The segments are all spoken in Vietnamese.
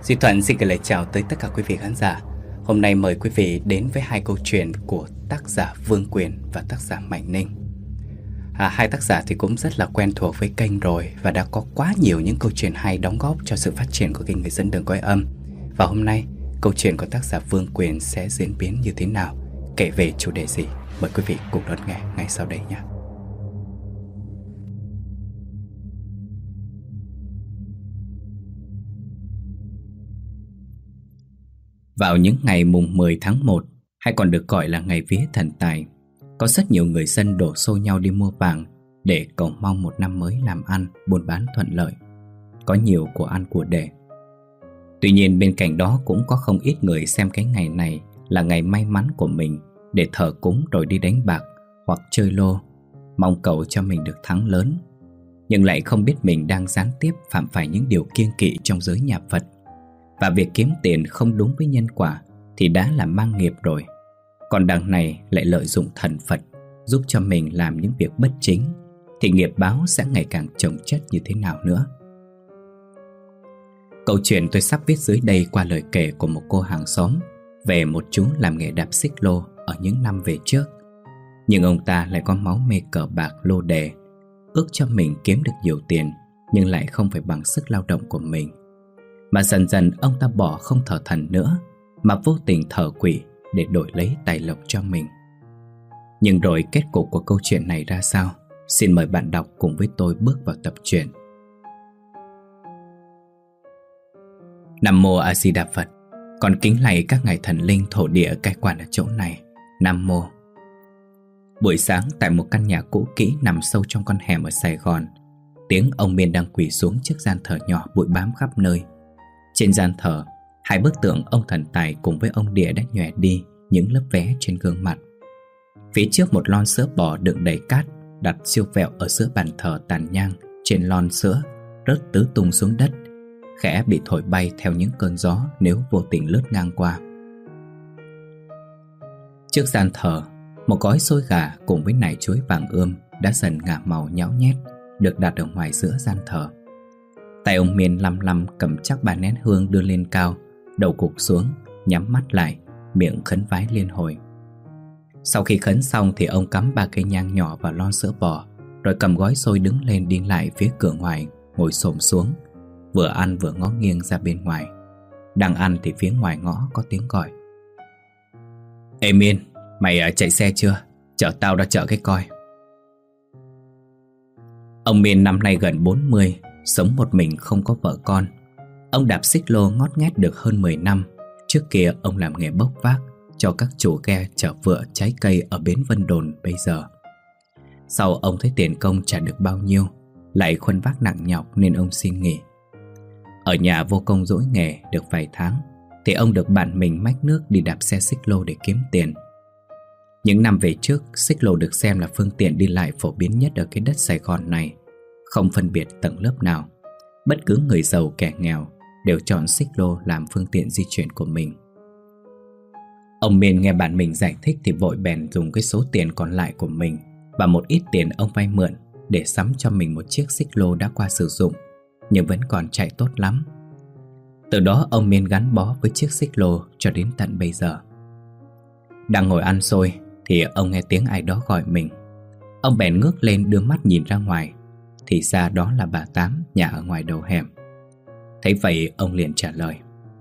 Duy Thuận xin gửi lời chào tới tất cả quý vị khán giả. Hôm nay mời quý vị đến với hai câu chuyện của tác giả Vương Quyền và tác giả Mạnh Ninh. Hai tác giả thì cũng rất là quen thuộc với kênh rồi và đã có quá nhiều những câu chuyện hay đóng góp cho sự phát triển của kênh Người Dân Đường Cõi Âm. Và hôm nay, câu chuyện của tác giả Vương Quyền sẽ diễn biến như thế nào, kể về chủ đề gì? Mời quý vị cùng đón nghe ngay sau đây nhé. Vào những ngày mùng 10 tháng 1, hay còn được gọi là ngày vía thần tài, có rất nhiều người dân đổ xô nhau đi mua vàng để cầu mong một năm mới làm ăn, buôn bán thuận lợi, có nhiều của ăn của để. Tuy nhiên bên cạnh đó cũng có không ít người xem cái ngày này là ngày may mắn của mình để thờ cúng rồi đi đánh bạc hoặc chơi lô, mong cầu cho mình được thắng lớn, nhưng lại không biết mình đang gián tiếp phạm phải những điều kiêng kỵ trong giới nhà Phật. Và việc kiếm tiền không đúng với nhân quả thì đã là mang nghiệp rồi. Còn đằng này lại lợi dụng thần Phật giúp cho mình làm những việc bất chính, thì nghiệp báo sẽ ngày càng chồng chất như thế nào nữa. Câu chuyện tôi sắp viết dưới đây qua lời kể của một cô hàng xóm về một chú làm nghề đạp xích lô ở những năm về trước. Nhưng ông ta lại có máu mê cờ bạc lô đề, ước cho mình kiếm được nhiều tiền nhưng lại không phải bằng sức lao động của mình. Mà dần dần ông ta bỏ không thờ thần nữa, mà vô tình thờ quỷ để đổi lấy tài lộc cho mình. Nhưng rồi kết cục của câu chuyện này ra sao? Xin mời bạn đọc cùng với tôi bước vào tập truyện. Nam mô A Di Đà Phật. Con kính lạy các ngài thần linh thổ địa cai quản ở chỗ này. Nam mô. Buổi sáng tại một căn nhà cũ kỹ nằm sâu trong con hẻm ở Sài Gòn, tiếng ông Miên đang quỳ xuống trước gian thờ nhỏ bụi bám khắp nơi. Trên gian thờ, hai bức tượng ông thần tài cùng với ông địa đã nhòe đi những lớp vé trên gương mặt. Phía trước một lon sữa bò đựng đầy cát đặt siêu vẹo ở giữa bàn thờ tàn nhang. Trên lon sữa rớt tứ tung xuống đất, khẽ bị thổi bay theo những cơn gió nếu vô tình lướt ngang qua. Trước gian thờ, một gói xôi gà cùng với nải chuối vàng ươm đã dần ngả màu nhão nhét được đặt ở ngoài giữa gian thờ. Tay ông Miên lăm lăm cầm chắc ba nén hương đưa lên cao, đầu gục xuống, nhắm mắt lại, miệng khấn vái liên hồi. Sau khi khấn xong thì ông cắm 3 cây nhang nhỏ vào lon sữa bò, rồi cầm gói xôi đứng lên đi lại phía cửa ngoài, ngồi xổm xuống, vừa ăn vừa ngó nghiêng ra bên ngoài. Đang ăn thì phía ngoài ngõ có tiếng gọi: "Ê Miên, mày chạy xe chưa? Chở tao ra chợ cái coi." Ông Miên năm nay gần 40, sống một mình không có vợ con. Ông đạp xích lô ngót nghét được hơn 10 năm. Trước kia ông làm nghề bốc vác cho các chủ ghe chở vựa trái cây ở bến Vân Đồn bây giờ. Sau ông thấy tiền công trả được bao nhiêu, lại khuân vác nặng nhọc nên ông xin nghỉ. Ở nhà vô công dỗi nghề được vài tháng thì ông được bạn mình mách nước đi đạp xe xích lô để kiếm tiền. Những năm về trước, xích lô được xem là phương tiện đi lại phổ biến nhất ở cái đất Sài Gòn này, không phân biệt tầng lớp nào. Bất cứ người giàu kẻ nghèo đều chọn xích lô làm phương tiện di chuyển của mình. Ông Miên nghe bạn mình giải thích thì vội bèn dùng cái số tiền còn lại của mình và một ít tiền ông vay mượn để sắm cho mình một chiếc xích lô đã qua sử dụng nhưng vẫn còn chạy tốt lắm. Từ đó ông Miên gắn bó với chiếc xích lô cho đến tận bây giờ. Đang ngồi ăn xôi thì ông nghe tiếng ai đó gọi mình. Ông bèn ngước lên đưa mắt nhìn ra ngoài, thì ra đó là bà Tám, nhà ở ngoài đầu hẻm. Thấy vậy ông liền trả lời: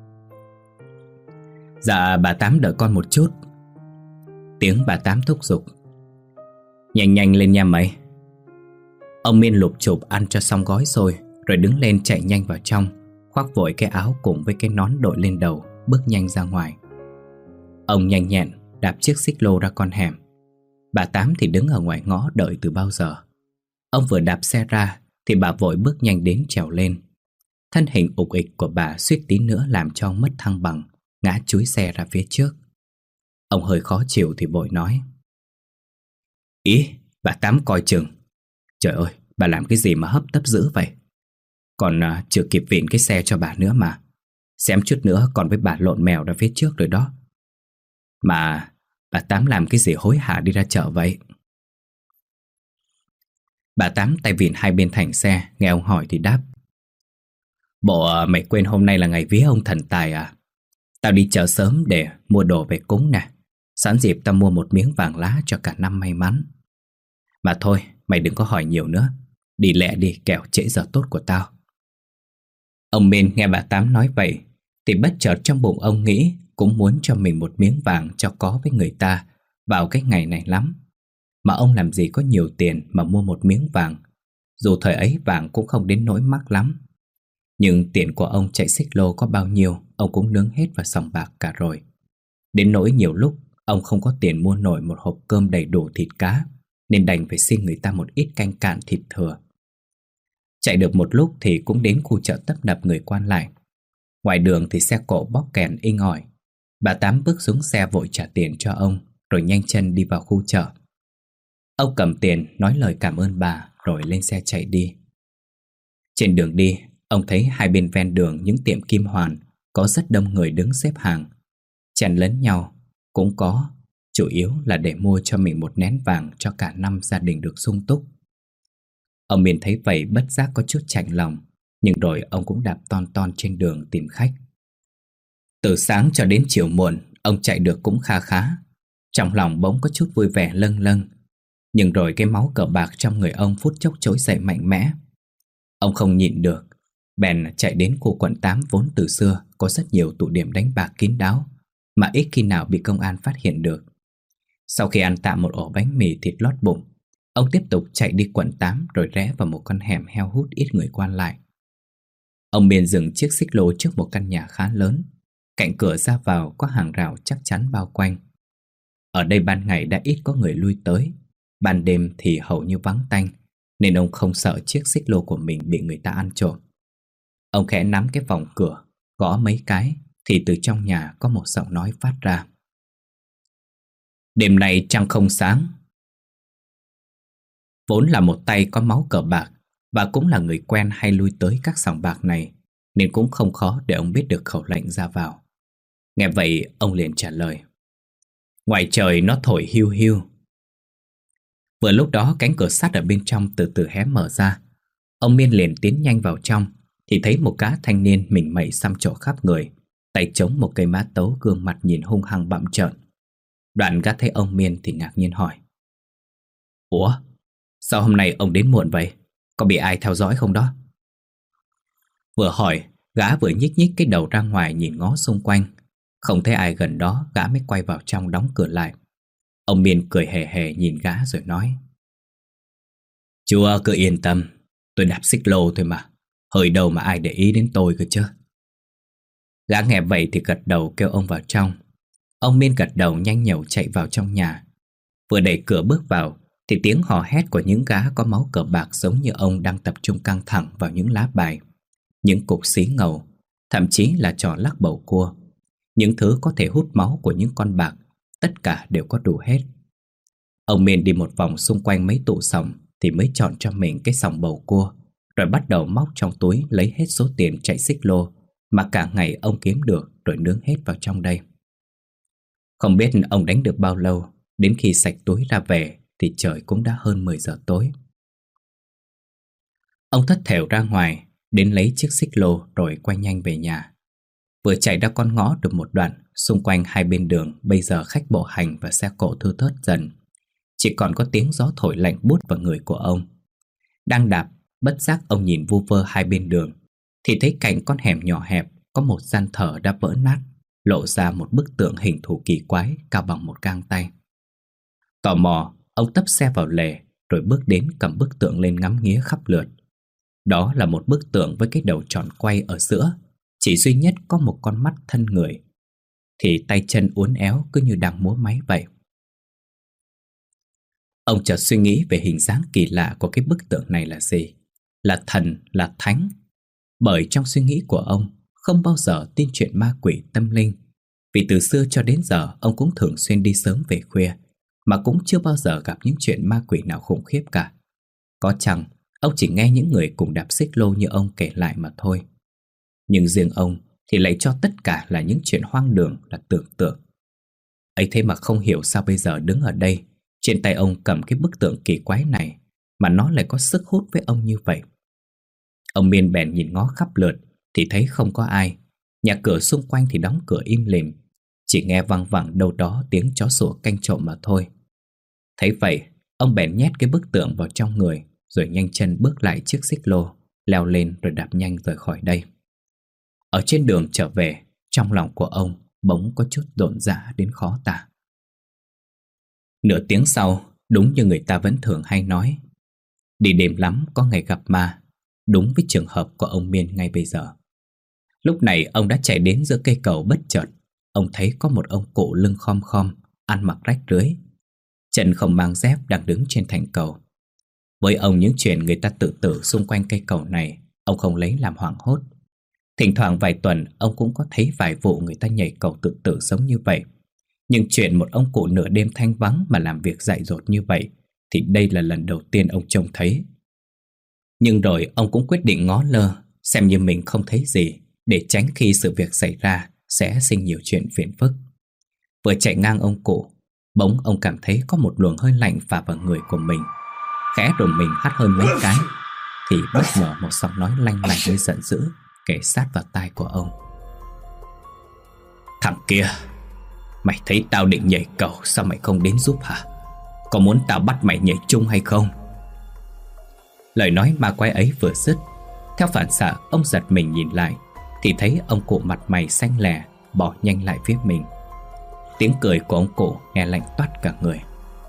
"Dạ bà Tám đợi con một chút." Tiếng bà Tám thúc giục: "Nhanh nhanh lên nha mày." Ông Miên lụp chụp ăn cho xong gói xôi rồi đứng lên chạy nhanh vào trong, khoác vội cái áo cùng với cái nón đội lên đầu, bước nhanh ra ngoài. Ông nhanh nhẹn đạp chiếc xích lô ra con hẻm. Bà Tám thì đứng ở ngoài ngõ đợi từ bao giờ. Ông vừa đạp xe ra thì bà vội bước nhanh đến trèo lên. Thân hình ục ịch của bà suýt tí nữa làm cho ông mất thăng bằng, ngã chúi xe ra phía trước. Ông hơi khó chịu thì vội nói: "Ý, bà Tám coi chừng. Trời ơi, bà làm cái gì mà hấp tấp dữ vậy? Còn chưa kịp vịn cái xe cho bà nữa mà. Xém chút nữa còn với bà lộn mèo ra phía trước rồi đó. Mà bà Tám làm cái gì hối hả đi ra chợ vậy?" Bà Tám tay vịn hai bên thành xe, nghe ông hỏi thì đáp: Bộ mày quên hôm nay là ngày vía ông thần tài à? Tao đi chợ sớm để mua đồ về cúng nè. Sẵn dịp tao mua một miếng vàng lá cho cả năm may mắn. Mà thôi, mày đừng có hỏi nhiều nữa. Đi lẹ đi, kẻo trễ giờ tốt của tao. Ông Min nghe bà Tám nói vậy thì bất chợt trong bụng ông nghĩ cũng muốn cho mình một miếng vàng cho có với người ta vào cái ngày này lắm. Mà ông làm gì có nhiều tiền mà mua một miếng vàng. Dù thời ấy vàng cũng không đến nỗi mắc lắm. Nhưng tiền của ông chạy xích lô có bao nhiêu, ông cũng nướng hết vào sòng bạc cả rồi. Đến nỗi nhiều lúc ông không có tiền mua nổi một hộp cơm đầy đủ thịt cá, nên đành phải xin người ta một ít canh cạn thịt thừa. Chạy được một lúc thì cũng đến khu chợ tấp nập người quan lại. Ngoài đường thì xe cộ bóp kèn inh ỏi. Bà Tám bước xuống xe vội trả tiền cho ông, rồi nhanh chân đi vào khu chợ. Ông cầm tiền nói lời cảm ơn bà rồi lên xe chạy đi. Trên đường đi, ông thấy hai bên ven đường những tiệm kim hoàn có rất đông người đứng xếp hàng, chen lấn nhau. Cũng có, chủ yếu là để mua cho mình một nén vàng cho cả năm gia đình được sung túc. Ông Miền thấy vậy bất giác có chút chạnh lòng, nhưng rồi ông cũng đạp ton ton trên đường tìm khách. Từ sáng cho đến chiều muộn, ông chạy được cũng kha khá. Trong lòng bỗng có chút vui vẻ lâng lâng. Nhưng rồi cái máu cờ bạc trong người ông phút chốc trỗi dậy mạnh mẽ. Ông không nhịn được, bèn chạy đến khu quận 8 vốn từ xưa có rất nhiều tụ điểm đánh bạc kín đáo, mà ít khi nào bị công an phát hiện được. Sau khi ăn tạm một ổ bánh mì thịt lót bụng, ông tiếp tục chạy đi quận 8 rồi rẽ vào một con hẻm heo hút ít người quan lại. Ông Miền dừng chiếc xích lô trước một căn nhà khá lớn. Cạnh cửa ra vào có hàng rào chắc chắn bao quanh. Ở đây ban ngày đã ít có người lui tới, ban đêm thì hầu như vắng tanh, nên ông không sợ chiếc xích lô của mình bị người ta ăn trộm. Ông khẽ nắm cái vòng cửa, gõ mấy cái thì từ trong nhà có một giọng nói phát ra. Đêm nay trăng không sáng. Vốn là một tay có máu cờ bạc và cũng là người quen hay lui tới các sòng bạc này, nên cũng không khó để ông biết được khẩu lệnh ra vào. Nghe vậy ông liền trả lời. Ngoài trời nó thổi hiu hiu. Vừa lúc đó cánh cửa sắt ở bên trong từ từ hé mở ra. Ông Miên liền tiến nhanh vào trong thì thấy một gã thanh niên mình mẩy xăm trổ khắp người, tay chống một cây mã tấu, gương mặt nhìn hung hăng bặm trợn. Đoạn gã thấy ông Miên thì ngạc nhiên hỏi. Ủa? Sao hôm nay ông đến muộn vậy? Có bị ai theo dõi không đó? Vừa hỏi, gã vừa nhích nhích cái đầu ra ngoài nhìn ngó xung quanh. Không thấy ai gần đó, gã mới quay vào trong đóng cửa lại. Ông Miên cười hề hề nhìn gã rồi nói. Chúa cứ yên tâm, tôi đạp xích lô thôi mà. Hơi đâu mà ai để ý đến tôi cơ chứ. Gã nghe vậy thì gật đầu kêu ông vào trong. Ông Miên gật đầu nhanh nhẩu chạy vào trong nhà. Vừa đẩy cửa bước vào thì tiếng hò hét của những gã có máu cờ bạc giống như ông đang tập trung căng thẳng vào những lá bài, những cục xí ngầu, thậm chí là trò lắc bầu cua. Những thứ có thể hút máu của những con bạc, tất cả đều có đủ hết. Ông Miên đi một vòng xung quanh mấy tụ sòng thì mới chọn cho mình cái sòng bầu cua, rồi bắt đầu móc trong túi lấy hết số tiền chạy xích lô mà cả ngày ông kiếm được rồi nướng hết vào trong đây. Không biết ông đánh được bao lâu, đến khi sạch túi ra về thì trời cũng đã hơn 10 giờ tối. Ông thất thểu ra ngoài, đến lấy chiếc xích lô rồi quay nhanh về nhà. Vừa chạy ra con ngõ được một đoạn, xung quanh hai bên đường bây giờ khách bộ hành và xe cộ thưa thớt dần. Chỉ còn có tiếng gió thổi lạnh buốt vào người của ông. Đang đạp, bất giác ông nhìn vu vơ hai bên đường thì thấy cạnh con hẻm nhỏ hẹp có một gian thờ đã vỡ nát, lộ ra một bức tượng hình thù kỳ quái cao bằng một gang tay. Tò mò, ông tấp xe vào lề rồi bước đến cầm bức tượng lên ngắm nghía khắp lượt. Đó là một bức tượng với cái đầu tròn quay ở giữa, chỉ duy nhất có một con mắt thân người, thì tay chân uốn éo cứ như đang múa máy vậy. Ông chợt suy nghĩ về hình dáng kỳ lạ của cái bức tượng này là gì? Là thần, là thánh? Bởi trong suy nghĩ của ông không bao giờ tin chuyện ma quỷ tâm linh. Vì từ xưa cho đến giờ ông cũng thường xuyên đi sớm về khuya, mà cũng chưa bao giờ gặp những chuyện ma quỷ nào khủng khiếp cả. Có chăng ông chỉ nghe những người cùng đạp xích lô như ông kể lại mà thôi. Nhưng riêng ông thì lại cho tất cả là những chuyện hoang đường, là tưởng tượng. Ấy thế mà không hiểu sao bây giờ đứng ở đây, trên tay ông cầm cái bức tượng kỳ quái này, mà nó lại có sức hút với ông như vậy. Ông Miên bèn nhìn ngó khắp lượt thì thấy không có ai. Nhà cửa xung quanh thì đóng cửa im lìm, chỉ nghe văng vẳng đâu đó tiếng chó sủa canh trộm mà thôi. Thấy vậy, ông bèn nhét cái bức tượng vào trong người, rồi nhanh chân bước lại chiếc xích lô, leo lên rồi đạp nhanh rời khỏi đây. Ở trên đường trở về, trong lòng của ông bỗng có chút rộn rã đến khó tả. Nửa tiếng sau, đúng như người ta vẫn thường hay nói, đi đêm lắm có ngày gặp ma, đúng với trường hợp của ông Miên ngay bây giờ. Lúc này ông đã chạy đến giữa cây cầu bất chợt. Ông thấy có một ông cụ lưng khom khom, ăn mặc rách rưới, chân không mang dép đang đứng trên thành cầu. Với ông, những chuyện người ta tự tử xung quanh cây cầu này ông không lấy làm hoảng hốt. Thỉnh thoảng vài tuần ông cũng có thấy vài vụ người ta nhảy cầu tự tử giống như vậy. Nhưng chuyện một ông cụ nửa đêm thanh vắng mà làm việc dại dột như vậy thì đây là lần đầu tiên ông trông thấy. Nhưng rồi ông cũng quyết định ngó lơ, xem như mình không thấy gì, để tránh khi sự việc xảy ra sẽ sinh nhiều chuyện phiền phức. Vừa chạy ngang ông cụ, bỗng ông cảm thấy có một luồng hơi lạnh phả vào người của mình. Khẽ đổ mình hắt hơi mấy cái thì bất ngờ một giọng nói lanh lảnh với giận dữ kể sát vào tai của ông. Thằng kia, mày thấy tao định nhảy cầu, sao mày không đến giúp hả? Có muốn tao bắt mày nhảy chung hay không? Lời nói ma quái ấy vừa dứt, theo phản xạ ông giật mình nhìn lại thì thấy ông cụ mặt mày xanh lè bỏ nhanh lại phía mình. Tiếng cười của ông cụ nghe lạnh toát cả người.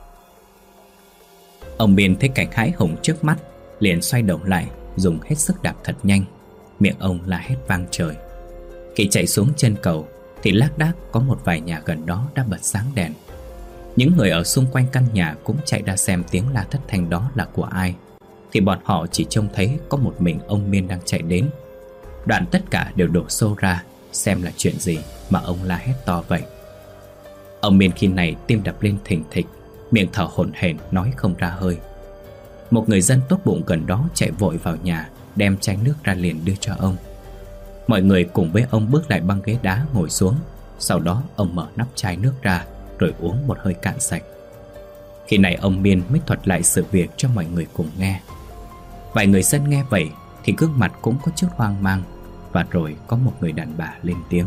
Ông Miên thấy cảnh hãi hùng trước mắt, liền xoay đầu lại, dùng hết sức đạp thật nhanh. Miệng ông la hét vang trời. Khi chạy xuống chân cầu thì lác đác có một vài nhà gần đó đã bật sáng đèn. Những người ở xung quanh căn nhà cũng chạy ra xem tiếng la thất thanh đó là của ai, thì bọn họ chỉ trông thấy có một mình ông Miên đang chạy đến. Đoạn tất cả đều đổ xô ra xem là chuyện gì mà ông la hét to vậy. Ông Miên khi này tim đập lên thình thịch, miệng thở hổn hển nói không ra hơi. Một người dân tốt bụng gần đó chạy vội vào nhà, đem chai nước ra liền đưa cho ông. Mọi người cùng với ông bước lại băng ghế đá ngồi xuống. Sau đó ông mở nắp chai nước ra rồi uống một hơi cạn sạch. Khi này ông Miên mới thuật lại sự việc cho mọi người cùng nghe. Vài người dân nghe vậy thì gương mặt cũng có chút hoang mang. Và rồi có một người đàn bà lên tiếng.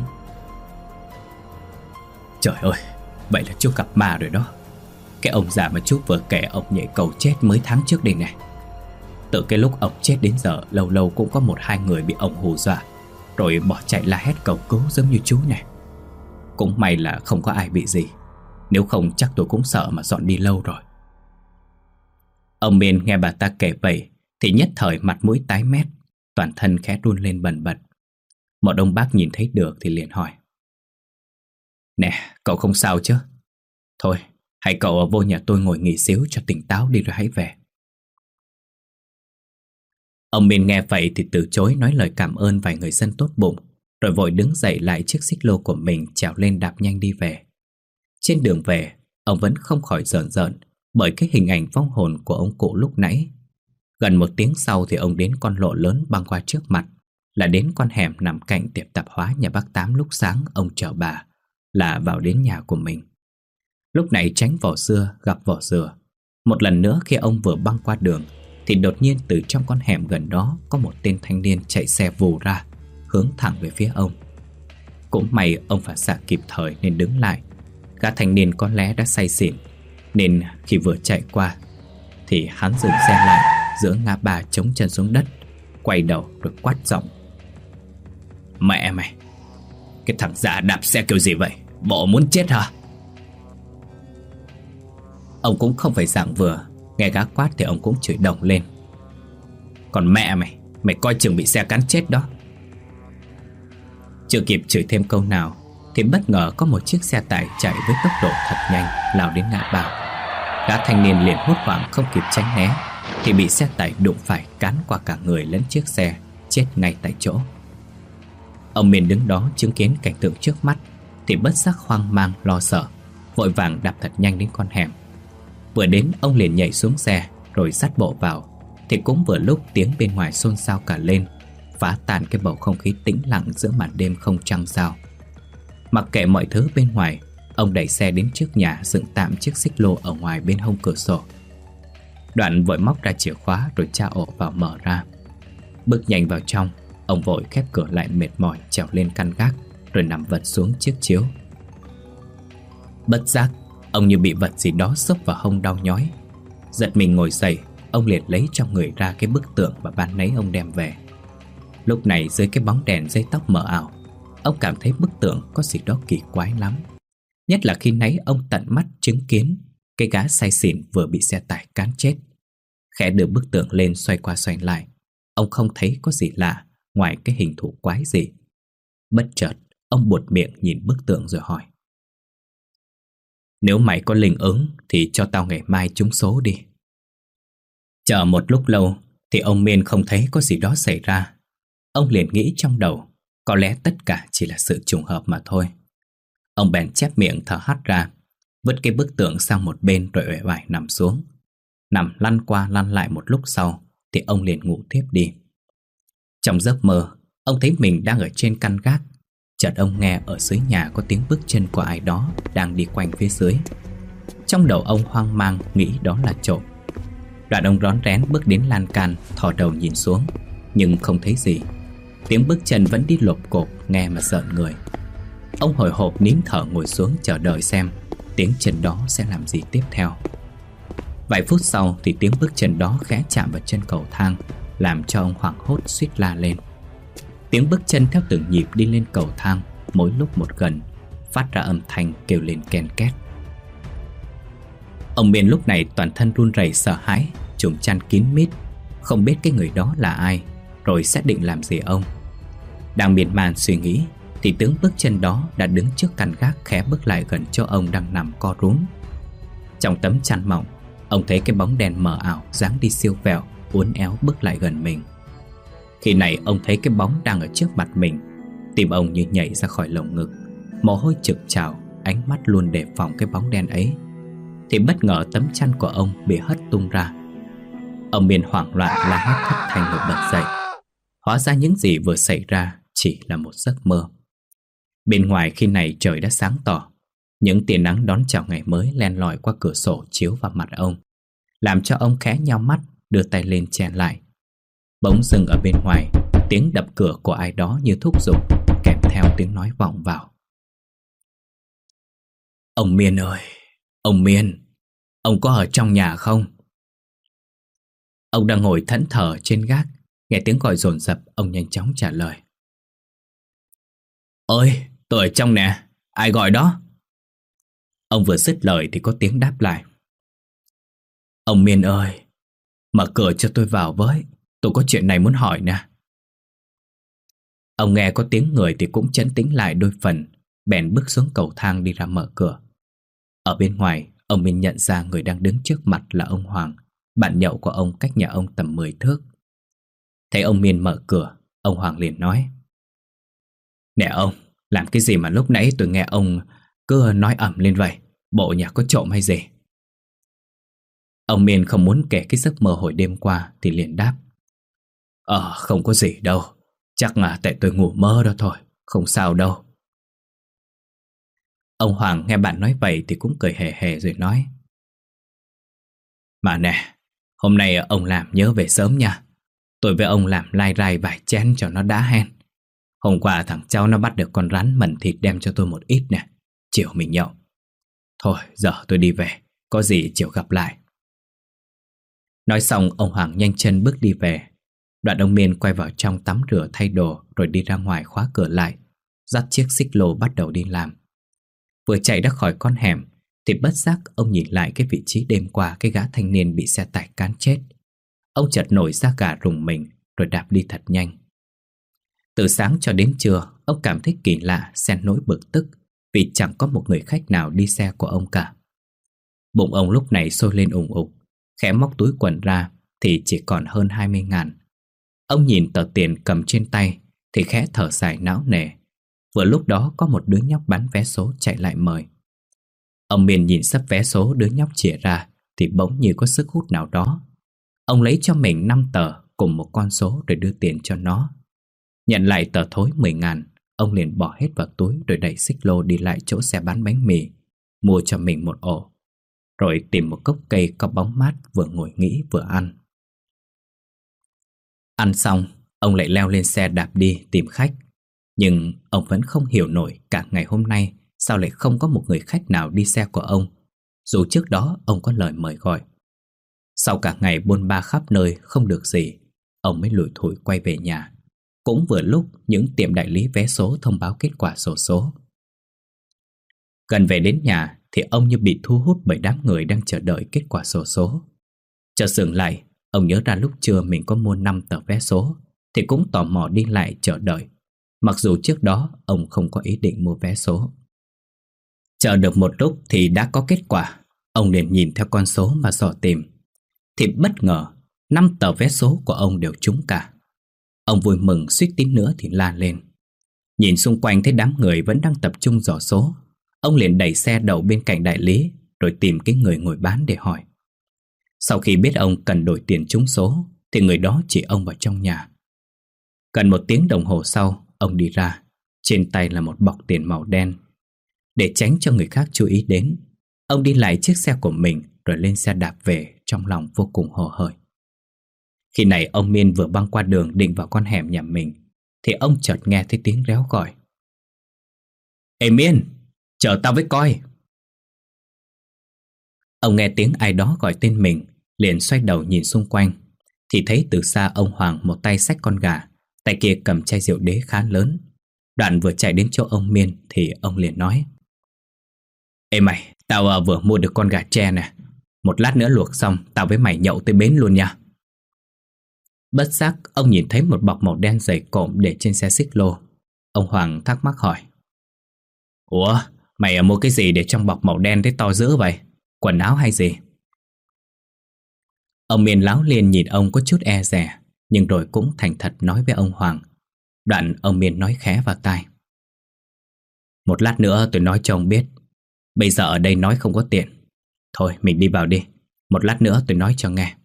Trời ơi, vậy là chú gặp ma rồi đó. Cái ông già mà chú vừa kể ông nhảy cầu chết mới tháng trước đây này. Từ cái lúc ông chết đến giờ, lâu lâu cũng có một hai người bị ông hù dọa rồi bỏ chạy la hét cầu cứu giống như chú này. Cũng may là không có ai bị gì, nếu không chắc tôi cũng sợ mà dọn đi lâu rồi. Ông Miên nghe bà ta kể vậy thì nhất thời mặt mũi tái mét, toàn thân khẽ run lên bần bật. Một ông bác nhìn thấy được thì liền hỏi. Nè, cậu không sao chứ? Thôi, hãy cậu ở vô nhà tôi ngồi nghỉ xíu cho tỉnh táo đi rồi hãy về. Ông Miên nghe vậy thì từ chối nói lời cảm ơn vài người dân tốt bụng, rồi vội đứng dậy lại chiếc xích lô của mình trèo lên đạp nhanh đi về. Trên đường về, ông vẫn không khỏi rợn rợn bởi cái hình ảnh vong hồn của ông cụ lúc nãy. Gần một tiếng sau thì ông đến con lộ lớn băng qua trước mặt, là đến con hẻm nằm cạnh tiệm tạp hóa nhà bác Tám lúc sáng ông chở bà, là vào đến nhà của mình. Lúc này tránh vỏ dưa gặp vỏ dừa. Một lần nữa khi ông vừa băng qua đường thì đột nhiên từ trong con hẻm gần đó có một tên thanh niên chạy xe vù ra, hướng thẳng về phía ông. Cũng may ông phản xạ kịp thời nên đứng lại. Gã thanh niên có lẽ đã say xỉn, nên khi vừa chạy qua thì hắn dừng xe lại giữa ngã ba, chống chân xuống đất, quay đầu rồi quát giọng. Mẹ mày, cái thằng già đạp xe kiểu gì vậy? Bộ muốn chết hả? Ông cũng không phải dạng vừa, nghe gã quát thì ông cũng chửi đồng lên. Còn mẹ mày, mày coi chừng bị xe cán chết đó. Chưa kịp chửi thêm câu nào thì bất ngờ có một chiếc xe tải chạy với tốc độ thật nhanh lao đến ngã ba. Gã thanh niên liền hốt hoảng không kịp tránh né thì bị xe tải đụng phải, cán qua cả người lẫn chiếc xe, chết ngay tại chỗ. Ông Miên đứng đó chứng kiến cảnh tượng trước mắt thì bất giác hoang mang lo sợ, vội vàng đạp thật nhanh đến con hẻm. Vừa đến ông liền nhảy xuống xe rồi dắt bộ vào, thì cũng vừa lúc tiếng bên ngoài xôn xao cả lên, phá tan cái bầu không khí tĩnh lặng giữa màn đêm không trăng sao. Mặc kệ mọi thứ bên ngoài, ông đẩy xe đến trước nhà, dựng tạm chiếc xích lô ở ngoài bên hông cửa sổ. Đoạn vội móc ra chìa khóa rồi tra ổ vào mở ra. Bước nhanh vào trong, Ông vội khép cửa lại mệt mỏi trèo lên căn gác, rồi nằm vật xuống chiếc chiếu. Bất giác, ông như bị vật gì đó xốc vào hông đau nhói. Giật mình ngồi dậy, ông liền lấy trong người ra cái bức tượng mà ban nãy ông đem về. Lúc này dưới cái bóng đèn dây tóc mờ ảo, ông cảm thấy bức tượng có gì đó kỳ quái lắm. Nhất là khi nãy ông tận mắt chứng kiến cái gã say xỉn vừa bị xe tải cán chết. Khẽ đưa bức tượng lên xoay qua xoay lại, ông không thấy có gì lạ ngoài cái hình thù quái gì. Bất chợt, ông buột miệng nhìn bức tượng rồi hỏi: Nếu mày có linh ứng thì cho tao ngày mai trúng số đi. Chờ một lúc lâu thì ông Miên không thấy có gì đó xảy ra. Ông liền nghĩ trong đầu, có lẽ tất cả chỉ là sự trùng hợp mà thôi. Ông bèn chép miệng thở hắt ra, vứt cái bức tượng sang một bên rồi uể oải nằm xuống. Nằm lăn qua lăn lại một lúc sau thì ông liền ngủ thiếp đi. Trong giấc mơ, ông thấy mình đang ở trên căn gác. Chợt ông nghe ở dưới nhà có tiếng bước chân của ai đó đang đi quanh phía dưới. Trong đầu ông hoang mang nghĩ đó là trộm. Đoạn ông rón rén bước đến lan can, thò đầu nhìn xuống, nhưng không thấy gì. Tiếng bước chân vẫn đi lộp cộp, nghe mà rợn người. Ông hồi hộp nín thở ngồi xuống chờ đợi xem tiếng chân đó sẽ làm gì tiếp theo. Vài phút sau thì tiếng bước chân đó khẽ chạm vào chân cầu thang, làm cho ông hoảng hốt suýt la lên. Tiếng bước chân theo từng nhịp đi lên cầu thang, mỗi lúc một gần, phát ra âm thanh kêu lên ken két. Ông Miên lúc này toàn thân run rẩy sợ hãi, trùm chăn kín mít, không biết cái người đó là ai, rồi sẽ định làm gì ông. Đang miên man suy nghĩ thì tiếng bước chân đó đã đứng trước căn gác, khẽ bước lại gần chỗ ông đang nằm co rúm. Trong tấm chăn mỏng, ông thấy cái bóng đèn mờ ảo dáng đi siêu vẹo, uốn éo bước lại gần mình. Khi này ông thấy cái bóng đang ở trước mặt mình, tim ông như nhảy ra khỏi lồng ngực, mồ hôi trực trào, ánh mắt luôn đề phòng cái bóng đen ấy. Thì bất ngờ tấm chăn của ông bị hất tung ra. Ông Miên hoảng loạn la hét thất thanh rồi bật dậy. Hóa ra những gì vừa xảy ra chỉ là một giấc mơ. Bên ngoài khi này trời đã sáng tỏ, những tia nắng đón chào ngày mới len lỏi qua cửa sổ chiếu vào mặt ông, làm cho ông khẽ nhao mắt, đưa tay lên che lại. Bỗng dưng ở bên ngoài, tiếng đập cửa của ai đó như thúc giục, kèm theo tiếng nói vọng vào: Ông Miên ơi, ông Miên, ông có ở trong nhà không? Ông đang ngồi thẫn thờ trên gác, nghe tiếng gọi dồn dập, ông nhanh chóng trả lời: Ơi, tôi ở trong nè, ai gọi đó? Ông vừa dứt lời thì có tiếng đáp lại: Ông Miên ơi, mở cửa cho tôi vào với, tôi có chuyện này muốn hỏi nè. Ông nghe có tiếng người thì cũng trấn tĩnh lại đôi phần, bèn bước xuống cầu thang đi ra mở cửa. Ở bên ngoài, ông Miên nhận ra người đang đứng trước mặt là ông Hoàng, bạn nhậu của ông cách nhà ông tầm 10 thước. Thấy ông Miên mở cửa, ông Hoàng liền nói: Nè ông, làm cái gì mà lúc nãy tôi nghe ông cứ nói ầm lên vậy? Bộ nhà có trộm hay gì? Ông Miên không muốn kể cái giấc mơ hồi đêm qua thì liền đáp: Không có gì đâu, chắc là tại tôi ngủ mơ đó thôi, không sao đâu. Ông Hoàng nghe bạn nói vậy thì cũng cười hề hề rồi nói: Mà nè, hôm nay ông làm nhớ về sớm nha. Tôi với ông làm lai rai vài chén cho nó đã hen. Hôm qua thằng cháu nó bắt được con rắn mẩn thịt đem cho tôi một ít nè, chiều mình nhậu. Thôi giờ tôi đi về, có gì chiều gặp lại. Nói xong ông Hoàng nhanh chân bước đi về. Đoạn ông Miên quay vào trong tắm rửa thay đồ, rồi đi ra ngoài khóa cửa lại, dắt chiếc xích lô bắt đầu đi làm. Vừa chạy ra khỏi con hẻm thì bất giác ông nhìn lại cái vị trí đêm qua cái gã thanh niên bị xe tải cán chết. Ông chợt nổi da gà rùng mình, rồi đạp đi thật nhanh. Từ sáng cho đến trưa, ông cảm thấy kỳ lạ xen nỗi bực tức vì chẳng có một người khách nào đi xe của ông cả. Bụng ông lúc này sôi lên ủng ục, khẽ móc túi quần ra thì chỉ còn hơn 20.000. Ông nhìn tờ tiền cầm trên tay thì khẽ thở dài não nề. Vừa lúc đó có một đứa nhóc bán vé số chạy lại mời. Ông Miên nhìn sấp vé số đứa nhóc chĩa ra thì bỗng như có sức hút nào đó. Ông lấy cho mình 5 tờ cùng một con số rồi đưa tiền cho nó. Nhận lại tờ thối 10.000, ông liền bỏ hết vào túi rồi đẩy xích lô đi lại chỗ xe bán bánh mì, mua cho mình một ổ, rồi tìm một gốc cây có bóng mát vừa ngồi nghĩ vừa ăn. Ăn xong, Ông lại leo lên xe đạp đi tìm khách. Nhưng ông vẫn không hiểu nổi cả ngày hôm nay sao lại không có một người khách nào đi xe của ông, dù trước đó ông có lời mời gọi. Sau cả ngày buôn ba khắp nơi không được gì, ông mới lủi thủi quay về nhà. Cũng vừa lúc những tiệm đại lý vé số thông báo kết quả xổ số. Gần về đến nhà thì ông như bị thu hút bởi đám người đang chờ đợi kết quả xổ số. Chợt dừng lại, ông nhớ ra lúc trưa mình có mua 5 tờ vé số, thì cũng tò mò đi lại chờ đợi, mặc dù trước đó ông không có ý định mua vé số. Chờ được một lúc thì đã có kết quả. Ông liền nhìn theo con số mà dò tìm, thì bất ngờ 5 tờ vé số của ông đều trúng cả. Ông vui mừng suýt tí nữa thì la lên. Nhìn xung quanh thấy đám người vẫn đang tập trung dò số, ông liền đẩy xe đậu bên cạnh đại lý, rồi tìm cái người ngồi bán để hỏi. Sau khi biết ông cần đổi tiền trúng số, thì người đó chỉ ông vào trong nhà. Gần 1 tiếng đồng hồ sau, ông đi ra. Trên tay là một bọc tiền màu đen. Để tránh cho người khác chú ý đến, ông đi lại chiếc xe của mình rồi lên xe đạp về, trong lòng vô cùng hồ hởi. Khi này ông Miên vừa băng qua đường định vào con hẻm nhà mình, thì ông chợt nghe thấy tiếng réo gọi. Ê Miên, chở tao với coi. Ông nghe tiếng ai đó gọi tên mình, liền xoay đầu nhìn xung quanh, thì thấy từ xa ông Hoàng một tay xách con gà, tay kia cầm chai rượu đế khá lớn. Đoạn vừa chạy đến chỗ ông Miên thì ông liền nói. Ê mày, tao vừa mua được con gà tre nè. Một lát nữa luộc xong tao với mày nhậu tới bến luôn nha. Bất giác ông nhìn thấy một bọc màu đen dày cộm để trên xe xích lô. Ông Hoàng thắc mắc hỏi. Ủa, mày mua cái gì để trong bọc màu đen thế to dữ vậy? Quần áo hay gì? Ông Miên láo liền nhìn ông có chút e dè, nhưng rồi cũng thành thật nói với ông Hoàng. Đoạn ông Miên nói khẽ vào tai. Một lát nữa tôi nói cho ông biết. Bây giờ ở đây nói không có tiện. Thôi mình đi vào đi. Một lát nữa tôi nói cho nghe.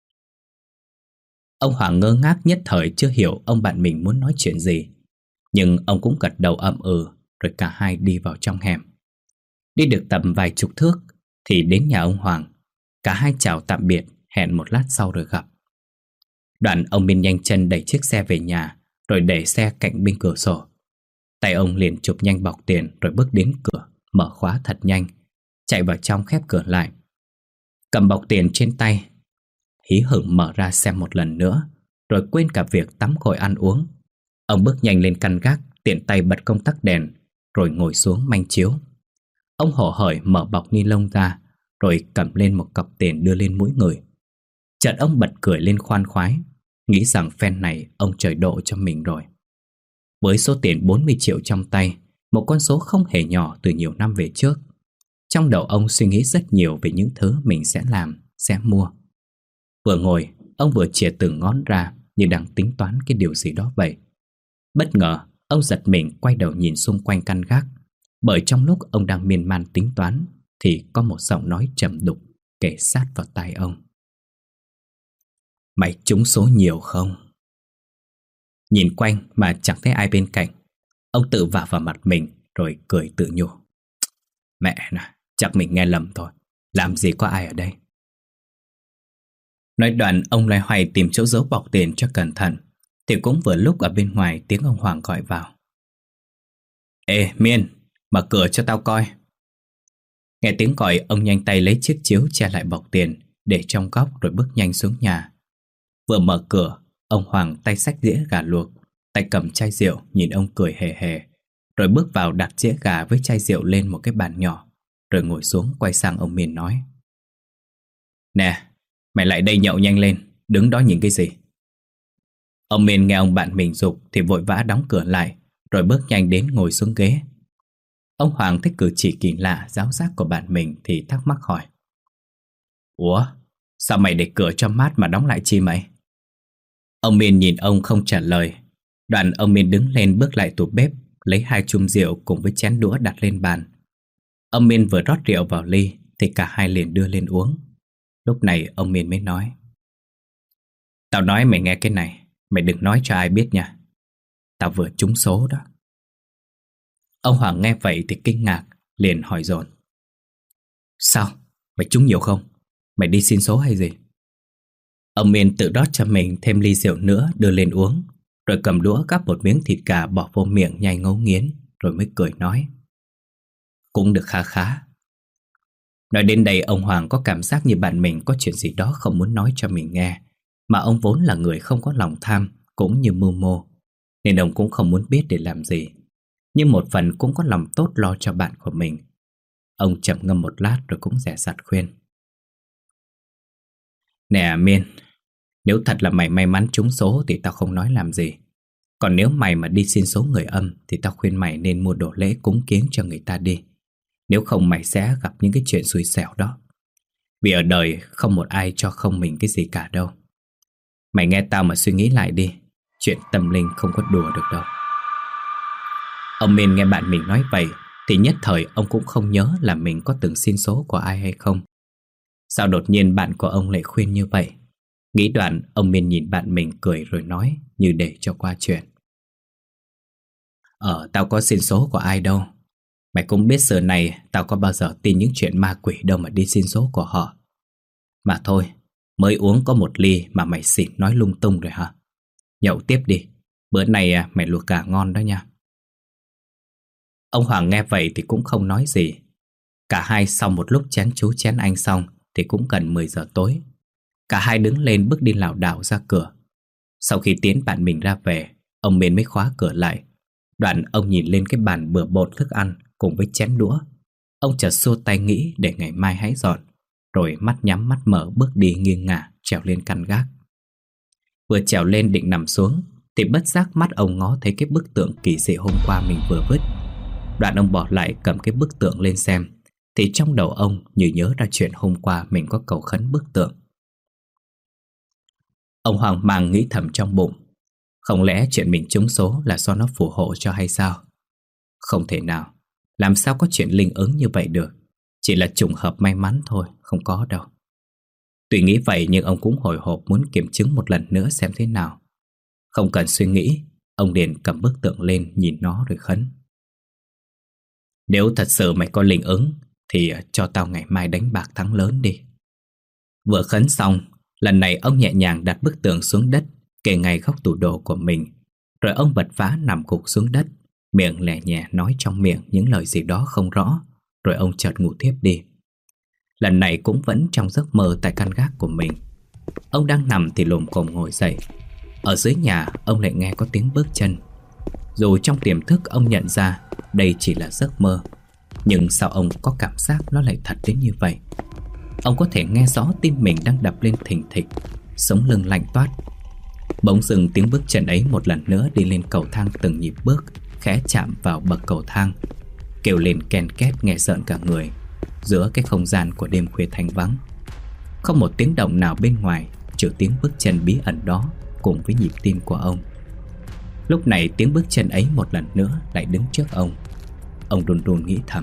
Ông Hoàng ngơ ngác nhất thời chưa hiểu ông bạn mình muốn nói chuyện gì. Nhưng ông cũng gật đầu ậm ừ, rồi cả hai đi vào trong hẻm. Đi được tầm vài chục thước thì đến nhà ông Hoàng. Cả hai chào tạm biệt, hẹn một lát sau rồi gặp. Đoạn ông Miên nhanh chân đẩy chiếc xe về nhà, rồi để xe cạnh bên cửa sổ. Tay ông liền chụp nhanh bọc tiền, rồi bước đến cửa, mở khóa thật nhanh, chạy vào trong khép cửa lại. Cầm bọc tiền trên tay, hí hửng mở ra xem một lần nữa, rồi quên cả việc tắm gội ăn uống. Ông bước nhanh lên căn gác, tiện tay bật công tắc đèn, rồi ngồi xuống manh chiếu. Ông hổ hởi mở bọc ni lông ra, rồi cầm lên một cọc tiền đưa lên mũi người. Chợt ông bật cười lên khoan khoái, nghĩ rằng phen này ông trời độ cho mình rồi. Với số tiền 40 triệu trong tay, một con số không hề nhỏ từ nhiều năm về trước, trong đầu ông suy nghĩ rất nhiều về những thứ mình sẽ làm, sẽ mua. Vừa ngồi, ông vừa chìa từng ngón ra như đang tính toán cái điều gì đó vậy. Bất ngờ, ông giật mình quay đầu nhìn xung quanh căn gác, bởi trong lúc ông đang miên man tính toán thì có một giọng nói trầm đục kể sát vào tai ông. Mày trúng số nhiều không? Nhìn quanh mà chẳng thấy ai bên cạnh, ông tự vả vào mặt mình rồi cười tự nhủ. Mẹ nè, chắc mình nghe lầm thôi. Làm gì có ai ở đây. Nói đoạn ông loay hoay tìm chỗ giấu bọc tiền cho cẩn thận, thì cũng vừa lúc ở bên ngoài tiếng ông Hoàng gọi vào. Ê Miên, mở cửa cho tao coi. Nghe tiếng gọi, ông nhanh tay lấy chiếc chiếu che lại bọc tiền để trong góc, rồi bước nhanh xuống nhà. Vừa mở cửa, ông Hoàng tay xách dĩa gà luộc, tay cầm chai rượu nhìn ông cười hề hề, rồi bước vào đặt dĩa gà với chai rượu lên một cái bàn nhỏ, rồi ngồi xuống quay sang ông Miên nói. Nè, mày lại đây nhậu nhanh lên, đứng đó nhìn cái gì? Ông Miên nghe ông bạn mình giục thì vội vã đóng cửa lại, rồi bước nhanh đến ngồi xuống ghế. Ông Hoàng thích cử chỉ kỳ lạ giáo giác của bạn mình thì thắc mắc hỏi. Ủa, sao mày để cửa cho mát mà đóng lại chi mày? Ông Miên nhìn ông không trả lời. Đoạn ông Miên đứng lên bước lại tủ bếp, lấy 2 chum rượu cùng với chén đũa đặt lên bàn. Ông Miên vừa rót rượu vào ly thì cả hai liền đưa lên uống. Lúc này ông Miên mới nói. Tao nói mày nghe cái này, mày đừng nói cho ai biết nha. Tao vừa trúng số đó. Ông Hoàng nghe vậy thì kinh ngạc, liền hỏi dồn. Sao? Mày trúng nhiều không? Mày đi xin số hay gì? Ông Miên tự rót cho mình thêm ly rượu nữa đưa lên uống, rồi cầm đũa gắp một miếng thịt gà bỏ vô miệng nhai ngấu nghiến, rồi mới cười nói: cũng được khá khá. Nói đến đây, ông Hoàng có cảm giác như bạn mình có chuyện gì đó không muốn nói cho mình nghe, mà ông vốn là người không có lòng tham cũng như mưu mô, nên ông cũng không muốn biết để làm gì. Nhưng một phần cũng có lòng tốt lo cho bạn của mình. Ông trầm ngâm một lát rồi cũng dè dặt khuyên: nè Miên, nếu thật là mày may mắn trúng số thì tao không nói làm gì. Còn nếu mày mà đi xin số người âm thì tao khuyên mày nên mua đồ lễ cúng kiếng cho người ta đi. Nếu không mày sẽ gặp những cái chuyện xui xẻo đó. Vì ở đời không một ai cho không mình cái gì cả đâu. Mày nghe tao mà suy nghĩ lại đi. Chuyện tâm linh không có đùa được đâu. Ông Miên nghe bạn mình nói vậy thì nhất thời ông cũng không nhớ là mình có từng xin số của ai hay không. Sao đột nhiên bạn của ông lại khuyên như vậy? Nghĩ đoạn, ông Miên nhìn bạn mình cười rồi nói như để cho qua chuyện: tao có xin số của ai đâu. Mày cũng biết xưa này tao có bao giờ tin những chuyện ma quỷ đâu mà đi xin số của họ. Mà thôi, mới uống có một ly mà mày xỉn nói lung tung rồi hả? Nhậu tiếp đi, bữa nay mày luộc gà ngon đó nha. Ông Hoàng nghe vậy thì cũng không nói gì. Cả hai sau một lúc chén chú chén anh xong thì cũng gần 10 giờ tối. Cả hai đứng lên bước đi lảo đảo ra cửa. Sau khi tiến bạn mình ra về, ông Miên mới khóa cửa lại. Đoạn ông nhìn lên cái bàn bừa bộn thức ăn cùng với chén đũa. Ông chợt xua tay nghĩ để ngày mai hãy dọn, rồi mắt nhắm mắt mở bước đi nghiêng ngả trèo lên căn gác. Vừa trèo lên định nằm xuống thì bất giác mắt ông ngó thấy cái bức tượng kỳ dị hôm qua mình vừa vứt. Đoạn ông bỏ lại cầm cái bức tượng lên xem, thì trong đầu ông như nhớ ra chuyện hôm qua mình có cầu khấn bức tượng. Ông hoang mang nghĩ thầm trong bụng: không lẽ chuyện mình trúng số là do nó phù hộ cho hay sao? Không thể nào, làm sao có chuyện linh ứng như vậy được. Chỉ là trùng hợp may mắn thôi, không có đâu. Tuy nghĩ vậy nhưng ông cũng hồi hộp muốn kiểm chứng một lần nữa xem thế nào. Không cần suy nghĩ, ông liền cầm bức tượng lên nhìn nó rồi khấn: nếu thật sự mày có linh ứng thì cho tao ngày mai đánh bạc thắng lớn đi. Vừa khấn xong, lần này ông nhẹ nhàng đặt bức tượng xuống đất, kề ngay góc tủ đồ của mình. Rồi ông vật vã nằm gục xuống đất, miệng lè nhẹ nói trong miệng những lời gì đó không rõ. Rồi ông chợt ngủ thiếp đi. Lần này cũng vẫn trong giấc mơ tại căn gác của mình. Ông đang nằm thì lồm cồm ngồi dậy. Ở dưới nhà ông lại nghe có tiếng bước chân. Dù trong tiềm thức ông nhận ra đây chỉ là giấc mơ, nhưng sao ông có cảm giác nó lại thật đến như vậy? Ông có thể nghe rõ tim mình đang đập lên thình thịch, sống lưng lạnh toát. Bỗng dưng tiếng bước chân ấy một lần nữa đi lên cầu thang từng nhịp bước, khẽ chạm vào bậc cầu thang, kêu lên ken két nghe rợn cả người. Giữa cái không gian của đêm khuya thanh vắng, không một tiếng động nào bên ngoài, trừ tiếng bước chân bí ẩn đó cùng với nhịp tim của ông. Lúc này tiếng bước chân ấy một lần nữa lại đứng trước ông. Ông đôn đôn nghĩ thầm.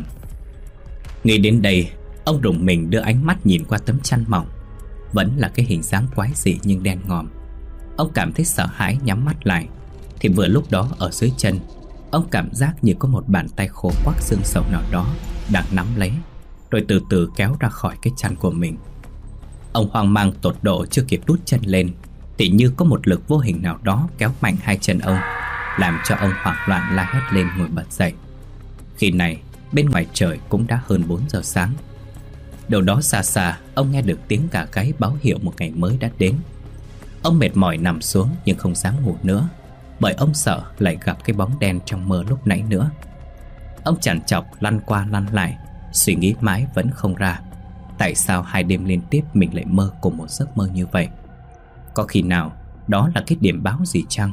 Nghĩ đến đây, ông rùng mình đưa ánh mắt nhìn qua tấm chăn mỏng. Vẫn là cái hình dáng quái dị nhưng đen ngòm. Ông cảm thấy sợ hãi nhắm mắt lại. Thì vừa lúc đó ở dưới chân, ông cảm giác như có một bàn tay khô quắc xương sầu nào đó đang nắm lấy, rồi từ từ kéo ra khỏi cái chăn của mình. Ông hoang mang tột độ chưa kịp đút chân lên thì như có một lực vô hình nào đó kéo mạnh hai chân ông, làm cho ông hoảng loạn la hét lên ngồi bật dậy. Khi này bên ngoài trời cũng đã hơn 4 giờ sáng. Đâu đó xa xa ông nghe được tiếng gà gáy báo hiệu một ngày mới đã đến. Ông mệt mỏi nằm xuống nhưng không dám ngủ nữa, bởi ông sợ lại gặp cái bóng đen trong mơ lúc nãy nữa. Ông trằn trọc lăn qua lăn lại, suy nghĩ mãi vẫn không ra tại sao 2 đêm liên tiếp mình lại mơ cùng một giấc mơ như vậy. Có khi nào đó là cái điểm báo gì chăng?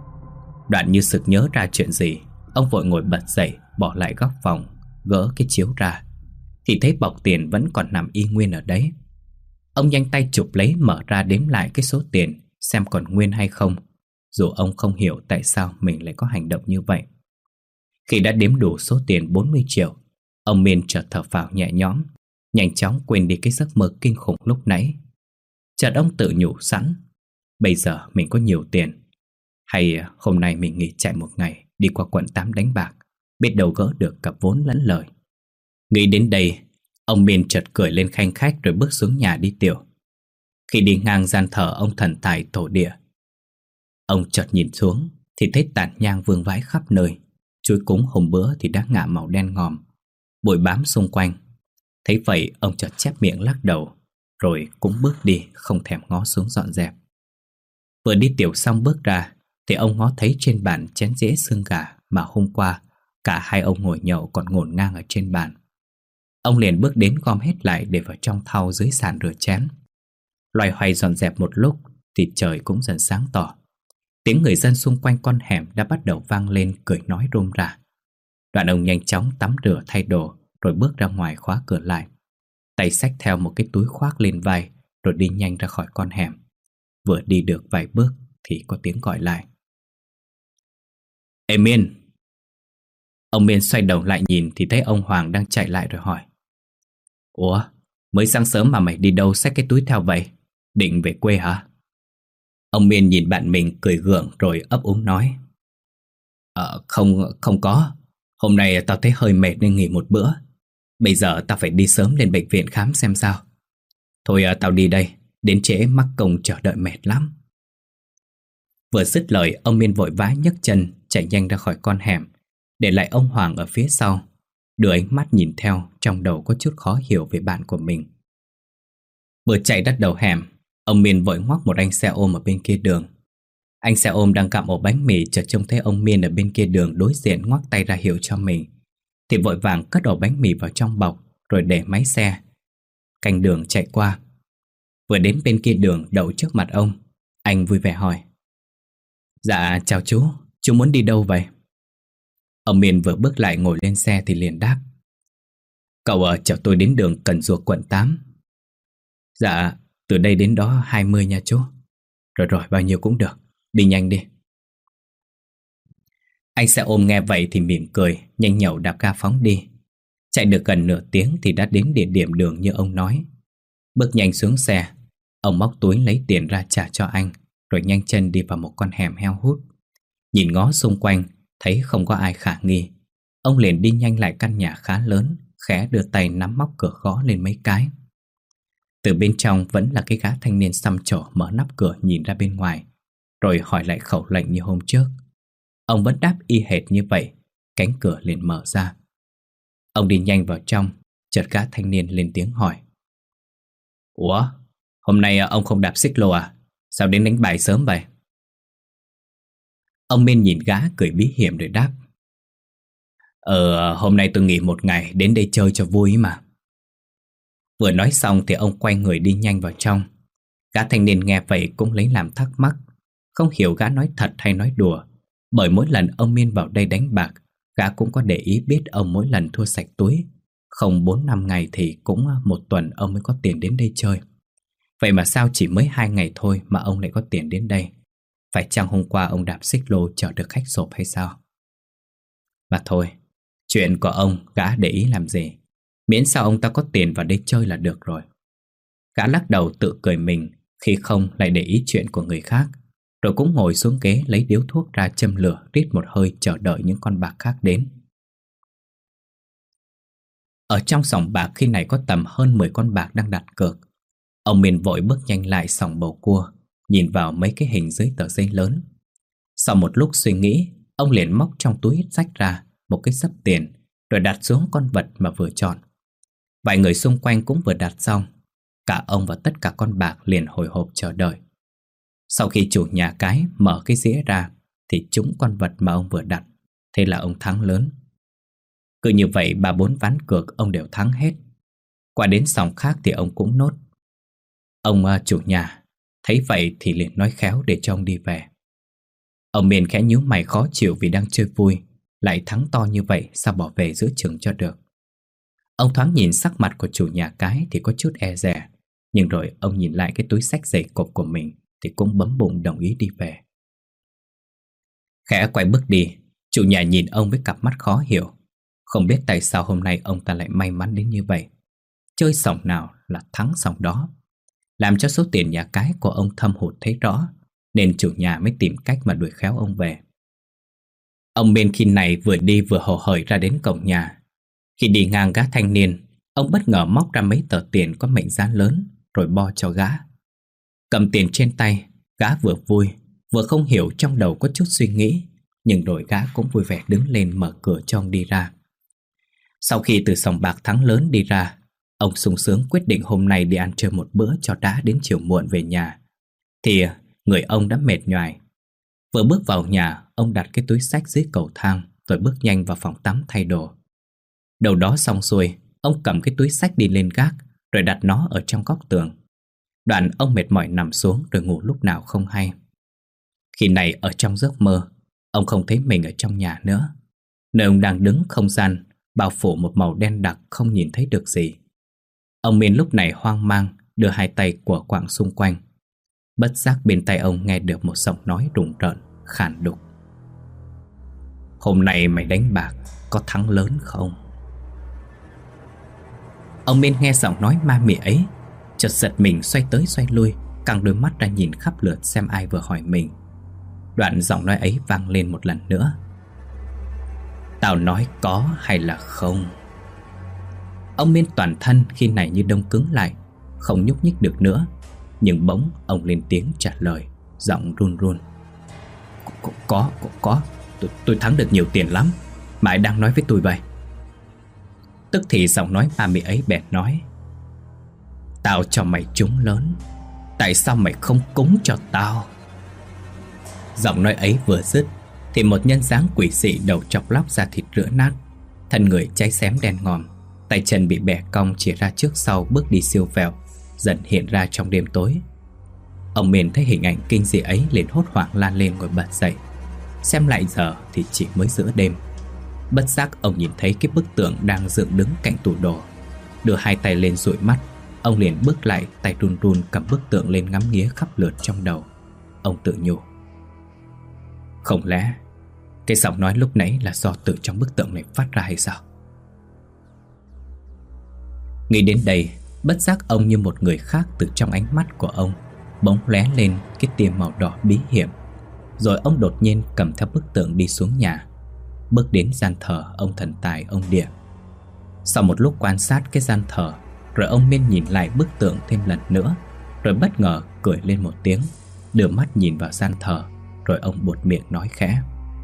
Đoạn như sực nhớ ra chuyện gì, ông vội ngồi bật dậy, bỏ lại góc phòng, gỡ cái chiếu ra thì thấy bọc tiền vẫn còn nằm y nguyên ở đấy. Ông nhanh tay chụp lấy, mở ra đếm lại cái số tiền xem còn nguyên hay không, dù ông không hiểu tại sao mình lại có hành động như vậy. Khi đã đếm đủ số tiền 40 triệu, ông Miên chợt thở phào nhẹ nhõm, nhanh chóng quên đi cái giấc mơ kinh khủng lúc nãy. Chợt ông tự nhủ sẵn, bây giờ mình có nhiều tiền, hay hôm nay mình nghỉ chạy một ngày đi qua quận 8 đánh bạc, biết đâu gỡ được cả vốn lẫn lời. Nghĩ đến đây, ông Miên chợt cười lên khanh khách rồi bước xuống nhà đi tiểu. Khi đi ngang gian thờ ông thần tài tổ địa, ông chợt nhìn xuống thì thấy tàn nhang vương vãi khắp nơi. Chuối cúng hôm bữa thì đã ngả màu đen ngòm, bụi bám xung quanh. Thấy vậy ông chợt chép miệng lắc đầu, rồi cũng bước đi không thèm ngó xuống dọn dẹp. Vừa đi tiểu xong bước ra thì ông ngó thấy trên bàn chén dĩa xương gà mà hôm qua cả hai ông ngồi nhậu còn ngổn ngang ở trên bàn. Ông liền bước đến gom hết lại để vào trong thau dưới sàn rửa chén. Loay hoay dọn dẹp một lúc thì trời cũng dần sáng tỏ. Tiếng người dân xung quanh con hẻm đã bắt đầu vang lên cười nói rôm rả. Đoạn ông nhanh chóng tắm rửa thay đồ rồi bước ra ngoài khóa cửa lại. Tay xách theo một cái túi khoác lên vai rồi đi nhanh ra khỏi con hẻm. Vừa đi được vài bước thì có tiếng gọi lại. Ê Miên! Ông Miên xoay đầu lại nhìn thì thấy ông Hoàng đang chạy lại rồi hỏi. Ủa, mới sáng sớm mà mày đi đâu xách cái túi theo vậy? Định về quê hả? Ông Miên nhìn bạn mình cười gượng rồi ấp úng nói. Không có. Hôm nay tao thấy hơi mệt nên nghỉ một bữa. Bây giờ tao phải đi sớm lên bệnh viện khám xem sao. Thôi tao đi đây, đến trễ mắc công chờ đợi mệt lắm. Vừa dứt lời ông Miên vội vã nhấc chân chạy nhanh ra khỏi con hẻm, để lại ông Hoàng ở phía sau, đưa ánh mắt nhìn theo, trong đầu có chút khó hiểu về bạn của mình. Vừa chạy đắt đầu hẻm, ông Miên vội ngoắc một anh xe ôm ở bên kia đường. Anh xe ôm đang gặm ổ bánh mì chợt trông thấy ông Miên ở bên kia đường đối diện ngoắc tay ra hiệu cho mình, thì vội vàng cất ổ bánh mì vào trong bọc rồi để máy xe canh đường chạy qua. Vừa đến bên kia đường đậu trước mặt ông, anh vui vẻ hỏi. Dạ chào chú muốn đi đâu vậy? Ông Miên vừa bước lại ngồi lên xe thì liền đáp. Cậu chở tôi đến đường Cần Duộc quận 8. Dạ, từ đây đến đó 20 nha chú. Rồi bao nhiêu cũng được, đi nhanh đi. Anh xe ôm nghe vậy thì mỉm cười, nhanh nhẩu đạp ga phóng đi. Chạy được gần nửa tiếng thì đã đến địa điểm đường như ông nói. Bước nhanh xuống xe, ông móc túi lấy tiền ra trả cho anh, rồi nhanh chân đi vào một con hẻm heo hút. Nhìn ngó xung quanh, thấy không có ai khả nghi, ông liền đi nhanh lại căn nhà khá lớn, khẽ đưa tay nắm móc cửa gõ lên mấy cái. Từ bên trong vẫn là cái gã thanh niên xăm trổ mở nắp cửa nhìn ra bên ngoài, rồi hỏi lại khẩu lệnh như hôm trước. Ông vẫn đáp y hệt như vậy, cánh cửa liền mở ra. Ông đi nhanh vào trong, chợt gã thanh niên lên tiếng hỏi. Ủa, hôm nay ông không đạp xích lô à? Sao đến đánh bài sớm vậy? Ông Miên nhìn gã cười bí hiểm rồi đáp. Hôm nay tôi nghỉ một ngày đến đây chơi cho vui mà. Vừa nói xong thì ông quay người đi nhanh vào trong. Gã thanh niên nghe vậy cũng lấy làm thắc mắc, không hiểu gã nói thật hay nói đùa. Bởi mỗi lần ông Miên vào đây đánh bạc, gã cũng có để ý biết ông mỗi lần thua sạch túi. Không 4-5 ngày thì cũng một tuần ông mới có tiền đến đây chơi. Vậy mà sao chỉ mới 2 ngày thôi mà ông lại có tiền đến đây? Phải chăng hôm qua ông đạp xích lô chở được khách sộp hay sao? Mà thôi, chuyện của ông gã để ý làm gì, miễn sao ông ta có tiền vào đây chơi là được rồi. Gã lắc đầu tự cười mình, khi không lại để ý chuyện của người khác, rồi cũng ngồi xuống ghế lấy điếu thuốc ra châm lửa rít một hơi chờ đợi những con bạc khác đến. Ở trong sòng bạc khi này có tầm hơn 10 con bạc đang đặt cược. Ông Miên vội bước nhanh lại sòng bầu cua, nhìn vào mấy cái hình dưới tờ giấy lớn. Sau một lúc suy nghĩ, ông liền móc trong túi xách ra một cái xấp tiền, rồi đặt xuống con vật mà vừa chọn. Vài người xung quanh cũng vừa đặt xong. Cả ông và tất cả con bạc liền hồi hộp chờ đợi. Sau khi chủ nhà cái mở cái dĩa ra thì trúng con vật mà ông vừa đặt. Thế là ông thắng lớn. Cứ như vậy 3-4 ván cược ông đều thắng hết. Qua đến sòng khác thì ông cũng nốt. Ông chủ nhà thấy vậy thì liền nói khéo để cho ông đi về. Ông Miên khẽ nhíu mày khó chịu vì đang chơi vui, lại thắng to như vậy sao bỏ về giữa chừng cho được. Ông thoáng nhìn sắc mặt của chủ nhà cái thì có chút e dè, nhưng rồi ông nhìn lại cái túi xách dày cộp của mình thì cũng bấm bụng đồng ý đi về. Khẽ quay bước đi, chủ nhà nhìn ông với cặp mắt khó hiểu. Không biết tại sao hôm nay ông ta lại may mắn đến như vậy. Chơi sòng nào là thắng sòng đó, làm cho số tiền nhà cái của ông thâm hụt thấy rõ, nên chủ nhà mới tìm cách mà đuổi khéo ông về. Ông Miên khi này vừa đi vừa hồ hởi ra đến cổng nhà. Khi đi ngang gã thanh niên, ông bất ngờ móc ra mấy tờ tiền có mệnh giá lớn rồi bo cho gã. Cầm tiền trên tay, gã vừa vui Vừa không hiểu trong đầu có chút suy nghĩ, nhưng đội gã cũng vui vẻ đứng lên mở cửa cho ông đi ra. Sau khi từ sòng bạc thắng lớn đi ra, ông sung sướng quyết định hôm nay đi ăn trưa một bữa cho đã đến chiều muộn về nhà. Thì người ông đã mệt nhoài. Vừa bước vào nhà, ông đặt cái túi xách dưới cầu thang rồi bước nhanh vào phòng tắm thay đồ. Đầu đó xong xuôi, ông cầm cái túi xách đi lên gác rồi đặt nó ở trong góc tường. Đoạn ông mệt mỏi nằm xuống rồi ngủ lúc nào không hay. Khi này ở trong giấc mơ, ông không thấy mình ở trong nhà nữa. Nơi ông đang đứng không gian bao phủ một màu đen đặc không nhìn thấy được gì. Ông Miên lúc này hoang mang đưa hai tay của quạng xung quanh. Bất giác bên tai ông nghe được một giọng nói rùng rợn, khàn đục. Hôm nay mày đánh bạc có thắng lớn không? Ông Miên nghe giọng nói ma mị ấy, chợt giật mình xoay tới xoay lui, căng đôi mắt ra nhìn khắp lượt xem ai vừa hỏi mình. Đoạn giọng nói ấy vang lên một lần nữa. Tao nói có hay là không? Ông Miên toàn thân khi này như đông cứng lại, không nhúc nhích được nữa. Nhưng bỗng ông lên tiếng trả lời, giọng run run. Có. Tôi thắng được nhiều tiền lắm. Mà ai đang nói với tôi vậy? Tức thì giọng nói ma mị ấy bèn nói. Tao cho mày trúng lớn, tại sao mày không cúng cho tao? Giọng nói ấy vừa dứt thì một nhân dáng quỷ dị, đầu chọc lóc, da thịt rữa nát, thân người cháy xém đen ngòm, tay chân bị bẻ cong chỉ ra trước sau bước đi siêu vẹo, dần hiện ra trong đêm tối. Ông Miên thấy hình ảnh kinh dị ấy liền hốt hoảng la lên ngồi bật dậy. Xem lại giờ thì chỉ mới giữa đêm. Bất giác ông nhìn thấy cái bức tượng đang dựng đứng cạnh tủ đồ. Đưa hai tay lên dụi mắt, ông liền bước lại, tay run run cầm bức tượng lên ngắm nghía khắp lượt trong đầu. Ông tự nhủ, không lẽ cái giọng nói lúc nãy là do từ trong bức tượng này phát ra hay sao? Nghĩ đến đây, bất giác ông như một người khác từ trong ánh mắt của ông bỗng lóe lên cái tia màu đỏ bí hiểm. Rồi ông đột nhiên cầm theo bức tượng đi xuống nhà, bước đến gian thờ ông thần tài ông địa. Sau một lúc quan sát cái gian thờ, rồi ông Miên nhìn lại bức tượng thêm lần nữa, rồi bất ngờ cười lên một tiếng, đưa mắt nhìn vào gian thờ. Rồi ông buột miệng nói khẽ.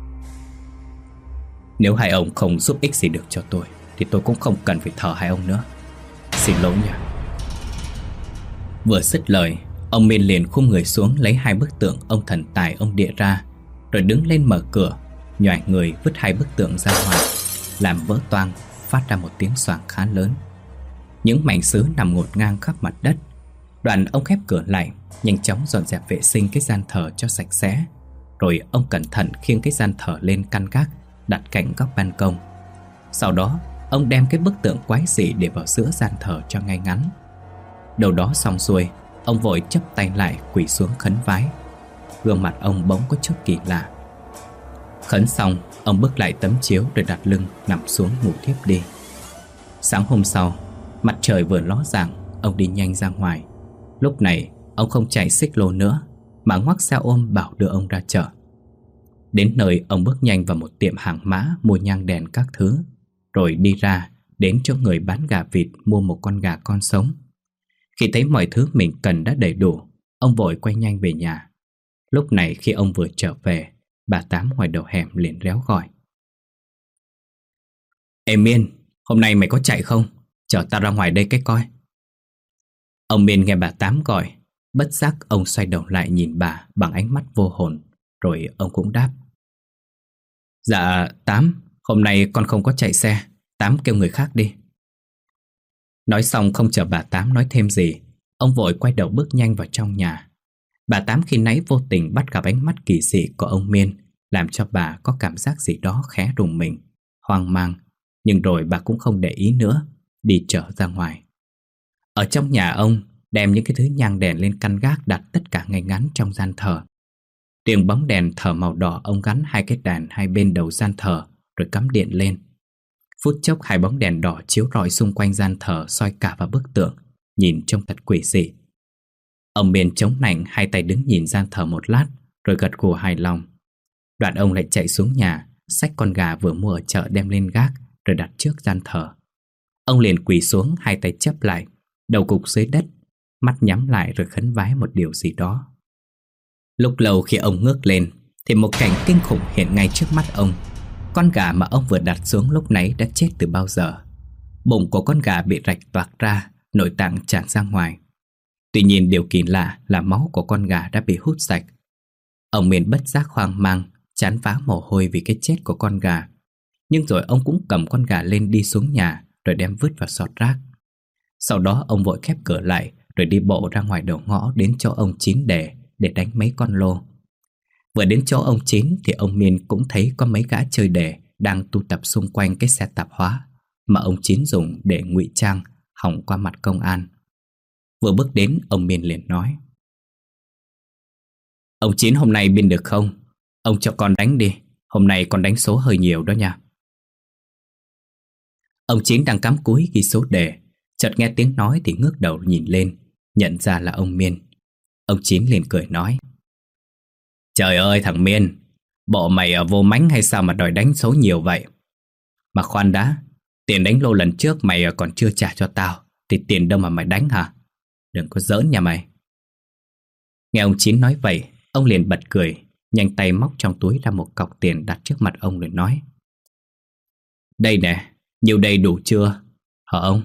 Nếu hai ông không giúp ích gì được cho tôi thì tôi cũng không cần phải thờ hai ông nữa. Xin lỗi nha. Vừa dứt lời, ông Miên liền khum người xuống lấy hai bức tượng ông thần tài ông địa ra, rồi đứng lên mở cửa, nhoài người vứt hai bức tượng ra ngoài, làm vỡ toang, phát ra một tiếng xoảng khá lớn. Những mảnh sứ nằm ngổn ngang khắp mặt đất. Đoạn ông khép cửa lại, nhanh chóng dọn dẹp vệ sinh cái gian thờ cho sạch sẽ. Rồi ông cẩn thận khiêng cái gian thờ lên căn gác đặt cạnh góc ban công. Sau đó ông đem cái bức tượng quái dị để vào giữa gian thờ cho ngay ngắn. Đầu đó xong xuôi, ông vội chắp tay lại quỳ xuống khấn vái. Gương mặt ông bỗng có chút kỳ lạ. Khấn xong, ông bước lại tấm chiếu rồi đặt lưng nằm xuống ngủ thiếp đi. Sáng hôm sau, mặt trời vừa ló dạng, ông đi nhanh ra ngoài. Lúc này ông không chạy xích lô nữa, mà ngoắc xe ôm bảo đưa ông ra chợ. Đến nơi, ông bước nhanh vào một tiệm hàng mã mua nhang đèn các thứ, rồi đi ra đến chỗ người bán gà vịt mua một con gà con sống. Khi thấy mọi thứ mình cần đã đầy đủ, ông vội quay nhanh về nhà. Lúc này khi ông vừa trở về, bà Tám ngoài đầu hẻm liền réo gọi. Ê Miên, hôm nay mày có chạy không? Chở tao ra ngoài đây cái coi. Ông Miên nghe bà Tám gọi, bất giác ông xoay đầu lại nhìn bà bằng ánh mắt vô hồn. Rồi ông cũng đáp. Dạ Tám, hôm nay con không có chạy xe. Tám kêu người khác đi. Nói xong không chờ bà Tám nói thêm gì, ông vội quay đầu bước nhanh vào trong nhà. Bà Tám khi nãy vô tình bắt gặp ánh mắt kỳ dị của ông Miên, làm cho bà có cảm giác gì đó khẽ rùng mình, hoang mang. Nhưng rồi bà cũng không để ý nữa, đi trở ra ngoài. Ở trong nhà ông, đem những cái thứ nhang đèn lên căn gác đặt tất cả ngay ngắn trong gian thờ. Riêng bóng đèn thờ màu đỏ ông gắn hai cái đèn hai bên đầu gian thờ, rồi cắm điện lên. Phút chốc hai bóng đèn đỏ chiếu rọi xung quanh gian thờ soi cả vào bức tượng, nhìn trông thật quỷ dị. Ông Miên chống nạnh hai tay đứng nhìn gian thờ một lát, rồi gật gù hài lòng. Đoạn ông lại chạy xuống nhà, xách con gà vừa mua ở chợ đem lên gác, rồi đặt trước gian thờ. Ông liền quỳ xuống hai tay chắp lại, đầu gục dưới đất, mắt nhắm lại rồi khấn vái một điều gì đó. Lúc lâu khi ông ngước lên thì một cảnh kinh khủng hiện ngay trước mắt ông. Con gà mà ông vừa đặt xuống lúc nãy đã chết từ bao giờ. Bụng của con gà bị rạch toạc ra, nội tạng tràn ra ngoài. Tuy nhiên điều kỳ lạ là máu của con gà đã bị hút sạch. Ông Miên bất giác hoang mang, chán vã mồ hôi vì cái chết của con gà. Nhưng rồi ông cũng cầm con gà lên đi xuống nhà rồi đem vứt vào xọt rác. Sau đó ông vội khép cửa lại rồi đi bộ ra ngoài đầu ngõ đến chỗ ông Chín để đánh mấy con lô. Vừa đến chỗ ông Chín thì ông Miên cũng thấy có mấy gã chơi đề đang tụ tập xung quanh cái xe tạp hóa mà ông Chín dùng để ngụy trang hòng qua mặt công an. Vừa bước đến, ông Miên liền nói: "Ông Chín hôm nay biên được không? Ông cho con đánh đi, hôm nay con đánh số hơi nhiều đó nha." Ông Chín đang cắm cúi ghi số đề, chợt nghe tiếng nói thì ngước đầu nhìn lên, nhận ra là ông Miên. Ông Chín liền cười nói: "Trời ơi thằng Miên, bộ mày vô mánh hay sao mà đòi đánh số nhiều vậy? Mà khoan đã, tiền đánh lô lần trước mày còn chưa trả cho tao, thì tiền đâu mà mày đánh hả? Đừng có giỡn nha mày." Nghe ông Chín nói vậy, ông liền bật cười, nhanh tay móc trong túi ra một cọc tiền đặt trước mặt ông rồi nói: "Đây nè, nhiêu đây đủ chưa? Hả ông?"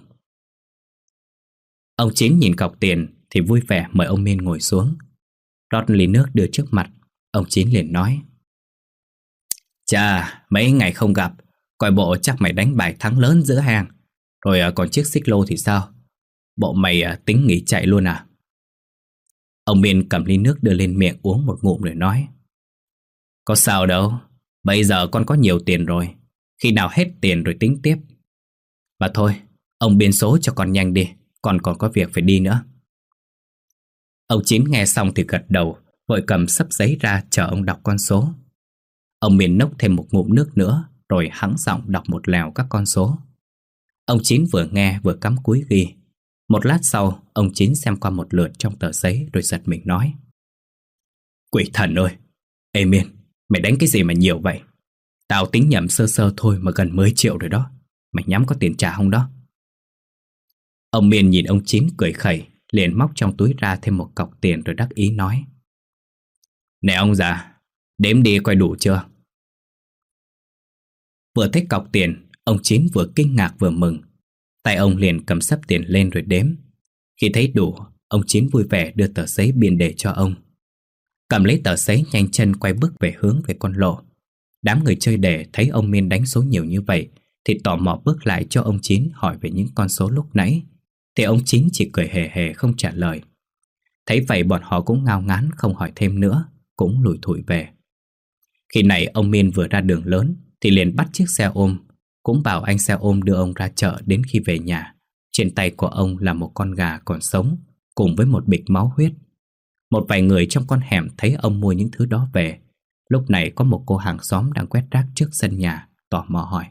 Ông Chín nhìn cọc tiền thì vui vẻ mời ông Miên ngồi xuống. Rót ly nước đưa trước mặt, ông Chín liền nói: "Chà, mấy ngày không gặp, coi bộ chắc mày đánh bài thắng lớn giữa hàng. Rồi còn chiếc xích lô thì sao? Bộ mày tính nghỉ chạy luôn à?" Ông Miên cầm ly nước đưa lên miệng uống một ngụm rồi nói: "Có sao đâu, bây giờ con có nhiều tiền rồi, khi nào hết tiền rồi tính tiếp. Mà thôi, ông biên số cho con nhanh đi, con còn có việc phải đi nữa." Ông Chín nghe xong thì gật đầu, vội cầm xấp giấy ra chờ ông đọc con số. Ông Miên nốc thêm một ngụm nước nữa rồi hắng giọng đọc một lèo các con số. Ông Chín vừa nghe vừa cắm cúi ghi. Một lát sau, ông Chín xem qua một lượt trong tờ giấy rồi giật mình nói: "Quỷ thần ơi! Ê Miên, mày đánh cái gì mà nhiều vậy? Tao tính nhầm sơ sơ thôi mà gần 10 triệu rồi đó. Mày nhắm có tiền trả không đó?" Ông Miên nhìn ông Chín cười khẩy, liền móc trong túi ra thêm một cọc tiền rồi đắc ý nói: "Nè ông già, đếm đi coi đủ chưa?" Vừa thấy cọc tiền, ông Chín vừa kinh ngạc vừa mừng. Tay ông liền cầm xấp tiền lên rồi đếm. Khi thấy đủ, ông Chín vui vẻ đưa tờ giấy biên đề cho ông. Cầm lấy tờ giấy nhanh chân quay bước về hướng về con lộ. Đám người chơi đề thấy ông Miên đánh số nhiều như vậy thì tò mò bước lại cho ông Chín hỏi về những con số lúc nãy. Thì ông Chín chỉ cười hề hề không trả lời. Thấy vậy bọn họ cũng ngao ngán không hỏi thêm nữa, cũng lủi thủi về. Khi này ông Miên vừa ra đường lớn thì liền bắt chiếc xe ôm, cũng bảo anh xe ôm đưa ông ra chợ. Đến khi về nhà, trên tay của ông là một con gà còn sống cùng với một bịch máu huyết. Một vài người trong con hẻm thấy ông mua những thứ đó về. Lúc này có một cô hàng xóm đang quét rác trước sân nhà, tò mò hỏi: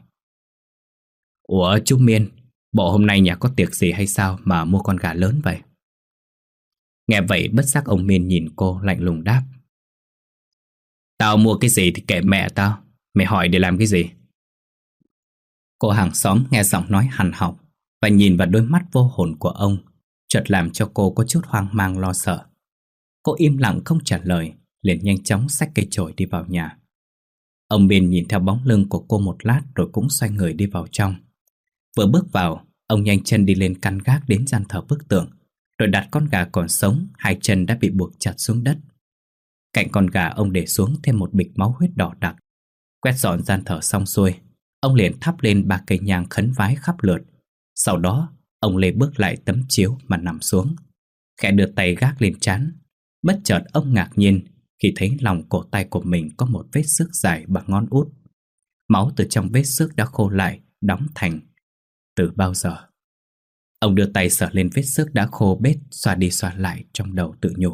"Ủa chú Miên, bộ hôm nay nhà có tiệc gì hay sao mà mua con gà lớn vậy?" Nghe vậy bất giác ông Miên nhìn cô lạnh lùng đáp: "Tao mua cái gì thì kệ mẹ tao, mày hỏi để làm cái gì?" Cô hàng xóm nghe giọng nói hằn học và nhìn vào đôi mắt vô hồn của ông, chợt làm cho cô có chút hoang mang lo sợ. Cô im lặng không trả lời, liền nhanh chóng xách cây chổi đi vào nhà. Ông Miên nhìn theo bóng lưng của cô một lát rồi cũng xoay người đi vào trong. Vừa bước vào, ông nhanh chân đi lên căn gác đến gian thờ bức tượng, rồi đặt con gà còn sống, hai chân đã bị buộc chặt xuống đất. Cạnh con gà ông để xuống thêm một bịch máu huyết đỏ đặc. Quét dọn gian thờ xong xuôi, ông liền thắp lên 3 cây nhang khấn vái khắp lượt. Sau đó, ông lê bước lại tấm chiếu mà nằm xuống, khẽ đưa tay gác lên trán. Bất chợt ông ngạc nhiên khi thấy lòng cổ tay của mình có một vết xước dài bằng ngón út. Máu từ trong vết xước đã khô lại, đóng thành. Từ bao giờ? Ông đưa tay sờ lên vết xước đã khô bết, xoa đi xoa lại trong đầu tự nhủ: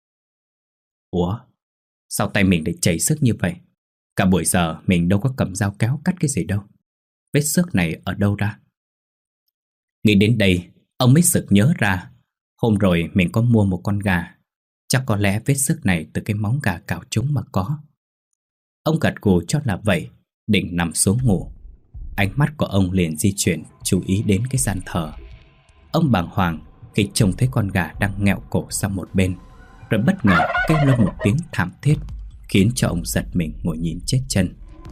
"Ủa, sao tay mình lại chảy xước như vậy? Cả buổi giờ mình đâu có cầm dao kéo cắt cái gì đâu. Vết xước này ở đâu ra?" Nghĩ đến đây, ông mới sực nhớ ra hôm rồi mình có mua một con gà. Chắc có lẽ vết xước này từ cái móng gà cào trúng mà có. Ông gật gù cho là vậy, định nằm xuống ngủ. Ánh mắt của ông liền di chuyển chú ý đến cái gian thờ. Ông bàng hoàng khi trông thấy con gà đang nghẹo cổ sang một bên. rồi bất ngờ kêu lên một tiếng thảm thiết, khiến cho ông giật mình ngồi nhìn chết chân.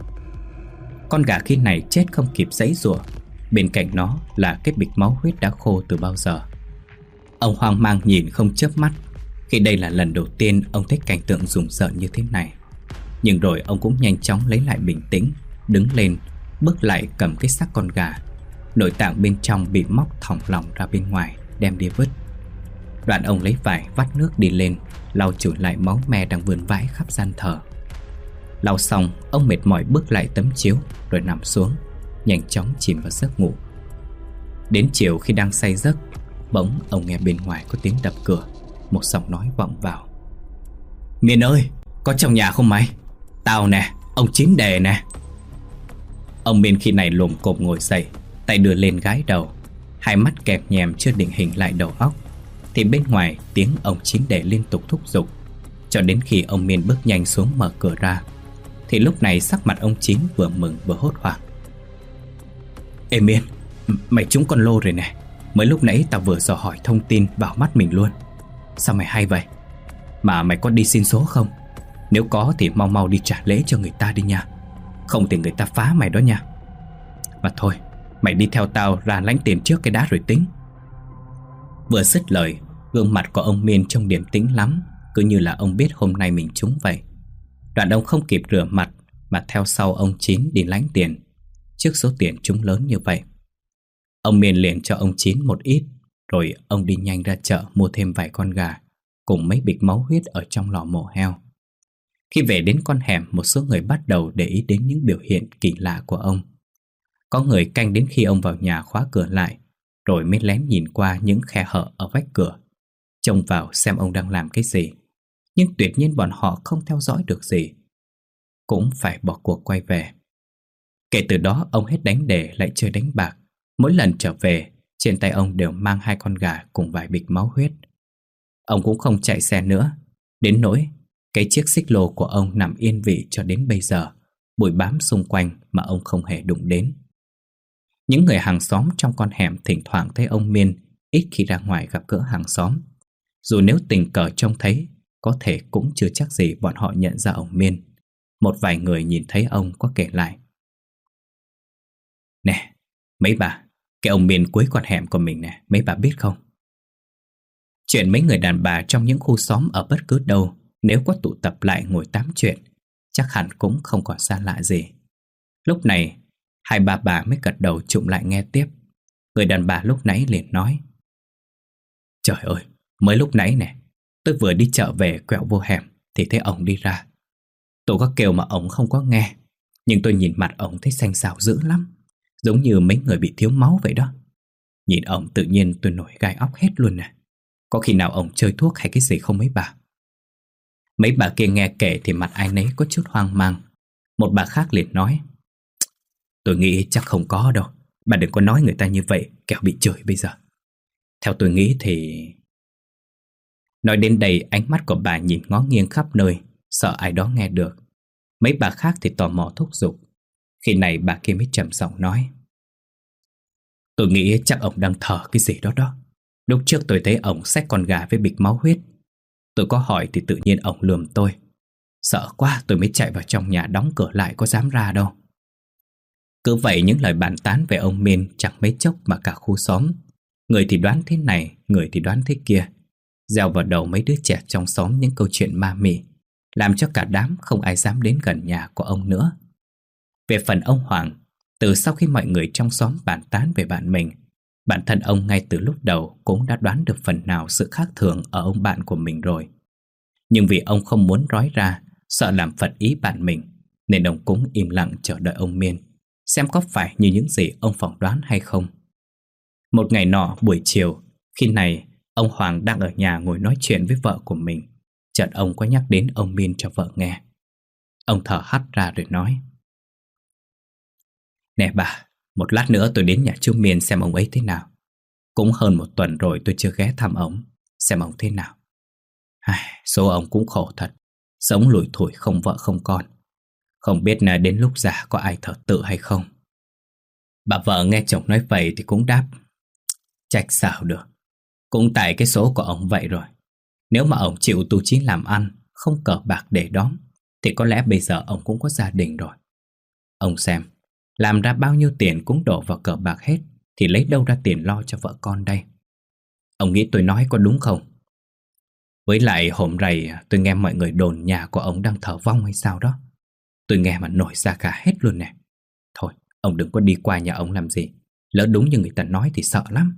Con gà khi này chết không kịp giãy giụa, bên cạnh nó là cái bịch máu huyết đã khô từ bao giờ. Ông hoang mang nhìn không chớp mắt, khi đây là lần đầu tiên ông thấy cảnh tượng rùng rợn như thế này. Nhưng rồi ông cũng nhanh chóng lấy lại bình tĩnh, đứng lên, bước lại cầm cái xác con gà. Nội tạng bên trong bị móc thòng lọng ra bên ngoài, đem đi vứt. Đoạn ông lấy vải vắt nước đi lên, lau chùi lại máu me đang vươn vãi khắp gian thờ. Lau xong, ông mệt mỏi bước lại tấm chiếu rồi nằm xuống, nhanh chóng chìm vào giấc ngủ. Đến chiều khi đang say giấc, bỗng ông nghe bên ngoài có tiếng đập cửa. Một giọng nói vọng vào: "Miên ơi, có trong nhà không mày? Tao nè, ông Chín Đề nè." Ông Miên khi này lồm cồm ngồi dậy, tay đưa lên gái đầu, hai mắt kẹp nhèm chưa định hình lại đầu óc. Thì bên ngoài tiếng ông Chín Đề liên tục thúc giục, cho đến khi ông Miên bước nhanh xuống mở cửa ra. Thì lúc này sắc mặt ông Chín vừa mừng vừa hốt hoảng. "Ê Miên, mày trúng con lô rồi nè. Mới lúc nãy tao vừa dò hỏi thông tin vào mắt mình luôn. Sao mày hay vậy? Mà mày có đi xin số không? Nếu có thì mau mau đi trả lễ cho người ta đi nha. Không thì người ta phá mày đó nha. Mà thôi, mày đi theo tao ra lãnh tiền trước cái đã rồi tính." Vừa dứt lời, gương mặt của ông Miên trông điềm tĩnh lắm, cứ như là ông biết hôm nay mình trúng vậy. Đoạn ông không kịp rửa mặt mà theo sau ông Chín đi lãnh tiền. Trước số tiền trúng lớn như vậy, ông Miên liền cho ông Chín một ít, rồi ông đi nhanh ra chợ mua thêm vài con gà cùng mấy bịch máu huyết ở trong lò mổ heo. Khi về đến con hẻm, một số người bắt đầu để ý đến những biểu hiện kỳ lạ của ông. Có người canh đến khi ông vào nhà khóa cửa lại, rồi mới lén nhìn qua những khe hở ở vách cửa, trông vào xem ông đang làm cái gì. Nhưng tuyệt nhiên bọn họ không theo dõi được gì, cũng phải bỏ cuộc quay về. Kể từ đó ông hết đánh đề lại chơi đánh bạc. Mỗi lần trở về, trên tay ông đều mang 2 con gà cùng vài bịch máu huyết. Ông cũng không chạy xe nữa, đến nỗi cái chiếc xích lô của ông nằm yên vị cho đến bây giờ, bụi bám xung quanh mà ông không hề đụng đến. Những người hàng xóm trong con hẻm thỉnh thoảng thấy ông Miên, ít khi ra ngoài gặp gỡ hàng xóm. Dù nếu tình cờ trông thấy, có thể cũng chưa chắc gì bọn họ nhận ra ông Miên. Một vài người nhìn thấy ông có kể lại: "Nè, mấy bà, cái ông Miên cuối con hẻm của mình nè, mấy bà biết không?" Chuyện mấy người đàn bà trong những khu xóm ở bất cứ đâu, nếu có tụ tập lại ngồi tám chuyện, chắc hẳn cũng không còn xa lạ gì. Lúc này, 2-3 bà mới gật đầu chụm lại nghe tiếp. Người đàn bà lúc nãy liền nói: "Trời ơi, mới lúc nãy nè, tôi vừa đi chợ về quẹo vô hẻm thì thấy ổng đi ra. Tôi có kêu mà ổng không có nghe, nhưng tôi nhìn mặt ổng thấy xanh xao dữ lắm, giống như mấy người bị thiếu máu vậy đó. Nhìn ổng tự nhiên tôi nổi gai óc hết luôn nè. Có khi nào ổng chơi thuốc hay cái gì không mấy bà?" Mấy bà kia nghe kể thì mặt ai nấy có chút hoang mang. Một bà khác liền nói: "Tôi nghĩ chắc không có đâu. Bà đừng có nói người ta như vậy, kẻo bị chửi bây giờ. Theo tôi nghĩ thì..." Nói đến đây, ánh mắt của bà nhìn ngó nghiêng khắp nơi, sợ ai đó nghe được. Mấy bà khác thì tò mò thúc giục. Khi này bà kia mới trầm giọng nói: "Tôi nghĩ chắc ổng đang thở cái gì đó đó. Lúc trước tôi thấy ổng xách con gà với bịch máu huyết. Tôi có hỏi thì tự nhiên ổng lườm tôi. Sợ quá tôi mới chạy vào trong nhà đóng cửa lại, có dám ra đâu." Cứ vậy những lời bàn tán về ông Miên chẳng mấy chốc mà cả khu xóm, người thì đoán thế này, người thì đoán thế kia, gieo vào đầu mấy đứa trẻ trong xóm những câu chuyện ma mị, làm cho cả đám không ai dám đến gần nhà của ông nữa. Về phần ông Hoàng, từ sau khi mọi người trong xóm bàn tán về bạn mình, bản thân ông ngay từ lúc đầu cũng đã đoán được phần nào sự khác thường ở ông bạn của mình rồi. Nhưng vì ông không muốn nói ra, sợ làm phật ý bạn mình, nên ông cũng im lặng chờ đợi ông Miên, xem có phải như những gì ông phỏng đoán hay không. Một ngày nọ buổi chiều, khi này ông Hoàng đang ở nhà ngồi nói chuyện với vợ của mình, chợt ông có nhắc đến ông Miên cho vợ nghe. Ông thở hắt ra rồi nói: "Nè bà, một lát nữa tôi đến nhà chú Miên xem ông ấy thế nào. Cũng hơn 1 tuần rồi tôi chưa ghé thăm ông, xem ông thế nào. Số ông cũng khổ thật, sống lủi thủi không vợ không con. Không biết là đến lúc già có ai thờ tự hay không." Bà vợ nghe chồng nói vậy thì cũng đáp: "Trách sao được, cũng tại cái số của ông vậy rồi. Nếu mà ông chịu tu chí làm ăn, không cờ bạc để đóm, thì có lẽ bây giờ ông cũng có gia đình rồi. Ông xem, làm ra bao nhiêu tiền cũng đổ vào cờ bạc hết, thì lấy đâu ra tiền lo cho vợ con đây? Ông nghĩ tôi nói có đúng không? Với lại hôm nay tôi nghe mọi người đồn nhà của ông đang thờ vong hay sao đó. Tôi nghe mà nổi da gà hết luôn nè. Thôi, ông đừng có đi qua nhà ông làm gì. Lỡ đúng như người ta nói thì sợ lắm.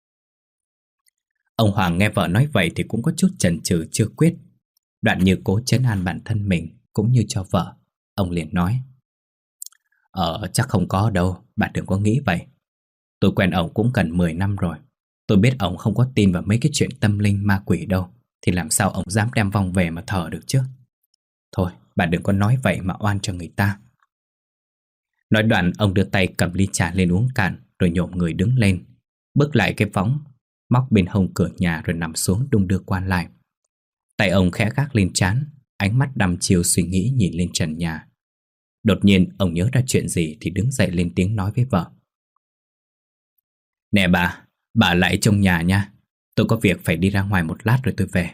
Ông Hoàng nghe vợ nói vậy thì cũng có chút chần chừ chưa quyết. Đoạn như cố trấn an bản thân mình cũng như cho vợ. Ông liền nói: chắc không có đâu, bạn đừng có nghĩ vậy. Tôi quen ông cũng gần 10 năm rồi. Tôi biết ông không có tin vào mấy cái chuyện tâm linh ma quỷ đâu, thì làm sao ông dám đem vong về mà thờ được chứ. Thôi, bạn đừng có nói vậy mà oan cho người ta. Nói đoạn, ông đưa tay cầm ly trà lên uống cạn, rồi nhổm người đứng lên, bước lại cái võng, móc bên hông cửa nhà rồi nằm xuống đung đưa qua lại. Tay ông khẽ gác lên trán, ánh mắt đăm chiêu suy nghĩ nhìn lên trần nhà. Đột nhiên ông nhớ ra chuyện gì thì đứng dậy lên tiếng nói với vợ: Nè bà lại trong nhà nha. Tôi có việc phải đi ra ngoài một lát rồi tôi về.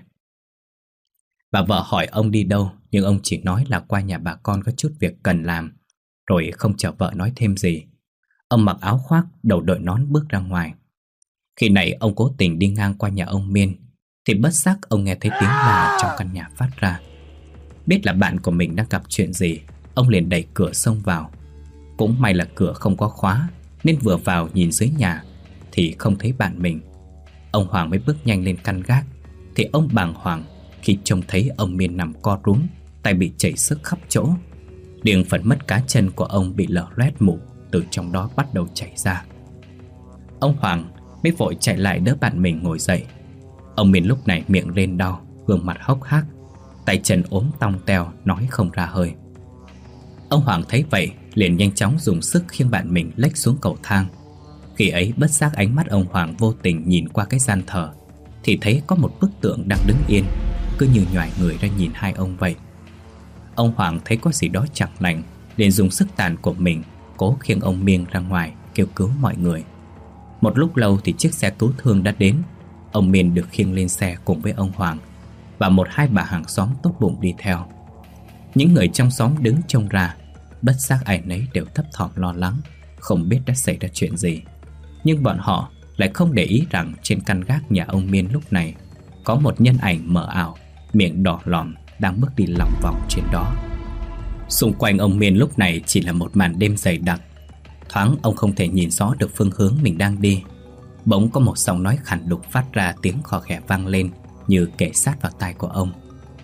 Bà vợ hỏi ông đi đâu, nhưng ông chỉ nói là qua nhà bà con có chút việc cần làm, rồi không chờ vợ nói thêm gì. Ông mặc áo khoác, đầu đội nón bước ra ngoài. Khi nãy ông cố tình đi ngang qua nhà ông Miên, thì bất giác ông nghe thấy tiếng la trong căn nhà phát ra. Biết là bạn của mình đang gặp chuyện gì, ông liền đẩy cửa xông vào. Cũng may là cửa không có khóa, nên vừa vào nhìn dưới nhà thì không thấy bạn mình. Ông Hoàng mới bước nhanh lên căn gác, thì ông bàng hoàng khi trông thấy ông Miên nằm co rúm, tay bị chảy xước khắp chỗ. Riêng phần mất cá chân của ông bị lở loét mủ, từ trong đó bắt đầu chảy ra. Ông Hoàng mới vội chạy lại đỡ bạn mình ngồi dậy. Ông Miên lúc này miệng rên đau, gương mặt hốc hác, tay chân ốm tong teo, nói không ra hơi. Ông Hoàng thấy vậy liền nhanh chóng dùng sức khiêng bạn mình lếch xuống cầu thang. Khi ấy bất giác ánh mắt ông Hoàng vô tình nhìn qua cái gian thờ, thì thấy có một bức tượng đang đứng yên, cứ như nhoài người ra nhìn hai ông vậy. Ông Hoàng thấy có gì đó chẳng lành, liền dùng sức tàn của mình cố khiêng ông Miên ra ngoài kêu cứu mọi người. Một lúc lâu thì chiếc xe cứu thương đã đến. Ông Miên được khiêng lên xe cùng với ông Hoàng, và một hai bà hàng xóm tốt bụng đi theo. Những người trong xóm đứng trông ra, bất giác ai nấy đều thấp thỏm lo lắng, không biết đã xảy ra chuyện gì. Nhưng bọn họ lại không để ý rằng trên căn gác nhà ông Miên lúc này có một nhân ảnh mờ ảo, miệng đỏ lòm, đang bước đi lòng vòng trên đó. Xung quanh ông Miên lúc này chỉ là một màn đêm dày đặc. Thoáng ông không thể nhìn rõ được phương hướng mình đang đi. Bỗng có một giọng nói khàn đục phát ra tiếng khò khè vang lên, như kể sát vào tai của ông: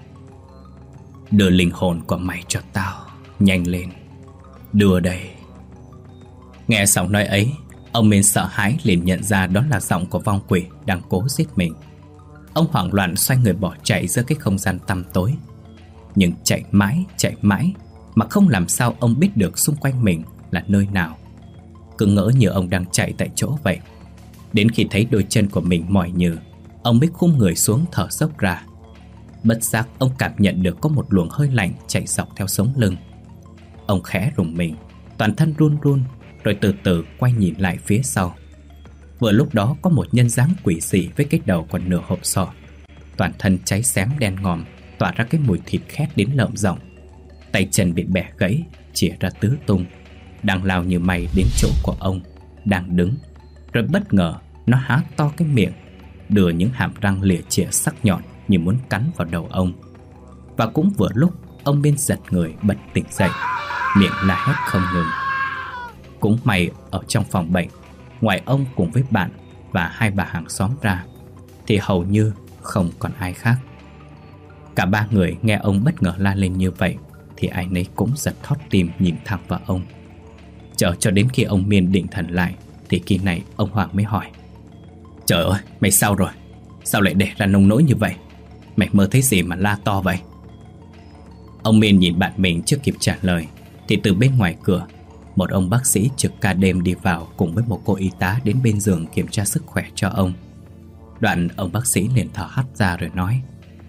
Đưa linh hồn của mày cho tao, nhanh lên, đưa đây. Nghe giọng nói ấy, ông Miên sợ hãi liền nhận ra đó là giọng của vong quỷ đang cố giết mình. Ông hoảng loạn xoay người bỏ chạy giữa cái không gian tăm tối. Nhưng chạy mãi mà không làm sao ông biết được xung quanh mình là nơi nào. Cứ ngỡ như ông đang chạy tại chỗ vậy. Đến khi thấy đôi chân của mình mỏi nhừ, ông mới khum người xuống thở dốc ra. Bất giác ông cảm nhận được có một luồng hơi lạnh chạy dọc theo sống lưng. Ông khẽ rùng mình, toàn thân run run, rồi từ từ quay nhìn lại phía sau. Vừa lúc đó có một nhân dáng quỷ dị với cái đầu còn nửa hộp sọ, toàn thân cháy xém đen ngòm, tỏa ra cái mùi thịt khét đến lợm giọng. Tay chân bị bẻ gãy, chĩa ra tứ tung, đang lao như mày đến chỗ của ông đang đứng. Rồi bất ngờ nó há to cái miệng, đưa những hàm răng lìa chĩa sắc nhọn như muốn cắn vào đầu ông. Và cũng vừa lúc ông Miên giật người bật tỉnh dậy, miệng la hét không ngừng. Cũng may ở trong phòng bệnh, ngoài ông cùng với bạn và hai bà hàng xóm ra, thì hầu như không còn ai khác. Cả ba người nghe ông bất ngờ la lên như vậy thì ai nấy cũng giật thót tim nhìn thẳng vào ông. Chờ cho đến khi ông Miên định thần lại thì khi này ông Hoàng mới hỏi: Trời ơi, mày sao rồi? Sao lại để ra nông nỗi như vậy? Mày mơ thấy gì mà la to vậy? Ông Miên nhìn bạn mình chưa kịp trả lời thì từ bên ngoài cửa, một ông bác sĩ trực ca đêm đi vào cùng với một cô y tá đến bên giường kiểm tra sức khỏe cho ông. Đoạn ông bác sĩ liền thở hắt ra rồi nói: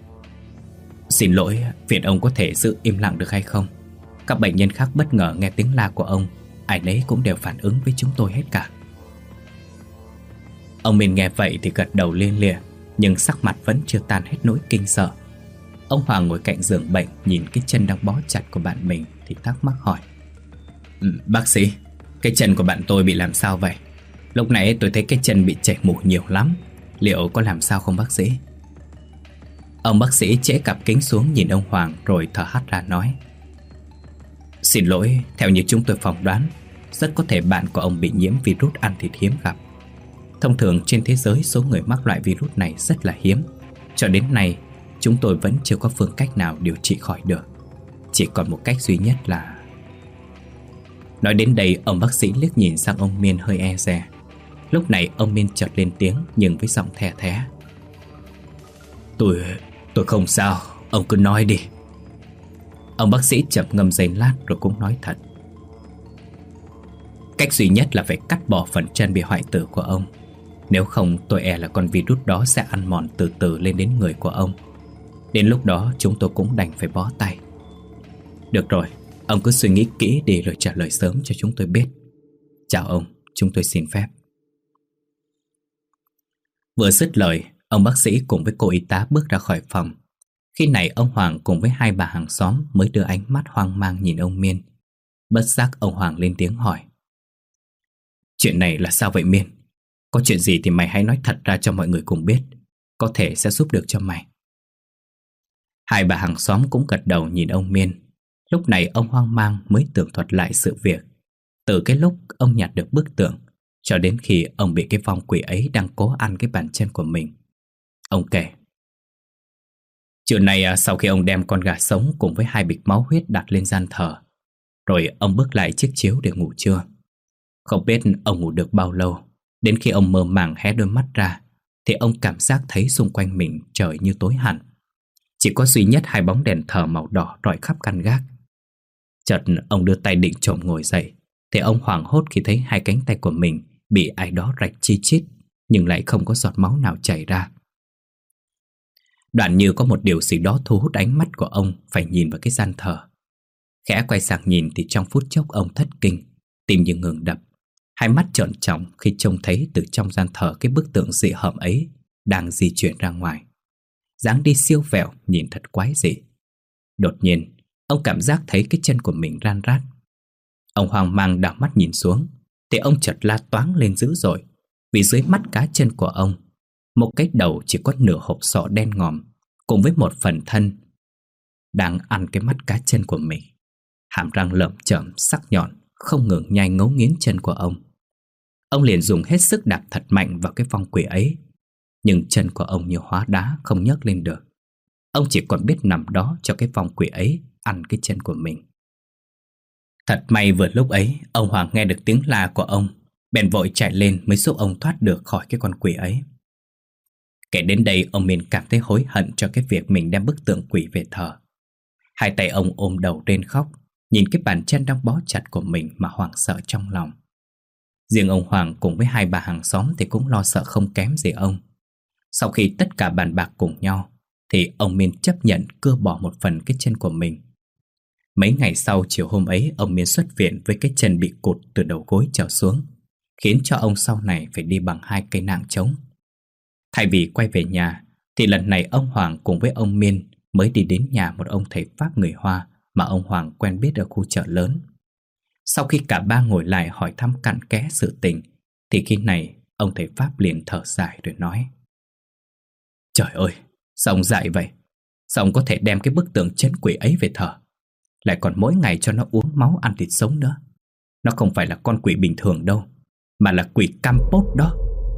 Xin lỗi, phiền ông có thể giữ im lặng được hay không? Các bệnh nhân khác bất ngờ nghe tiếng la của ông, ai nấy cũng đều phản ứng với chúng tôi hết cả. Ông Miên nghe vậy thì gật đầu lia lịa, nhưng sắc mặt vẫn chưa tan hết nỗi kinh sợ. Ông Hoàng ngồi cạnh giường bệnh, nhìn cái chân đang bó chặt của bạn mình thì thắc mắc hỏi: Bác sĩ, cái chân của bạn tôi bị làm sao vậy? Lúc nãy tôi thấy cái chân bị chảy mủ nhiều lắm. Liệu có làm sao không bác sĩ? Ông bác sĩ chễ cặp kính xuống nhìn ông Hoàng rồi thở hắt ra nói: Xin lỗi, theo như chúng tôi phỏng đoán, rất có thể bạn của ông bị nhiễm virus ăn thịt hiếm gặp. Thông thường trên thế giới số người mắc loại virus này rất là hiếm. Cho đến nay chúng tôi vẫn chưa có phương cách nào điều trị khỏi được. Chỉ còn một cách duy nhất là... Nói đến đây, ông bác sĩ liếc nhìn sang ông Miên hơi e dè. Lúc này ông Miên chợt lên tiếng nhưng với giọng the thé: Tôi không sao, ông cứ nói đi. Ông bác sĩ chậm ngâm giây lát rồi cũng nói thật: Cách duy nhất là phải cắt bỏ phần chân bị hoại tử của ông. Nếu không tôi e là con virus đó sẽ ăn mòn từ từ lên đến người của ông. Đến lúc đó chúng tôi cũng đành phải bó tay. Được rồi, ông cứ suy nghĩ kỹ đi rồi trả lời sớm cho chúng tôi biết. Chào ông, chúng tôi xin phép. Vừa dứt lời, ông bác sĩ cùng với cô y tá bước ra khỏi phòng. Khi này ông Hoàng cùng với hai bà hàng xóm mới đưa ánh mắt hoang mang nhìn ông Miên. Bất giác ông Hoàng lên tiếng hỏi: Chuyện này là sao vậy Miên? Có chuyện gì thì mày hãy nói thật ra cho mọi người cùng biết. Có thể sẽ giúp được cho mày. Hai bà hàng xóm cũng gật đầu nhìn ông Miên. Lúc này ông hoang mang mới tường thuật lại sự việc. Từ cái lúc ông nhặt được bức tượng cho đến khi ông bị cái vong quỷ ấy đang cố ăn cái bàn chân của mình. Ông kể: Chiều nay sau khi ông đem con gà sống cùng với 2 bịch máu huyết đặt lên gian thờ, rồi ông bước lại chiếc chiếu để ngủ trưa. Không biết ông ngủ được bao lâu, đến khi ông mơ màng hé đôi mắt ra thì ông cảm giác thấy xung quanh mình trời như tối hẳn. Chỉ có duy nhất 2 bóng đèn thờ màu đỏ rọi khắp căn gác. Chợt ông đưa tay định chồm ngồi dậy thì ông hoảng hốt khi thấy 2 cánh tay của mình bị ai đó rạch chi chít, nhưng lại không có giọt máu nào chảy ra. Đoạn như có một điều gì đó thu hút ánh mắt của ông phải nhìn vào cái gian thờ. Khẽ quay sang nhìn thì trong phút chốc ông thất kinh, tim như ngừng đập, hai mắt trợn tròn khi trông thấy từ trong gian thờ cái bức tượng dị hợm ấy đang di chuyển ra ngoài. Dáng đi siêu vẹo nhìn thật quái dị. Đột nhiên ông cảm giác thấy cái chân của mình ran rát. Ông hoang mang đảo mắt nhìn xuống thì ông chợt la toáng lên dữ dội, vì dưới mắt cá chân của ông, một cái đầu chỉ có nửa hộp sọ đen ngòm cùng với một phần thân đang ăn cái mắt cá chân của mình. Hàm răng lởm chởm sắc nhọn không ngừng nhai ngấu nghiến chân của ông. Ông liền dùng hết sức đạp thật mạnh vào cái vong quỷ ấy, nhưng chân của ông như hóa đá không nhấc lên được. Ông chỉ còn biết nằm đó cho cái vong quỷ ấy ăn cái chân của mình. Thật may vừa lúc ấy ông Hoàng nghe được tiếng la của ông, bèn vội chạy lên mới giúp ông thoát được khỏi cái con quỷ ấy. Kể đến đây ông Miên cảm thấy hối hận cho cái việc mình đem bức tượng quỷ về thờ. Hai tay ông ôm đầu rên khóc, nhìn cái bàn chân đang bó chặt của mình mà hoảng sợ trong lòng. Riêng ông Hoàng cùng với 2 bà hàng xóm thì cũng lo sợ không kém gì ông. Sau khi tất cả bàn bạc cùng nhau thì ông Miên chấp nhận cưa bỏ một phần cái chân của mình. Mấy ngày sau, chiều hôm ấy ông Miên xuất viện với cái chân bị cụt từ đầu gối trở xuống, khiến cho ông sau này phải đi bằng 2 cây nạng trống. Thay vì quay về nhà thì lần này ông Hoàng cùng với ông Miên mới đi đến nhà một ông thầy Pháp người Hoa mà ông Hoàng quen biết ở khu chợ lớn. Sau khi cả ba ngồi lại hỏi thăm cặn kẽ sự tình thì khi này ông thầy Pháp liền thở dài rồi nói: Trời ơi, sao ông dại vậy? Sao ông có thể đem cái bức tượng trấn quỷ ấy về thờ, lại còn mỗi ngày cho nó uống máu ăn thịt sống nữa? Nó không phải là con quỷ bình thường đâu, mà là quỷ Campos đó.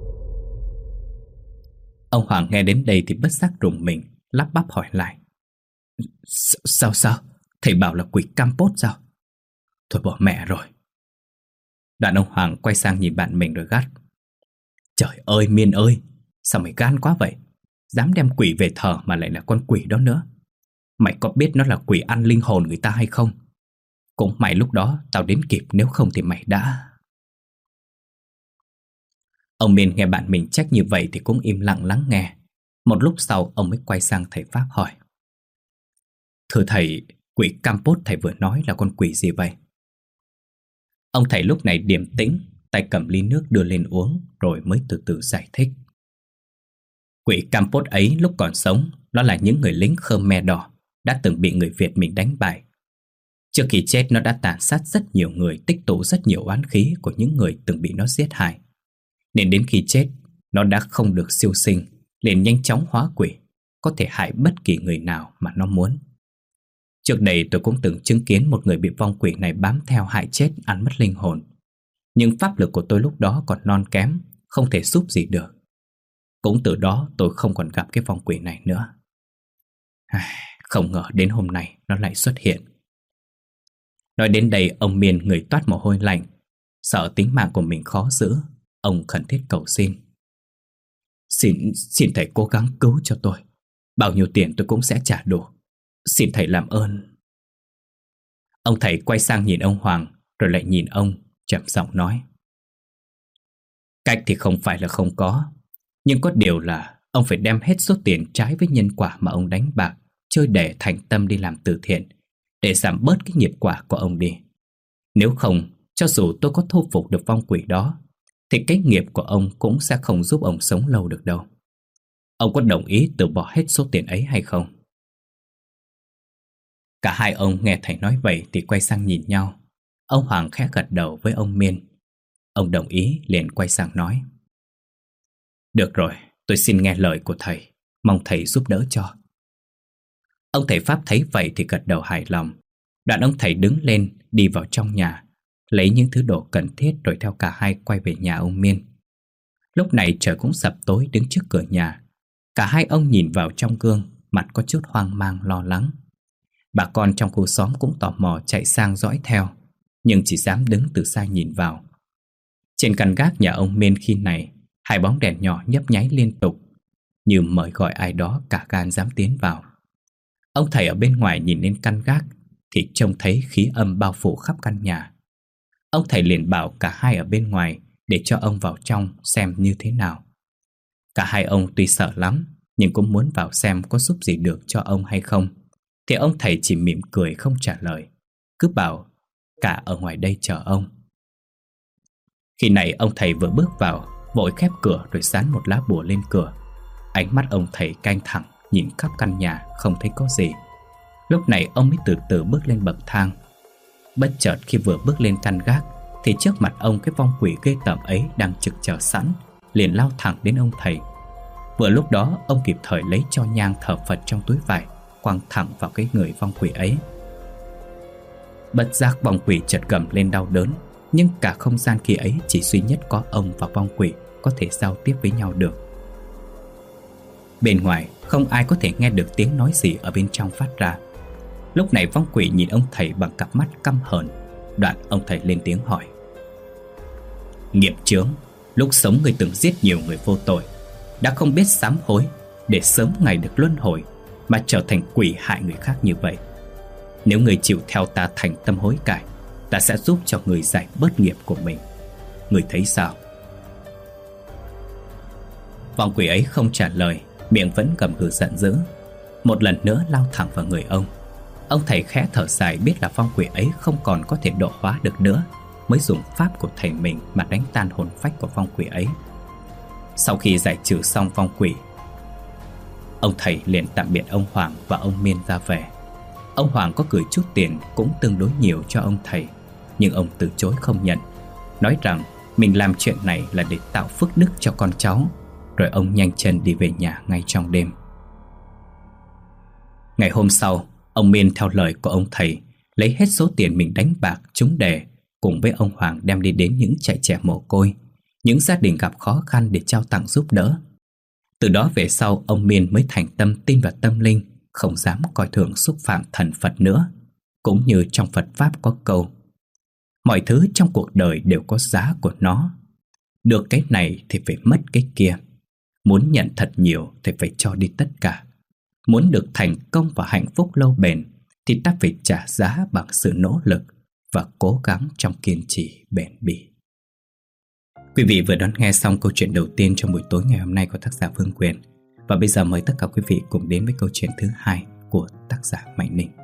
Ông Hoàng nghe đến đây thì bất giác rùng mình, lắp bắp hỏi lại: Sao? Thầy bảo là quỷ Campos sao? Thôi bỏ mẹ rồi. Đoạn ông Hoàng quay sang nhìn bạn mình rồi gắt: Trời ơi Miên ơi, sao mày gan quá vậy? Dám đem quỷ về thờ mà lại là con quỷ đó nữa. Mày có biết nó là quỷ ăn linh hồn người ta hay không? Cũng may lúc đó tao đến kịp, nếu không thì mày đã... Ông Miên nghe bạn mình trách như vậy thì cũng im lặng lắng nghe. Một lúc sau ông mới quay sang thầy Pháp hỏi: Thưa thầy, quỷ Campos thầy vừa nói là con quỷ gì vậy? Ông thầy lúc này điềm tĩnh, tay cầm ly nước đưa lên uống rồi mới từ từ giải thích: Quỷ Campos ấy lúc còn sống, nó là những người lính Khmer đỏ đã từng bị người Việt mình đánh bại. Trước khi chết, nó đã tàn sát rất nhiều người, tích tụ rất nhiều oán khí của những người từng bị nó giết hại. Nên đến khi chết, nó đã không được siêu sinh, liền nhanh chóng hóa quỷ, có thể hại bất kỳ người nào mà nó muốn. Trước đây tôi cũng từng chứng kiến một người bị vong quỷ này bám theo hại chết, ăn mất linh hồn. Nhưng pháp lực của tôi lúc đó còn non kém, không thể giúp gì được. Cũng từ đó tôi không còn gặp cái vong quỷ này nữa. Không ngờ đến hôm nay nó lại xuất hiện. Nói đến đây, ông Miên người toát mồ hôi lạnh. Sợ tính mạng của mình khó giữ, ông khẩn thiết cầu xin. Xin thầy cố gắng cứu cho tôi. Bao nhiêu tiền tôi cũng sẽ trả đủ. Xin thầy làm ơn. Ông thầy quay sang nhìn ông Hoàng, rồi lại nhìn ông, trầm giọng nói. Cách thì không phải là không có, nhưng có điều là ông phải đem hết số tiền trái với nhân quả mà ông đánh bạc, chơi để thành tâm đi làm từ thiện, để giảm bớt cái nghiệp quả của ông đi. Nếu không, cho dù tôi có thu phục được vong quỷ đó, thì cái nghiệp của ông cũng sẽ không giúp ông sống lâu được đâu. Ông có đồng ý từ bỏ hết số tiền ấy hay không? Cả hai ông nghe thầy nói vậy thì quay sang nhìn nhau. Ông Hoàng khẽ gật đầu với ông Miên. Ông đồng ý liền quay sang nói. Được rồi, tôi xin nghe lời của thầy, mong thầy giúp đỡ cho. Ông thầy Pháp thấy vậy thì gật đầu hài lòng. Đoạn ông thầy đứng lên đi vào trong nhà, lấy những thứ đồ cần thiết rồi theo cả hai quay về nhà ông Miên. Lúc này trời cũng sập tối, đứng trước cửa nhà. Cả hai ông nhìn vào trong gương, mặt có chút hoang mang lo lắng. Bà con trong khu xóm cũng tò mò chạy sang dõi theo, nhưng chỉ dám đứng từ xa nhìn vào. Trên căn gác nhà ông Miên khi này, hai bóng đèn nhỏ nhấp nháy liên tục, như mời gọi ai đó cả gan dám tiến vào. Ông thầy ở bên ngoài nhìn lên căn gác thì trông thấy khí âm bao phủ khắp căn nhà. Ông thầy liền bảo cả hai ở bên ngoài để cho ông vào trong xem như thế nào. Cả hai ông tuy sợ lắm, nhưng cũng muốn vào xem có giúp gì được cho ông hay không. Thì ông thầy chỉ mỉm cười không trả lời, cứ bảo cả ở ngoài đây chờ ông. Khi này ông thầy vừa bước vào, vội khép cửa rồi dán một lá bùa lên cửa. Ánh mắt ông thầy canh thẳng nhìn khắp căn nhà không thấy có gì. Lúc này ông mới từ từ bước lên bậc thang. Bất chợt khi vừa bước lên căn gác thì trước mặt ông cái vong quỷ ghê tởm ấy đang trực chờ sẵn, liền lao thẳng đến ông thầy. Vừa lúc đó ông kịp thời lấy cho nhang thờ Phật trong túi vải, quăng thẳng vào cái người vong quỷ ấy. Bất giác vong quỷ chợt gầm lên đau đớn, nhưng cả không gian khi ấy chỉ duy nhất có ông và vong quỷ có thể giao tiếp với nhau được. Bên ngoài không ai có thể nghe được tiếng nói gì ở bên trong phát ra. Lúc này vong quỷ nhìn ông thầy bằng cặp mắt căm hờn. Đoạn ông thầy lên tiếng hỏi. Nghiệp chướng, lúc sống người từng giết nhiều người vô tội, đã không biết sám hối để sớm ngày được luân hồi, mà trở thành quỷ hại người khác như vậy. Nếu người chịu theo ta thành tâm hối cải, ta sẽ giúp cho người giải bớt nghiệp của mình. Người thấy sao? Vong quỷ ấy không trả lời, miệng vẫn gầm gừ giận dữ. Một lần nữa lao thẳng vào người ông. Ông thầy khẽ thở dài, biết là vong quỷ ấy không còn có thể độ hóa được nữa, mới dùng pháp của thầy mình mà đánh tan hồn phách của vong quỷ ấy. Sau khi giải trừ xong vong quỷ, ông thầy liền tạm biệt ông Hoàng và ông Miên ra về. Ông Hoàng có gửi chút tiền cũng tương đối nhiều cho ông thầy, nhưng ông từ chối không nhận, nói rằng mình làm chuyện này là để tạo phước đức cho con cháu. Rồi ông nhanh chân đi về nhà ngay trong đêm. Ngày hôm sau, ông Miên theo lời của ông thầy lấy hết số tiền mình đánh bạc trúng đề, cùng với ông Hoàng đem đi đến những trại trẻ mồ côi, những gia đình gặp khó khăn để trao tặng giúp đỡ. Từ đó về sau, ông Miên mới thành tâm tin vào tâm linh, không dám coi thường xúc phạm thần Phật nữa. Cũng như trong Phật Pháp có câu: mọi thứ trong cuộc đời đều có giá của nó. Được cái này thì phải mất cái kia. Muốn nhận thật nhiều thì phải cho đi tất cả. Muốn được thành công và hạnh phúc lâu bền thì ta phải trả giá bằng sự nỗ lực và cố gắng trong kiên trì bền bỉ. Quý vị vừa đón nghe xong câu chuyện đầu tiên trong buổi tối ngày hôm nay của tác giả Vương Quyền. Và bây giờ mời tất cả quý vị cùng đến với câu chuyện thứ hai của tác giả Mạnh Ninh.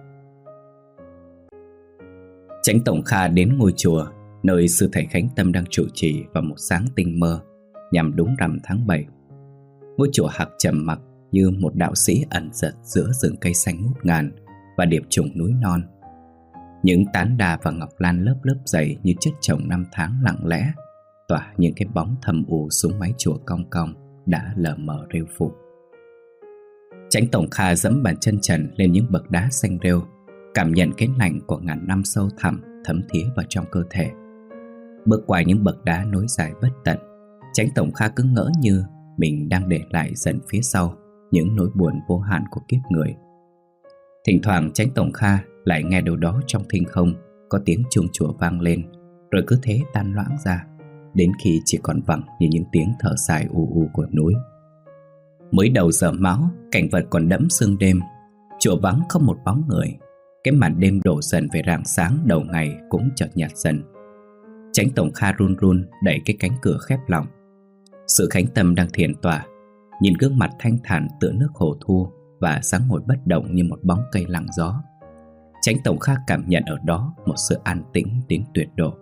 Chánh Tổng Kha đến ngôi chùa nơi sư thầy Khánh Tâm đang trụ trì vào một sáng tinh mơ nhằm đúng rằm tháng 7. Ngôi chùa Hạc trầm mặc như một đạo sĩ ẩn giật giữa rừng cây xanh ngút ngàn và điệp trùng núi non. Những tán đa và ngọc lan lớp lớp dày như chất chồng năm tháng lặng lẽ tỏa những cái bóng thầm u xuống mái chùa cong cong đã lờ mờ rêu phủ. Chánh Tổng Kha dẫm bàn chân trần lên những bậc đá xanh rêu, cảm nhận cái lạnh của ngàn năm sâu thẳm thấm thía vào trong cơ thể. Bước qua những bậc đá nối dài bất tận, Chánh Tổng Kha cứ ngỡ như mình đang để lại dần phía sau những nỗi buồn vô hạn của kiếp người. Thỉnh thoảng Chánh Tổng Kha lại nghe đâu đó trong thinh không có tiếng chuông chùa vang lên, rồi cứ thế tan loãng ra, đến khi chỉ còn vẳng như những tiếng thở dài u u của núi. Mới đầu giờ máu, cảnh vật còn đẫm sương đêm, chùa vắng không một bóng người. Cái màn đêm đổ dần về rạng sáng đầu ngày cũng chợt nhạt dần. Chánh Tổng Kha run run đẩy cái cánh cửa khép lòng. Sự khánh tâm đang thiền tỏa, nhìn gương mặt thanh thản tựa nước hồ thu và sáng ngồi bất động như một bóng cây lặng gió. Chánh Tổng Kha cảm nhận ở đó một sự an tĩnh đến tuyệt độ.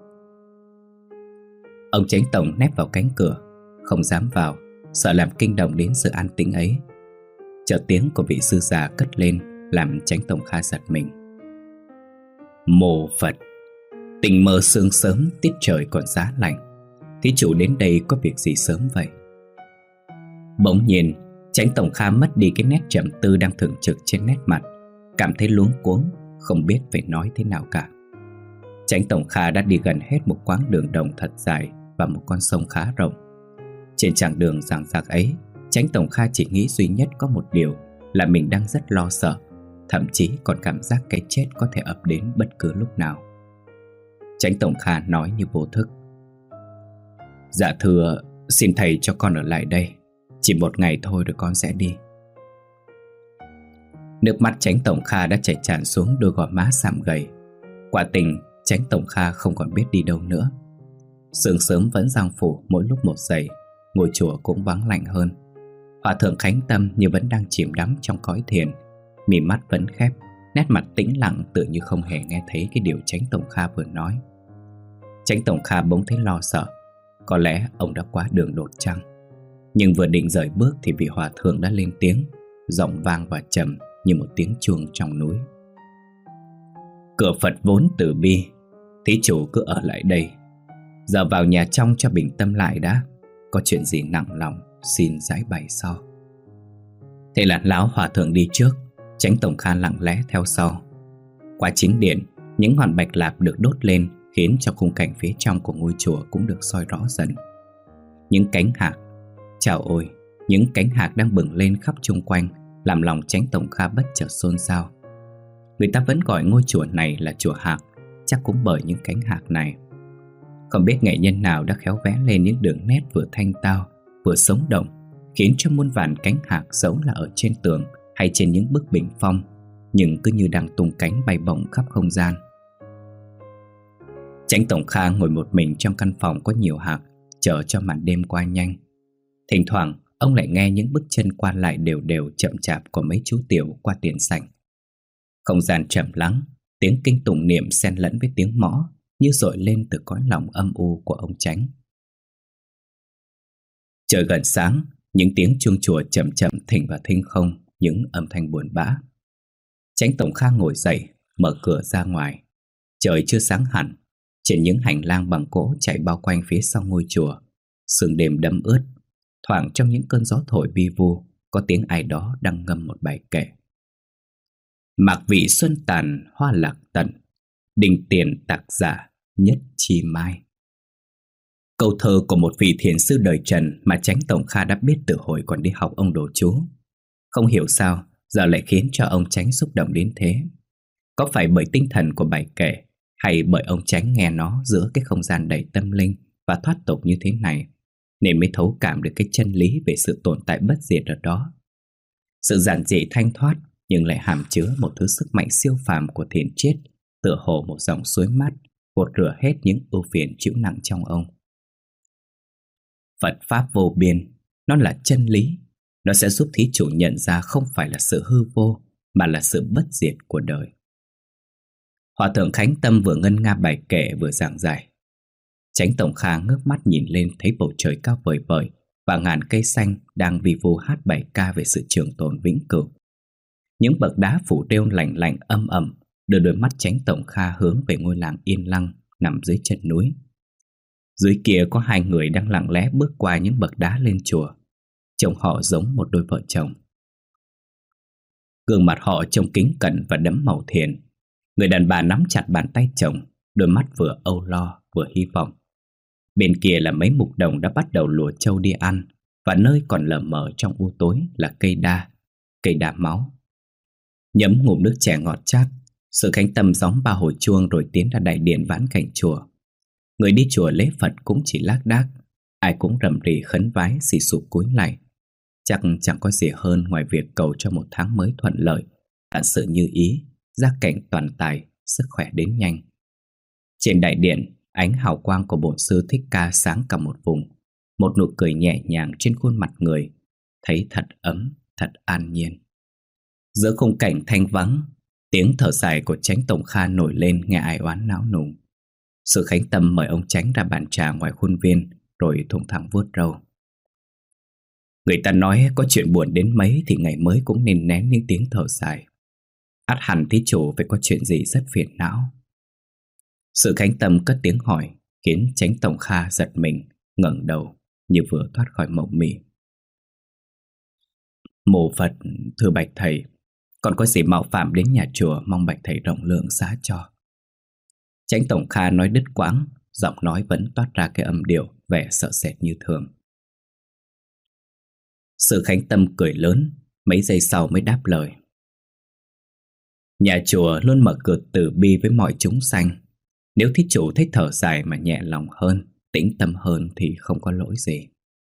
Ông Chánh Tổng nép vào cánh cửa, không dám vào, sợ làm kinh động đến sự an tĩnh ấy. Chợt tiếng của vị sư già cất lên làm Chánh Tổng Kha giật mình. Mô Phật, tình mơ sương sớm tiết trời còn giá lạnh, thí chủ đến đây có việc gì sớm vậy? Bỗng nhiên Chánh Tổng Kha mất đi cái nét trầm tư đang thường trực trên nét mặt, cảm thấy luống cuống, không biết phải nói thế nào cả. Chánh Tổng Kha đã đi gần hết một quãng đường đồng thật dài và một con sông khá rộng. Trên chặng đường dằng dặc ấy, Chánh Tổng Kha chỉ nghĩ duy nhất có một điều là mình đang rất lo sợ, thậm chí còn cảm giác cái chết có thể ập đến bất cứ lúc nào. Chánh Tổng Kha nói như vô thức. Dạ thưa, xin thầy cho con ở lại đây, chỉ một ngày thôi rồi con sẽ đi. Nước mắt Chánh Tổng Kha đã chảy tràn xuống đôi gò má sạm gầy. Quả tình Chánh Tổng Kha không còn biết đi đâu nữa. Sương sớm vẫn giăng phủ mỗi lúc một dày, ngôi chùa cũng vắng lạnh hơn. Hòa thượng Khánh Tâm như vẫn đang chìm đắm trong cõi thiền, mí mắt vẫn khép, nét mặt tĩnh lặng tự như không hề nghe thấy cái điều Chánh Tổng Kha vừa nói. Chánh Tổng Kha bỗng thấy lo sợ, có lẽ ông đã quá đường đột chăng. Nhưng vừa định rời bước thì vị hòa thượng đã lên tiếng, giọng vang và trầm như một tiếng chuông trong núi. Cửa Phật vốn từ bi, thí chủ cứ ở lại đây. Giờ vào nhà trong cho bình tâm lại đã, có chuyện gì nặng lòng xin giải bày sau. Thế là lão hòa thượng đi trước, Chánh Tổng Kha lặng lẽ theo sau. Qua chính điện, những ngọn bạch lạp được đốt lên khiến cho khung cảnh phía trong của ngôi chùa cũng được soi rõ dần. Những cánh hạc, chào ôi, những cánh hạc đang bừng lên khắp chung quanh, làm lòng Chánh Tổng Kha bất chợt xôn xao. Người ta vẫn gọi ngôi chùa này là chùa Hạc, chắc cũng bởi những cánh hạc này. Không biết nghệ nhân nào đã khéo vẽ lên những đường nét vừa thanh tao, vừa sống động, khiến cho muôn vàn cánh hạc dẫu là ở trên tường hay trên những bức bình phong, nhưng cứ như đang tung cánh bay bổng khắp không gian. Chánh Tổng Kha ngồi một mình trong căn phòng có nhiều hạc, chờ cho màn đêm qua nhanh. Thỉnh thoảng ông lại nghe những bước chân qua lại đều đều chậm chạp của mấy chú tiểu qua tiền sảnh. Không gian trầm lắng, tiếng kinh tụng niệm xen lẫn với tiếng mõ như dội lên từ cõi lòng âm u của ông Chánh. Trời gần sáng, những tiếng chuông chùa chậm chậm thỉnh vào thinh không những âm thanh buồn bã. Chánh Tổng Kha ngồi dậy, mở cửa ra ngoài. Trời chưa sáng hẳn, trên những hành lang bằng gỗ chạy bao quanh phía sau ngôi chùa, sương đêm đẫm ướt. Thoảng trong những cơn gió thổi vi vu, có tiếng ai đó đang ngâm một bài kệ. Mạc vị xuân tàn hoa lạc tận, đình tiền tạc giả nhất chi mai. Câu thơ của một vị thiền sư đời Trần mà Chánh Tổng Kha đã biết từ hồi còn đi học ông đồ chú. Không hiểu sao giờ lại khiến cho ông Chánh xúc động đến thế. Có phải bởi tinh thần của bài kệ, hay bởi ông Chánh nghe nó giữa cái không gian đầy tâm linh và thoát tục như thế này, nên mới thấu cảm được cái chân lý về sự tồn tại bất diệt ở đó. Sự giản dị thanh thoát nhưng lại hàm chứa một thứ sức mạnh siêu phàm của thiền triết, tựa hồ một dòng suối mát gột rửa hết những ưu phiền chịu nặng trong ông. Phật pháp vô biên, nó là chân lý. Nó sẽ giúp thí chủ nhận ra không phải là sự hư vô, mà là sự bất diệt của đời. Hòa thượng Khánh Tâm vừa ngân nga bài kệ vừa giảng giải. Chánh Tổng Kha ngước mắt nhìn lên thấy bầu trời cao vời vời và ngàn cây xanh đang vi vu hát bài ca về sự trường tồn vĩnh cửu. Những bậc đá phủ rêu lạnh lạnh âm ầm đưa đôi mắt Chánh Tổng Kha hướng về ngôi làng yên lặng nằm dưới chân núi. Dưới kia có hai người đang lặng lẽ bước qua những bậc đá lên chùa. Trông họ giống một đôi vợ chồng. Gương mặt họ trông kính cẩn và đẫm màu thiền. Người đàn bà nắm chặt bàn tay chồng, đôi mắt vừa âu lo vừa hy vọng. Bên kia là mấy mục đồng đã bắt đầu lùa trâu đi ăn, và nơi còn lờ mờ trong u tối là cây đa máu. Nhấm ngụm nước chè ngọt chát, Sự Khánh Tâm gióng ba hồi chuông rồi tiến ra đại điện vãn cảnh chùa. Người đi chùa lễ Phật cũng chỉ lác đác, ai cũng rầm rì khấn vái xì sụp cúi lạy. Chắc chẳng có gì hơn ngoài việc cầu cho một tháng mới thuận lợi, vạn sự như ý, gia cảnh toàn tài, sức khỏe đến nhanh. Trên đại điện, ánh hào quang của Bổn Sư Thích Ca sáng cả một vùng. Một nụ cười nhẹ nhàng trên khuôn mặt người, thấy thật ấm, thật an nhiên. Giữa khung cảnh thanh vắng, tiếng thở dài của Chánh Tổng Kha nổi lên nghe ai oán não nùng. Sự Khánh Tâm mời ông Chánh ra bàn trà ngoài khuôn viên, rồi thùng thẳng vuốt râu. Người ta nói có chuyện buồn đến mấy thì ngày mới cũng nên nén những tiếng thở dài. Ắt hẳn thí chủ phải có chuyện gì rất phiền não. Sự Khánh Tâm cất tiếng hỏi, khiến Chánh Tổng Kha giật mình, ngẩng đầu như vừa thoát khỏi mộng mị. Mô Phật, thưa bạch thầy, còn có gì mạo phạm đến nhà chùa, mong bạch thầy rộng lượng xá cho. Chánh Tổng Kha nói đứt quãng, giọng nói vẫn toát ra cái âm điệu vẻ sợ sệt như thường. Sự Khánh Tâm cười lớn, mấy giây sau mới đáp lời. Nhà chùa luôn mở cửa từ bi với mọi chúng sanh. Nếu thí chủ thấy thở dài mà nhẹ lòng hơn, tĩnh tâm hơn thì không có lỗi gì.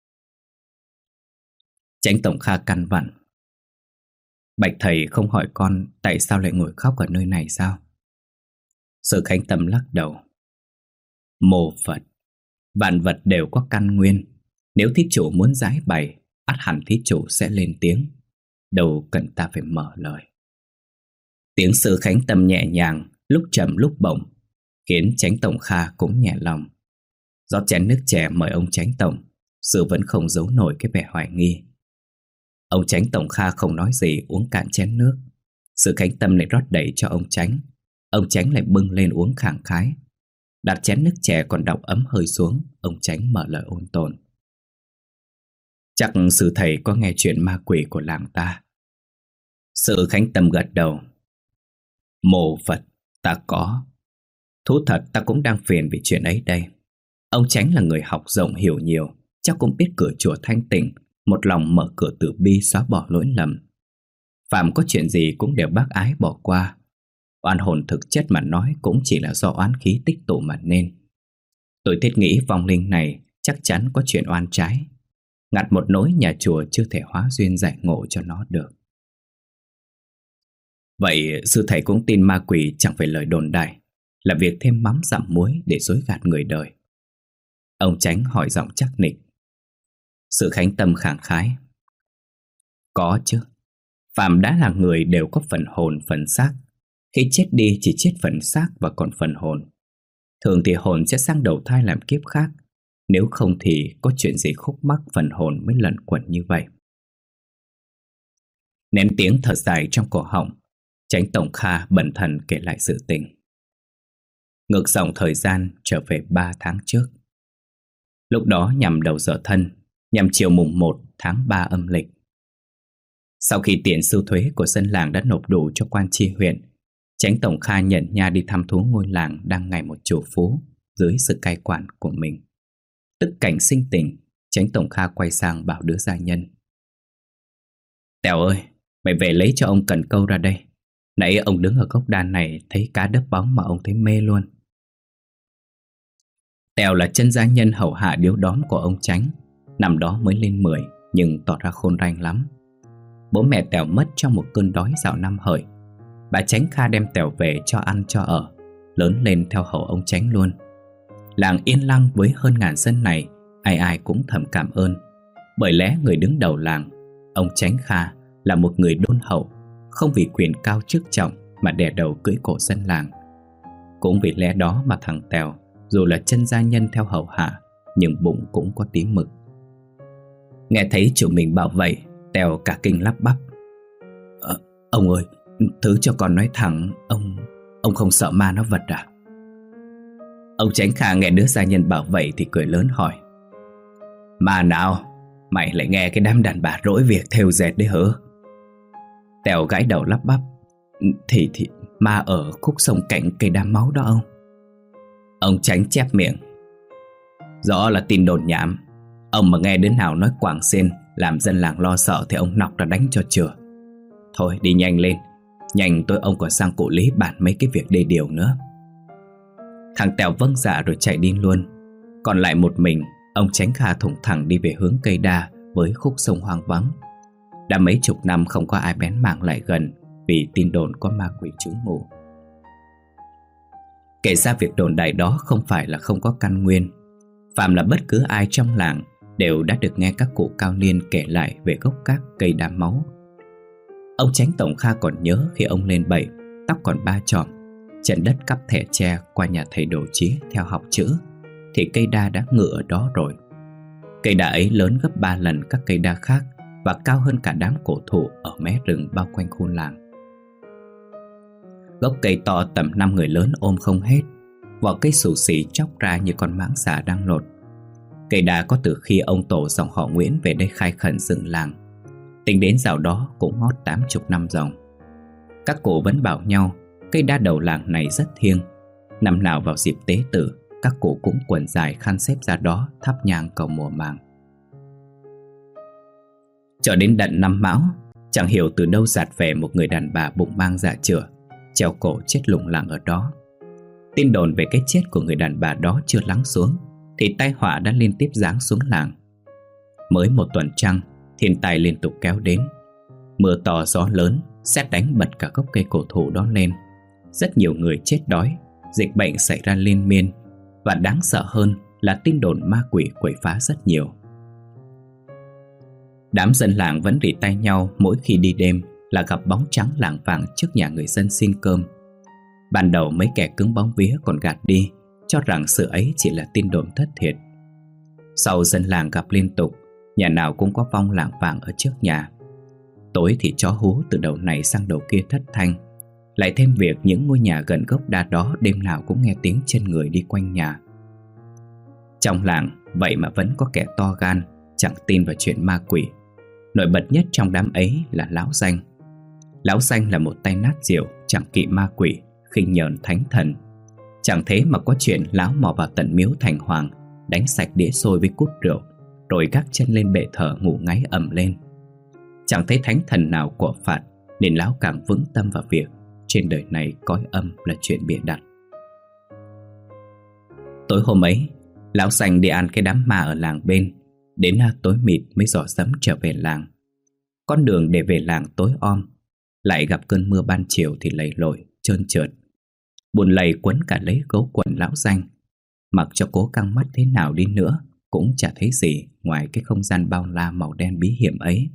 Chánh Tổng Kha căn vặn. Bạch thầy không hỏi con tại sao lại ngồi khóc ở nơi này sao? Sự Khánh Tâm lắc đầu. Mô Phật, vạn vật đều có căn nguyên. Nếu thí chủ muốn giải bày, ắt hẳn thí chủ sẽ lên tiếng, đâu cần ta phải mở lời. Tiếng Sự Khánh Tâm nhẹ nhàng, lúc trầm lúc bổng, khiến Chánh Tổng Kha cũng nhẹ lòng. Rót chén nước chè mời ông Chánh Tổng, Sự vẫn không giấu nổi cái vẻ hoài nghi. Ông Chánh Tổng Kha không nói gì, uống cạn chén nước. Sự Khánh Tâm lại rót đầy cho ông Chánh. Ông Chánh lại bưng lên uống khẳng khái. Đặt chén nước chè còn đọng ấm hơi xuống, ông Chánh mở lời ôn tồn. Chắc sư thầy có nghe chuyện ma quỷ của làng ta. Sự Khánh Tâm gật đầu. Mô Phật, ta có. Thú thật ta cũng đang phiền vì chuyện ấy đây. Ông Chánh là người học rộng hiểu nhiều, chắc cũng biết cửa chùa thanh tịnh, một lòng mở cửa từ bi xóa bỏ lỗi lầm. Phạm có chuyện gì cũng đều bác ái bỏ qua. Oan hồn thực chất mà nói cũng chỉ là do oán khí tích tụ mà nên. Tôi thiết nghĩ vong linh này chắc chắn có chuyện oan trái, ngặt một nỗi nhà chùa chưa thể hóa duyên giải ngộ cho nó được. Vậy sư thầy cũng tin ma quỷ chẳng phải lời đồn đại, là việc thêm mắm dặm muối để dối gạt người đời? Ông Chánh hỏi giọng chắc nịch. Sự Khánh Tâm khẳng khái. Có chứ. Phàm đã là người đều có phần hồn phần xác. Khi chết đi chỉ chết phần xác và còn phần hồn. Thường thì hồn sẽ sang đầu thai làm kiếp khác. Nếu không thì có chuyện gì khúc mắc phần hồn mới lẩn quẩn như vậy. Nén tiếng thở dài trong cổ họng, Chánh Tổng Kha bần thần kể lại sự tình. Ngược dòng thời gian trở về 3 tháng trước. Lúc đó nhằm đầu giờ Thân, nhằm chiều mùng 1 tháng 3 âm lịch. Sau khi tiền sưu thuế của dân làng đã nộp đủ cho quan tri huyện, Chánh Tổng Kha nhận nha đi thăm thú ngôi làng đang ngày một trù phú dưới sự cai quản của mình. Tức cảnh sinh tình, Chánh Tổng Kha quay sang bảo đứa gia nhân. Tèo ơi, mày về lấy cho ông cần câu ra đây. Nãy ông đứng ở gốc đan này thấy cá đớp bóng mà ông thấy mê luôn. Tèo là chân gia nhân hầu hạ điếu đóm của ông Chánh. Năm đó mới lên 10 nhưng tỏ ra khôn ranh lắm. Bố mẹ Tèo mất trong một cơn đói dạo năm hợi. Bà Chánh Kha đem Tèo về cho ăn cho ở, lớn lên theo hầu ông Chánh luôn. Làng yên lặng với hơn ngàn dân này, ai ai cũng thầm cảm ơn. Bởi lẽ người đứng đầu làng, ông Chánh Kha, là một người đôn hậu, không vì quyền cao chức trọng mà đè đầu cưỡi cổ dân làng. Cũng vì lẽ đó mà thằng Tèo, dù là chân gia nhân theo hầu hạ, nhưng bụng cũng có tí mực. Nghe thấy chủ mình bảo vậy, Tèo cả kinh lắp bắp. Ông ơi, thứ cho con nói thẳng, ông không sợ ma nó vật à? Ông Chánh Kha nghe đứa gia nhân bảo vậy thì cười lớn hỏi. Ma nào? Mày lại nghe cái đám đàn bà rỗi việc thêu dệt đấy hả? Tèo gãi đầu lắp bắp. Thì ma ở khúc sông cạnh cây đám máu đó ông. Ông Chánh chép miệng. Rõ là tin đồn nhảm. Ông mà nghe đứa nào nói quảng xên làm dân làng lo sợ thì ông nọc ra đánh cho chừa. Thôi đi nhanh lên, nhanh tôi ông còn sang cụ Lý bàn mấy cái việc đê điều nữa. Thằng Tèo vâng dạ rồi chạy đi luôn. Còn lại một mình, ông Chánh Kha thủng thẳng đi về hướng cây đa với khúc sông hoang vắng. Đã mấy chục năm không có ai bén mảng lại gần vì tin đồn có ma quỷ trú ngụ. Kể ra việc đồn đại đó không phải là không có căn nguyên. Phạm là bất cứ ai trong làng đều đã được nghe các cụ cao niên kể lại về gốc các cây đám máu. Ông Chánh Tổng Kha còn nhớ khi ông lên 7, tóc còn 3 chòm, trận đất cắp thẻ tre qua nhà thầy đồ chí theo học chữ, thì cây đa đã ngự ở đó rồi. Cây đa ấy lớn gấp 3 lần các cây đa khác và cao hơn cả đám cổ thụ ở mé rừng bao quanh khu làng. Gốc cây to tầm 5 người lớn ôm không hết, vỏ cây xù xì chóc ra như con mãng xà đang lột. Cây đa có từ khi ông tổ dòng họ Nguyễn về đây khai khẩn dựng làng. Tính đến dạo đó cũng ngót 80 năm dòng. Các cụ vẫn bảo nhau cây đa đầu làng này rất thiêng. Năm nào vào dịp tế tử, các cụ cũng quần dài khăn xếp ra đó thắp nhang cầu mùa màng. Cho đến đận năm Mão, chẳng hiểu từ đâu dạt về một người đàn bà bụng mang dạ chửa, treo cổ chết lủng lẳng ở đó. Tin đồn về cái chết của người đàn bà đó chưa lắng xuống thì tai họa đã liên tiếp giáng xuống làng. Mới một tuần trăng, thiên tai liên tục kéo đến. Mưa to gió lớn, sét đánh bật cả gốc cây cổ thụ đó lên. Rất nhiều người chết đói, dịch bệnh xảy ra liên miên, và đáng sợ hơn là tin đồn ma quỷ quậy phá rất nhiều. Đám dân làng vẫn rỉ tay nhau mỗi khi đi đêm là gặp bóng trắng lảng vảng trước nhà người dân xin cơm. Ban đầu mấy kẻ cứng bóng vía còn gạt đi, cho rằng sự ấy chỉ là tin đồn thất thiệt. Sau dân làng gặp liên tục, nhà nào cũng có vong lảng vảng ở trước nhà. Tối thì chó hú từ đầu này sang đầu kia thất thanh. Lại thêm việc những ngôi nhà gần gốc đa đó đêm nào cũng nghe tiếng chân người đi quanh nhà. Trong làng vậy mà vẫn có kẻ to gan, chẳng tin vào chuyện ma quỷ. Nổi bật nhất trong đám ấy là Lão Danh. Lão Danh là một tay nát rượu, chẳng kỵ ma quỷ, khinh nhờn thánh thần. Chẳng thế mà có chuyện lão mò vào tận miếu thành hoàng, đánh sạch đĩa xôi với cút rượu, rồi gác chân lên bệ thờ ngủ ngáy ầm lên. Chẳng thấy thánh thần nào của phạt, nên lão càng vững tâm vào việc trên đời này cõi âm là chuyện bịa đặt. Tối hôm ấy, lão Danh đi ăn cái đám ma ở làng bên. Đến tối mịt mới dò dẫm trở về làng. Con đường để về làng tối om, lại gặp cơn mưa ban chiều thì lầy lội, trơn trượt. Bùn lầy quấn cả lấy gấu quần lão Danh. Mặc cho cố căng mắt thế nào đi nữa cũng chả thấy gì ngoài cái không gian bao la màu đen bí hiểm ấy.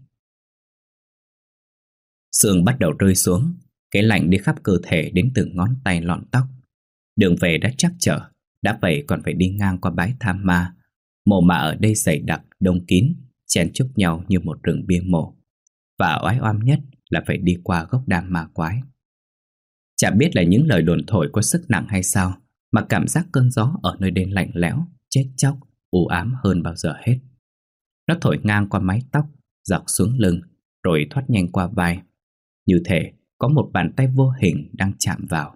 Sương bắt đầu rơi xuống, cái lạnh đi khắp cơ thể đến từng ngón tay lọn tóc. Đường về đã trắc trở, đã vậy còn phải đi ngang qua bãi tham ma. Mồ mả ở đây dày đặc, đông kín, chen chúc nhau như một rừng bia mộ. Và oái oăm nhất là phải đi qua gốc đam ma quái. Chả biết là những lời đồn thổi có sức nặng hay sao, mà cảm giác cơn gió ở nơi đây lạnh lẽo, chết chóc, u ám hơn bao giờ hết. Nó thổi ngang qua mái tóc, dọc xuống lưng, rồi thoát nhanh qua vai. Như thể có một bàn tay vô hình đang chạm vào.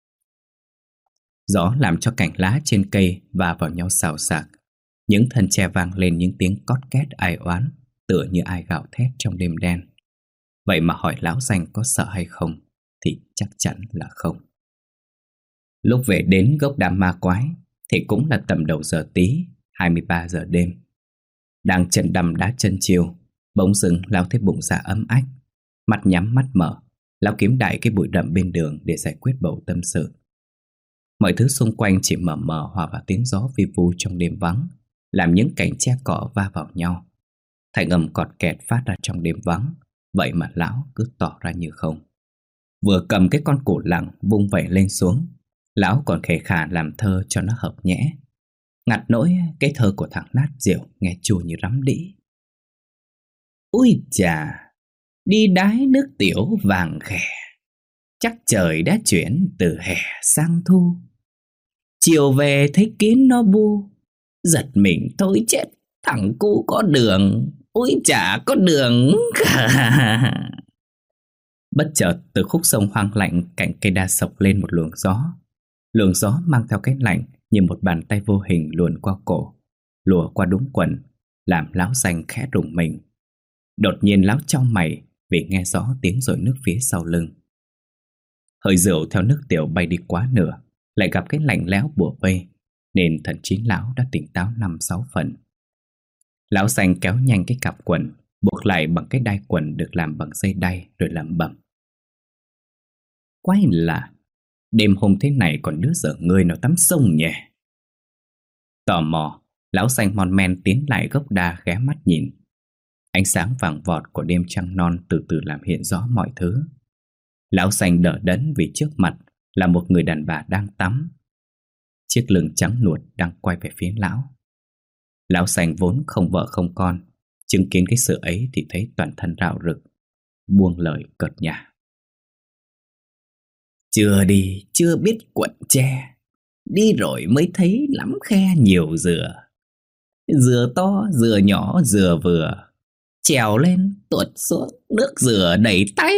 Gió làm cho cành lá trên cây va vào nhau xào xạc. Những thân tre vang lên những tiếng cót két ai oán, tựa như ai gào thét trong đêm đen. Vậy mà hỏi lão Danh có sợ hay không thì chắc chắn là không. Lúc về đến gốc đám ma quái thì cũng là tầm đầu giờ tí, 23 giờ đêm. Đang chân đầm đá chân chiều, bỗng dưng lão thấy bụng dạ ấm ách. Mắt nhắm mắt mở, lão kiếm đại cái bụi rậm bên đường để giải quyết bầu tâm sự. Mọi thứ xung quanh chỉ mờ mờ hòa vào tiếng gió vi vu trong đêm vắng, làm những cành tre cỏ va vào nhau. Thành âm cọt kẹt phát ra trong đêm vắng, vậy mà lão cứ tỏ ra như không. Vừa cầm cái con củ lẳng vung vẩy lên xuống, lão còn khề khà làm thơ cho nó hợp nhẽ. Ngặt nỗi cái thơ của thằng nát rượu nghe chua như rắm đĩ. Ui chà, đi đái nước tiểu vàng khè, chắc trời đã chuyển từ hè sang thu. Chiều về thấy kiến nó bu, giật mình thôi chết, thằng cu có đường, ôi chả có đường. Bất chợt từ khúc sông hoang lạnh cạnh cây đa sộc lên một luồng gió. Luồng gió mang theo cái lạnh như một bàn tay vô hình luồn qua cổ, lùa qua đúng quần, làm Lão Xanh khẽ rùng mình. Đột nhiên Lão chau mày vì nghe rõ tiếng rội nước phía sau lưng. Hơi rượu theo nước tiểu bay đi quá nửa, lại gặp cái lạnh lẽo bủa vây, nên thần trí Lão đã tỉnh táo 5-6 phần. Lão Xanh kéo nhanh cái cặp quần, buộc lại bằng cái đai quần được làm bằng dây đai, rồi lẩm bẩm: quái lạ, đêm hôm thế này còn đứa dở người nào tắm sông nhỉ? Tò mò, Lão Xanh mon men tiến lại gốc đa ghé mắt nhìn. Ánh sáng vàng vọt của đêm trăng non từ từ làm hiện rõ mọi thứ. Lão Xanh đờ đẫn vì trước mặt là một người đàn bà đang tắm. Chiếc lưng trắng nuột đang quay về phía Lão. Lão Xanh vốn không vợ không con, chứng kiến cái sự ấy thì thấy toàn thân rạo rực, buông lời cợt nhả: chưa đi chưa biết quận tre, đi rồi mới thấy lắm khe nhiều dừa. Dừa to, dừa nhỏ, dừa vừa, trèo lên tuột xuống, nước dừa đầy tay.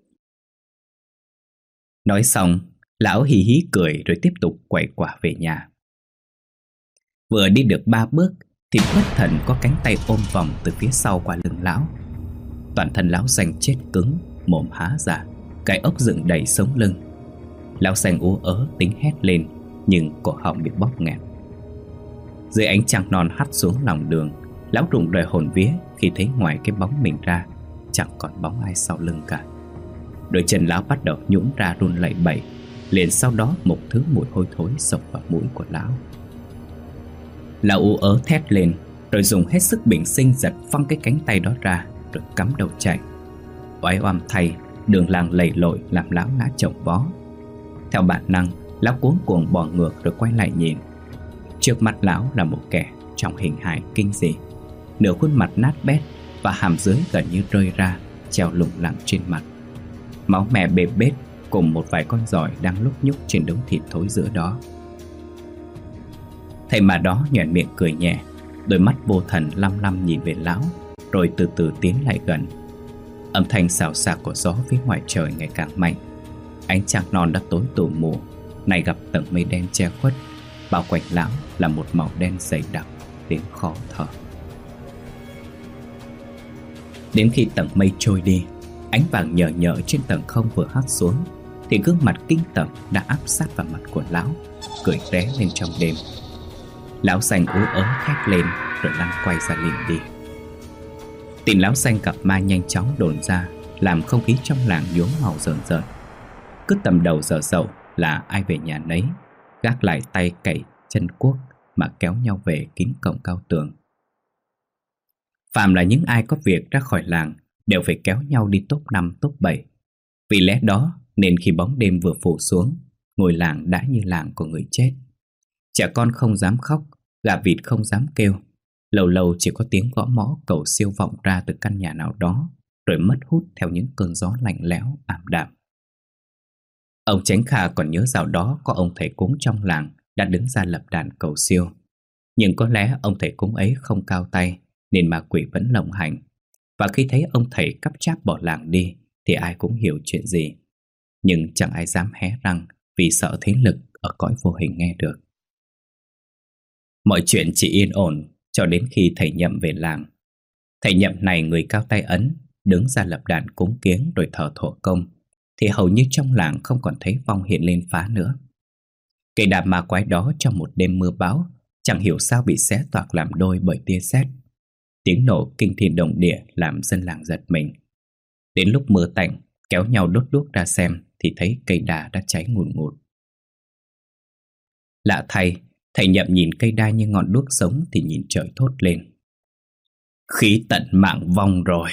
Nói xong, Lão hí hí cười rồi tiếp tục quẩy quả về nhà. Vừa đi được 3 bước thì bất thần có cánh tay ôm vòng từ phía sau qua lưng Lão. Toàn thân Lão Xanh chết cứng, mồm há ra, cái ốc dựng đầy sống lưng. Lão Xanh ú ớ tính hét lên, nhưng cổ họng bị bóp nghẹt. Dưới ánh trăng non hắt xuống lòng đường, Lão rụng rời hồn vía khi thấy ngoài cái bóng mình ra chẳng còn bóng ai sau lưng cả. Đôi chân Lão bắt đầu nhũn ra run lẩy bẩy, liền sau đó một thứ mùi hôi thối xộc vào mũi của Lão. Lão ú ớ thét lên, rồi dùng hết sức bình sinh giật phăng cái cánh tay đó ra, rồi cắm đầu chạy. Oái oăm thay, đường làng lầy lội làm Lão ngã chồng vó. Theo bản năng, Lão cuống cuồng bò ngược rồi quay lại nhìn. Trước mắt Lão là một kẻ trong hình hài kinh dị, nửa khuôn mặt nát bét và hàm dưới gần như rơi ra, treo lủng lẳng trên mặt. Máu me bê bết cùng một vài con giỏi đang lúc nhúc trên đống thịt thối giữa đó. Thầy mà đó nhoẻn miệng cười nhẹ, đôi mắt vô thần lăm lăm nhìn về Lão, rồi từ từ tiến lại gần. Âm thanh xào xạc của gió phía ngoài trời ngày càng mạnh. Ánh trăng non đã tối tù mù, này gặp tầng mây đen che khuất, bao quanh Lão là một màu đen dày đặc đến khó thở. Đến khi tầng mây trôi đi, ánh vàng nhờ nhợ trên tầng không vừa hắt xuống, thì gương mặt kinh tởm đã áp sát vào mặt của Lão, cười ré lên trong đêm. Lão Xanh ú ớ thét lên rồi lăn quay ra liền đi. Tin Lão Xanh gặp ma nhanh chóng đồn ra, làm không khí trong làng nhuốm màu rờn rợn. Cứ tầm đầu giờ dậu là ai về nhà nấy, gác lại tay cày chân cuốc mà kéo nhau về kín cổng cao tường. Phàm là những ai có việc ra khỏi làng đều phải kéo nhau đi top 5 top 7. Vì lẽ đó nên khi bóng đêm vừa phủ xuống, ngôi làng đã như làng của người chết. Trẻ con không dám khóc, gà vịt không dám kêu. Lâu lâu chỉ có tiếng gõ mõ cầu siêu vọng ra từ căn nhà nào đó, rồi mất hút theo những cơn gió lạnh lẽo ảm đạm. Ông Chánh Kha còn nhớ dạo đó có ông thầy cúng trong làng đã đứng ra lập đàn cầu siêu. Nhưng có lẽ ông thầy cúng ấy không cao tay, nên ma quỷ vẫn lộng hành. Và khi thấy ông thầy cắp tráp bỏ làng đi thì ai cũng hiểu chuyện gì. Nhưng chẳng ai dám hé răng vì sợ thế lực ở cõi vô hình nghe được. Mọi chuyện chỉ yên ổn cho đến khi thầy Nhậm về làng. Thầy Nhậm này người cao tay ấn, đứng ra lập đàn cúng kiếng rồi thờ thổ công, thì hầu như trong làng không còn thấy vong hiện lên phá nữa. Cây đà ma quái đó trong một đêm mưa bão chẳng hiểu sao bị xé toạc làm đôi bởi tia sét. Tiếng nổ kinh thiên động địa làm dân làng giật mình. Đến lúc mưa tạnh, kéo nhau đốt đuốc ra xem thì thấy cây đà đã cháy ngùn ngụt. Lạ thay, thầy Nhậm nhìn cây đa như ngọn đuốc sống thì nhìn trời thốt lên: khí tận mạng vong rồi.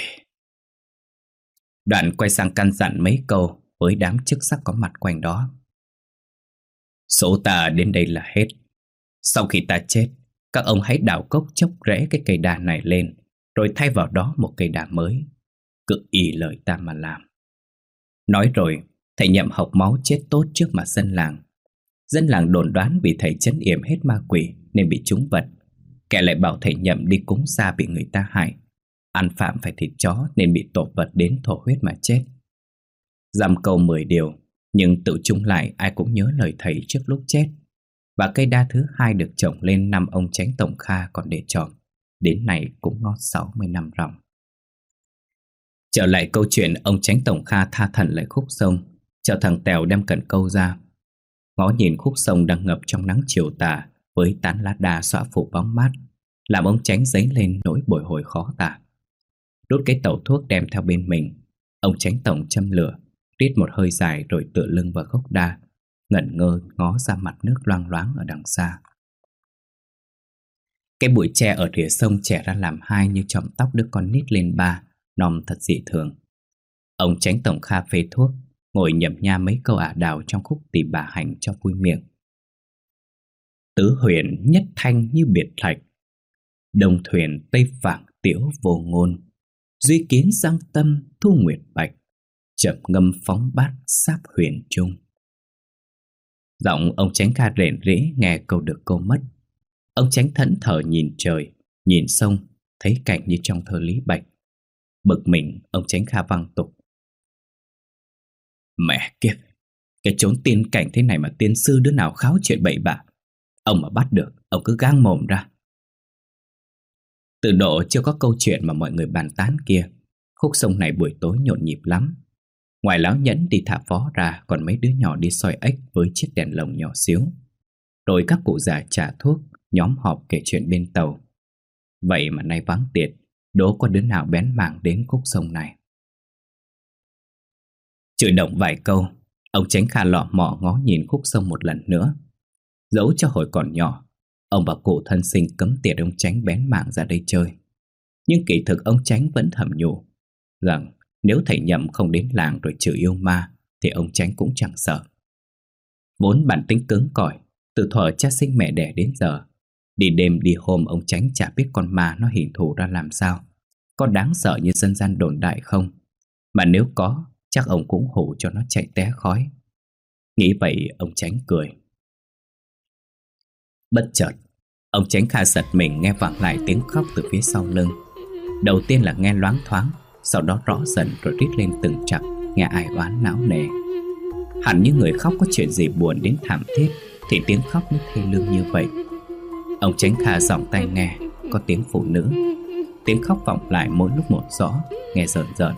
Đoạn quay sang căn dặn mấy câu với đám chức sắc có mặt quanh đó: số ta đến đây là hết. Sau khi ta chết, các ông hãy đào cốc chốc rễ cái cây đa này lên, rồi thay vào đó một cây đa mới. Cứ y lời ta mà làm. Nói rồi, thầy Nhậm hộc máu chết tốt trước mặt dân làng. Dân làng đồn đoán vì thầy trấn yểm hết ma quỷ nên bị trúng vật. Kẻ lại bảo thầy Nhậm đi cúng xa bị người ta hại. Ăn phạm phải thịt chó nên bị tổ vật đến thổ huyết mà chết. Dăm câu 10 điều, nhưng tự chung lại ai cũng nhớ lời thầy trước lúc chết. Và cây đa thứ hai được trồng lên năm ông Chánh Tổng Kha còn để trọm. Đến nay cũng ngót 60 năm ròng. Trở lại câu chuyện ông Chánh Tổng Kha tha thần lại khúc sông, chờ thằng Tèo đem cần câu ra. Ngó nhìn khúc sông đang ngập trong nắng chiều tà với tán lá đa xõa phủ bóng mát, làm ông Chánh dấy lên nỗi bồi hồi khó tả. Đốt cái tẩu thuốc đem theo bên mình, ông Chánh Tổng châm lửa, rít một hơi dài rồi tựa lưng vào gốc đa, ngẩn ngơ ngó ra mặt nước loang loáng ở đằng xa. Cái bụi tre ở rìa sông chẻ ra làm hai như chòm tóc đứa con nít lên ba, nom thật dị thường. Ông Chánh Tổng Kha phê thuốc, ngồi nhậm nha mấy câu ả đào trong khúc tỳ bà hành cho vui miệng. Tứ huyền nhất thanh như biệt thạch, đông thuyền tây phạng tiễu vô ngôn, duy kiến giang tâm thu nguyệt bạch, chậm ngâm phóng bát sáp huyền trung. Giọng ông Chánh Kha rền rĩ nghe câu được câu mất. Ông Chánh thẫn thờ nhìn trời, nhìn sông, thấy cảnh như trong thơ Lý Bạch. Bực mình, ông Chánh Kha văng tục. Mẹ kiếp, cái chốn tiên cảnh thế này mà tiên sư đứa nào kháo chuyện bậy bạ. Ông mà bắt được, ông cứ gang mồm ra. Từ độ chưa có câu chuyện mà mọi người bàn tán kia, khúc sông này buổi tối nhộn nhịp lắm. Ngoài lão nhẫn đi thả phó ra, còn mấy đứa nhỏ đi soi ếch với chiếc đèn lồng nhỏ xíu. Rồi các cụ già trả thuốc, nhóm họp kể chuyện bên tàu. Vậy mà nay vắng tiệt, đố có đứa nào bén mảng đến khúc sông này. Chửi động vài câu, ông Chánh Kha lọ mọ ngó nhìn khúc sông một lần nữa. Dẫu cho hồi còn nhỏ, ông bà cụ thân sinh cấm tiệt ông Chánh bén mảng ra đây chơi. Nhưng kỳ thực ông Chánh vẫn thầm nhủ rằng nếu thầy Nhậm không đến làng rồi chửi yêu ma thì ông Chánh cũng chẳng sợ. Vốn bản tính cứng cỏi, từ thuở cha sinh mẹ đẻ đến giờ, đi đêm đi hôm ông Chánh chả biết con ma nó hình thù ra làm sao, có đáng sợ như dân gian đồn đại không. Mà nếu có, chắc ông cũng hù cho nó chạy té khói. Nghĩ vậy ông Chánh cười. Bất chợt, ông Chánh Kha giật mình nghe vẳng lại tiếng khóc từ phía sau lưng. Đầu tiên là nghe loáng thoáng, sau đó rõ dần rồi rít lên từng chặp, nghe ai oán não nề. Hẳn như người khóc có chuyện gì buồn đến thảm thiết thì tiếng khóc mới thê lương như vậy. Ông Chánh Kha giọng tai nghe, có tiếng phụ nữ. Tiếng khóc vọng lại mỗi lúc một rõ, nghe rợn rợn.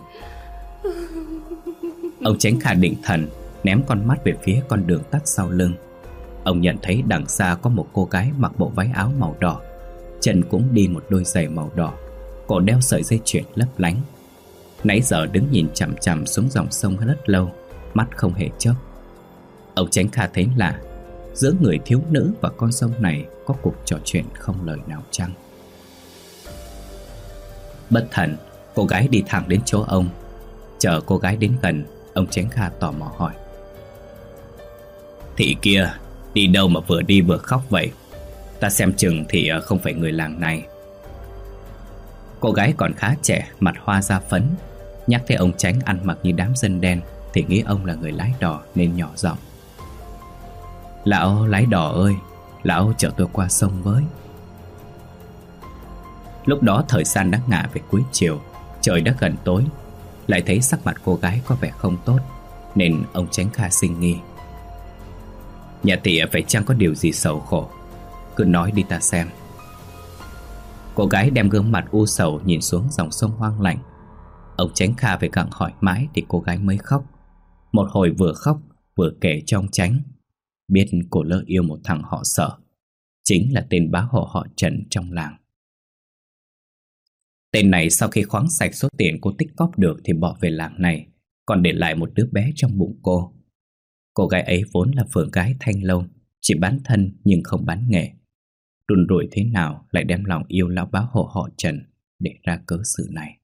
Ông Chánh Kha định thần, ném con mắt về phía con đường tắt sau lưng. Ông nhận thấy đằng xa có một cô gái mặc bộ váy áo màu đỏ, chân cũng đi một đôi giày màu đỏ, cổ đeo sợi dây chuyền lấp lánh. Nãy giờ đứng nhìn chằm chằm xuống dòng sông rất lâu, mắt không hề chớp. Ông Chánh Kha thấy lạ, giữa người thiếu nữ và con sông này có cuộc trò chuyện không lời nào chăng. Bất thần, cô gái đi thẳng đến chỗ ông. Chờ cô gái đến gần, ông Chánh Kha tò mò hỏi: "Thị kia, đi đâu mà vừa đi vừa khóc vậy? Ta xem chừng thì không phải người làng này." Cô gái còn khá trẻ, mặt hoa da phấn. Nhắc thấy ông Chánh ăn mặc như đám dân đen thì nghĩ ông là người lái đò nên nhỏ giọng: "Lão lái đò ơi, lão chở tôi qua sông với." Lúc đó thời gian đã ngả về cuối chiều, trời đã gần tối. Lại thấy sắc mặt cô gái có vẻ không tốt, nên ông Chánh Kha sinh nghi: "Nhà thị phải chăng có điều gì sầu khổ? Cứ nói đi ta xem." Cô gái đem gương mặt u sầu nhìn xuống dòng sông hoang lạnh. Ông Chánh Kha phải gặng hỏi mãi thì cô gái mới khóc. Một hồi vừa khóc vừa kể cho ông Chánh biết cô lỡ yêu một thằng họ Sở, chính là tên bá hộ họ Trần trong làng. Tên này sau khi khoáng sạch số tiền cô tích cóp được thì bỏ về làng này, còn để lại một đứa bé trong bụng cô. Cô gái ấy vốn là phường gái thanh lâu, chỉ bán thân nhưng không bán nghề. Run rủi thế nào lại đem lòng yêu lão bá hộ họ Trần để ra cớ sự này.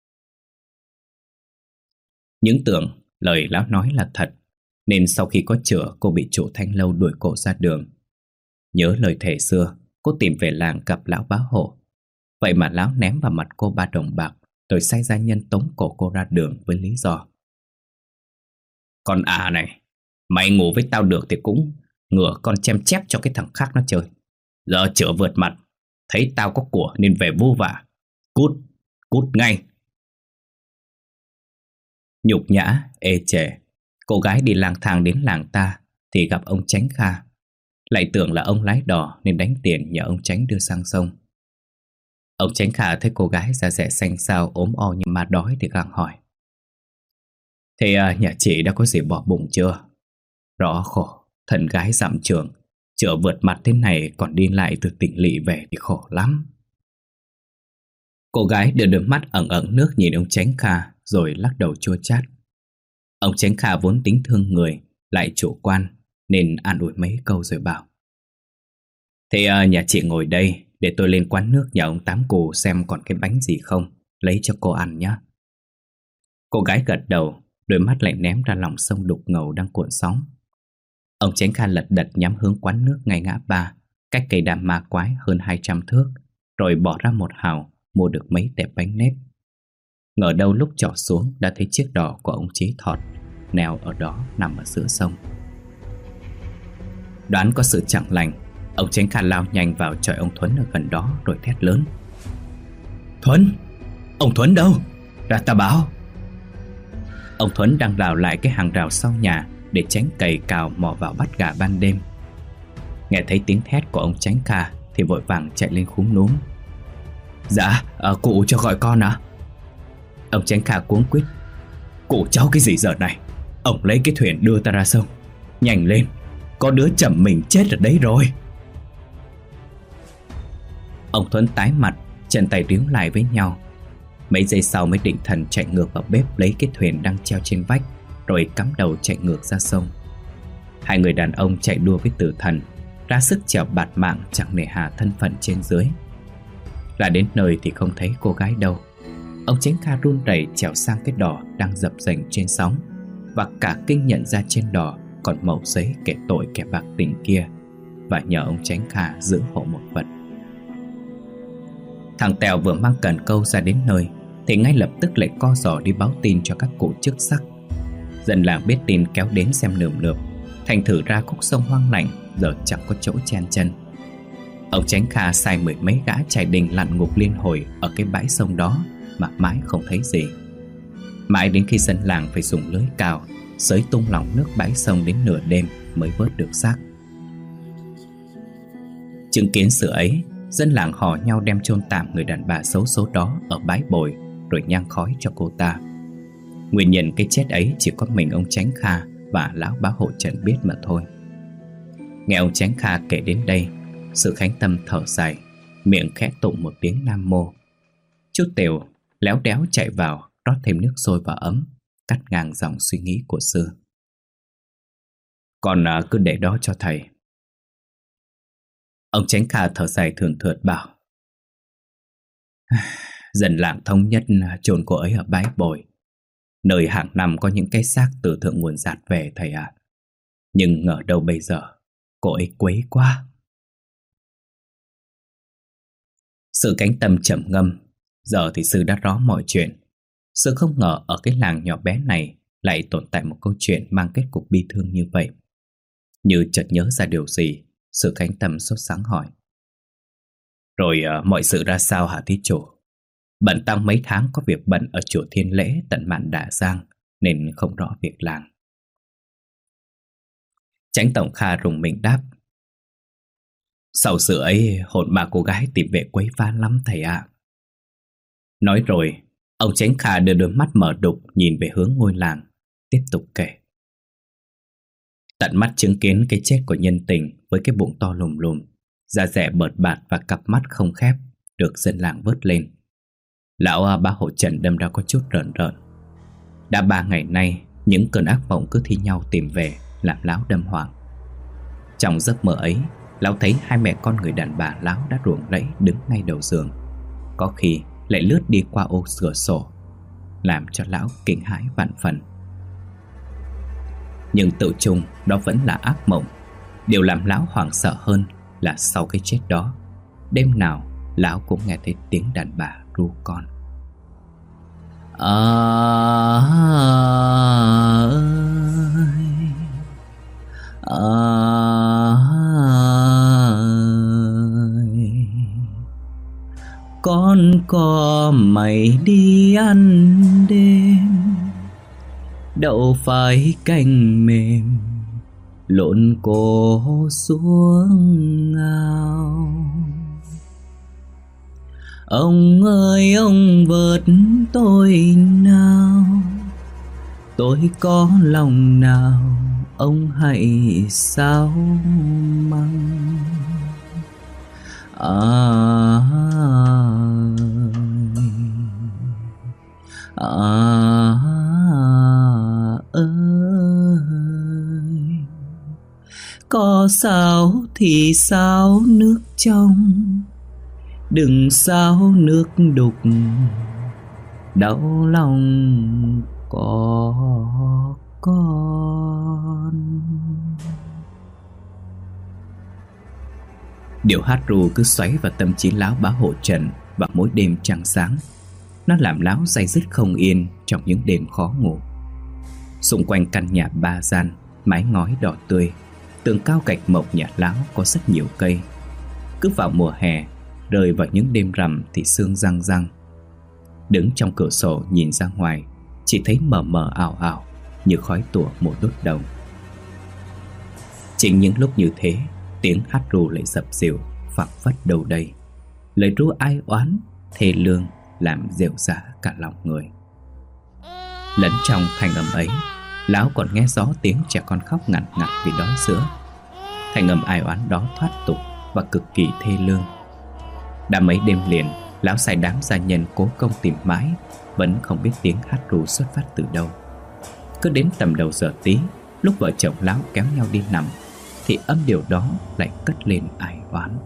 Những tưởng lời lão nói là thật, nên sau khi có chữa cô bị chủ thanh lâu đuổi cổ ra đường. Nhớ lời thề xưa, cô tìm về làng gặp lão bá hộ. Vậy mà lão ném vào mặt cô 3 đồng bạc, rồi sai gia nhân tống cổ cô ra đường với lý do: "Con này, mày ngủ với tao được thì cũng ngửa con chém chép cho cái thằng khác nó chơi. Giờ chữa vượt mặt, thấy tao có của nên về vô vả. Cút, cút ngay." Nhục nhã, ê chề, cô gái đi lang thang đến làng ta thì gặp ông Chánh Kha. Lại tưởng là ông lái đò nên đánh tiền nhờ ông Chánh đưa sang sông. Ông Chánh Kha thấy cô gái da dẻ xanh xao ốm o như ma đói thì gặng hỏi: "Thế nhà chị đã có gì bỏ bụng chưa? Rõ khổ, thần gái dặm trường, chữa vượt mặt thế này còn đi lại từ tỉnh lỵ về thì khổ lắm." Cô gái đưa đôi mắt ẩn ẩn nước nhìn ông Chánh Kha rồi lắc đầu chua chát. Ông Chánh Kha vốn tính thương người, lại chủ quan nên an ủi mấy câu rồi bảo: "Thế nhà chị ngồi đây, để tôi lên quán nước nhà ông Tám Cù xem còn cái bánh gì không, lấy cho cô ăn nhé." Cô gái gật đầu, đôi mắt lại ném ra lòng sông đục ngầu đang cuộn sóng. Ông Chánh Kha lật đật nhắm hướng quán nước ngay ngã ba, cách cây đàm ma quái hơn 200 thước, rồi bỏ ra một hào mua được mấy tẹp bánh nếp. Ngờ đâu lúc trỏ xuống đã thấy chiếc đò của ông Chí Thọt neo ở đó nằm ở giữa sông. Đoán có sự chẳng lành, ông Chánh Kha lao nhanh vào chọi ông Thuấn ở gần đó rồi thét lớn: "Thuấn! Ông Thuấn đâu? Ra ta báo!" Ông Thuấn đang đào lại cái hàng rào sau nhà để tránh cày cào mò vào bắt gà ban đêm. Nghe thấy tiếng thét của ông Chánh Kha thì vội vàng chạy lên khúm núm: "Dạ, cụ cho gọi con à?" Ông Chánh Kha cuống quýt: "Cụ cháu cái gì giờ này? Ông lấy cái thuyền đưa ta ra sông. Nhanh lên, có đứa chầm mình chết ở đấy rồi." Ông Thuấn tái mặt, chân tay ríu lại với nhau. Mấy giây sau mới định thần chạy ngược vào bếp lấy cái thuyền đang treo trên vách, rồi cắm đầu chạy ngược ra sông. Hai người đàn ông chạy đua với tử thần, ra sức trèo bạt mạng chẳng nề hà thân phận trên dưới. Là đến nơi thì không thấy cô gái đâu. Ông Chánh Kha run rẩy trèo sang cái đò đang dập dềnh trên sóng, và cả kinh nhận ra trên đò còn mẩu giấy kể tội kẻ bạc tình kia, và nhờ ông Chánh Kha giữ hộ một vật. Thằng Tèo vừa mang cần câu ra đến nơi thì ngay lập tức lại co giò đi báo tin cho các cụ chức sắc. Dân làng biết tin kéo đến xem nườm nượp, thành thử ra khúc sông hoang lạnh giờ chẳng có chỗ chen chân. Ông Chánh Kha sai 10 mấy gã chài đình lặn ngục liên hồi ở cái bãi sông đó mà mãi không thấy gì. Mãi đến khi dân làng phải dùng lưới cào xới tung lỏng nước bãi sông đến nửa đêm mới vớt được xác. Chứng kiến sự ấy, dân làng hò nhau đem chôn tạm người đàn bà xấu số đó ở bãi bồi, rồi nhang khói cho cô ta. Nguyên nhân cái chết ấy chỉ có mình ông Chánh Kha và lão bá hộ Trần biết mà thôi. Nghe ông Chánh Kha kể đến đây, Sự Khánh Tâm thở dài, miệng khẽ tụng một tiếng Nam Mô. Chú Tều léo đéo chạy vào rót thêm nước sôi và ấm, cắt ngang dòng suy nghĩ của sư. "Con cứ để đó cho thầy." Ông Chánh Kha thở dài thườn thượt bảo: "Dân làng thống nhất chôn cô ấy ở bãi bồi, nơi hàng năm có những cái xác từ thượng nguồn dạt về thầy ạ. Nhưng ngờ đâu bây giờ cô ấy quấy quá." Sự Cánh Tâm trầm ngâm. Giờ thì sư đã rõ mọi chuyện. Sư không ngờ ở cái làng nhỏ bé này lại tồn tại một câu chuyện mang kết cục bi thương như vậy. Như chợt nhớ ra điều gì, Sự Cánh Tâm sốt sắng hỏi: "Rồi mọi sự ra sao hả thí chủ? Bận tăng mấy tháng có việc bận ở chùa Thiên Lễ tận mạn Đà Giang nên không rõ việc làng." Chánh Tổng Kha rùng mình đáp: "Sau sự ấy hồn ma cô gái tìm về quấy phá lắm thầy ạ." Nói rồi, ông Chánh Kha đưa đôi mắt mở đục nhìn về hướng ngôi làng, tiếp tục kể: "Tận mắt chứng kiến cái chết của nhân tình với cái bụng to lùm lùm, da dẻ bợt bạt và cặp mắt không khép được dân làng vớt lên. Lão bá hộ Trần đâm ra có chút rợn rợn. Đã 3 ngày nay, những cơn ác mộng cứ thi nhau tìm về làm lão đâm hoảng. Trong giấc mơ ấy, lão thấy hai mẹ con người đàn bà lão đã ruồng rẫy đứng ngay đầu giường, có khi lại lướt đi qua ô cửa sổ, làm cho lão kinh hãi vạn phần. Nhưng tự chung đó vẫn là ác mộng. Điều làm lão hoảng sợ hơn là sau cái chết đó, đêm nào lão cũng nghe thấy tiếng đàn bà ru con. Con có mày đi ăn đêm, đậu phải canh mềm, lộn cổ xuống ao. Ông ơi ông vớt tôi nào, tôi có lòng nào ông hãy sao măng. Có sao thì sao nước trong, đừng sao nước đục, đau lòng có con. Điệu hát ru cứ xoáy vào tâm trí lão Bá Hộ Trần vào mỗi đêm trăng sáng. Nó làm lão day dứt không yên trong những đêm khó ngủ. Xung quanh căn nhà 3 gian, mái ngói đỏ tươi, tường cao gạch mộc nhà lão có rất nhiều cây. Cứ vào mùa hè, rơi vào những đêm rằm thì sương răng răng. Đứng trong cửa sổ nhìn ra ngoài, chỉ thấy mờ mờ ảo ảo như khói tủa mùa đốt đồng. Chính những lúc như thế, tiếng hát ru lại dập dìu phảng phất đâu đây. Lời ru ai oán, thê lương làm dịu dã cả lòng người. Lẫn trong thanh âm ấy, lão còn nghe rõ tiếng trẻ con khóc ngặt ngặt vì đói sữa. Thanh âm ai oán đó thoát tục và cực kỳ thê lương. Đã mấy đêm liền, lão sai đám gia nhân cố công tìm mãi, vẫn không biết tiếng hát ru xuất phát từ đâu. Cứ đến tầm đầu giờ tí, lúc vợ chồng lão kéo nhau đi nằm, thì âm điệu đó lại cất lên ai oán.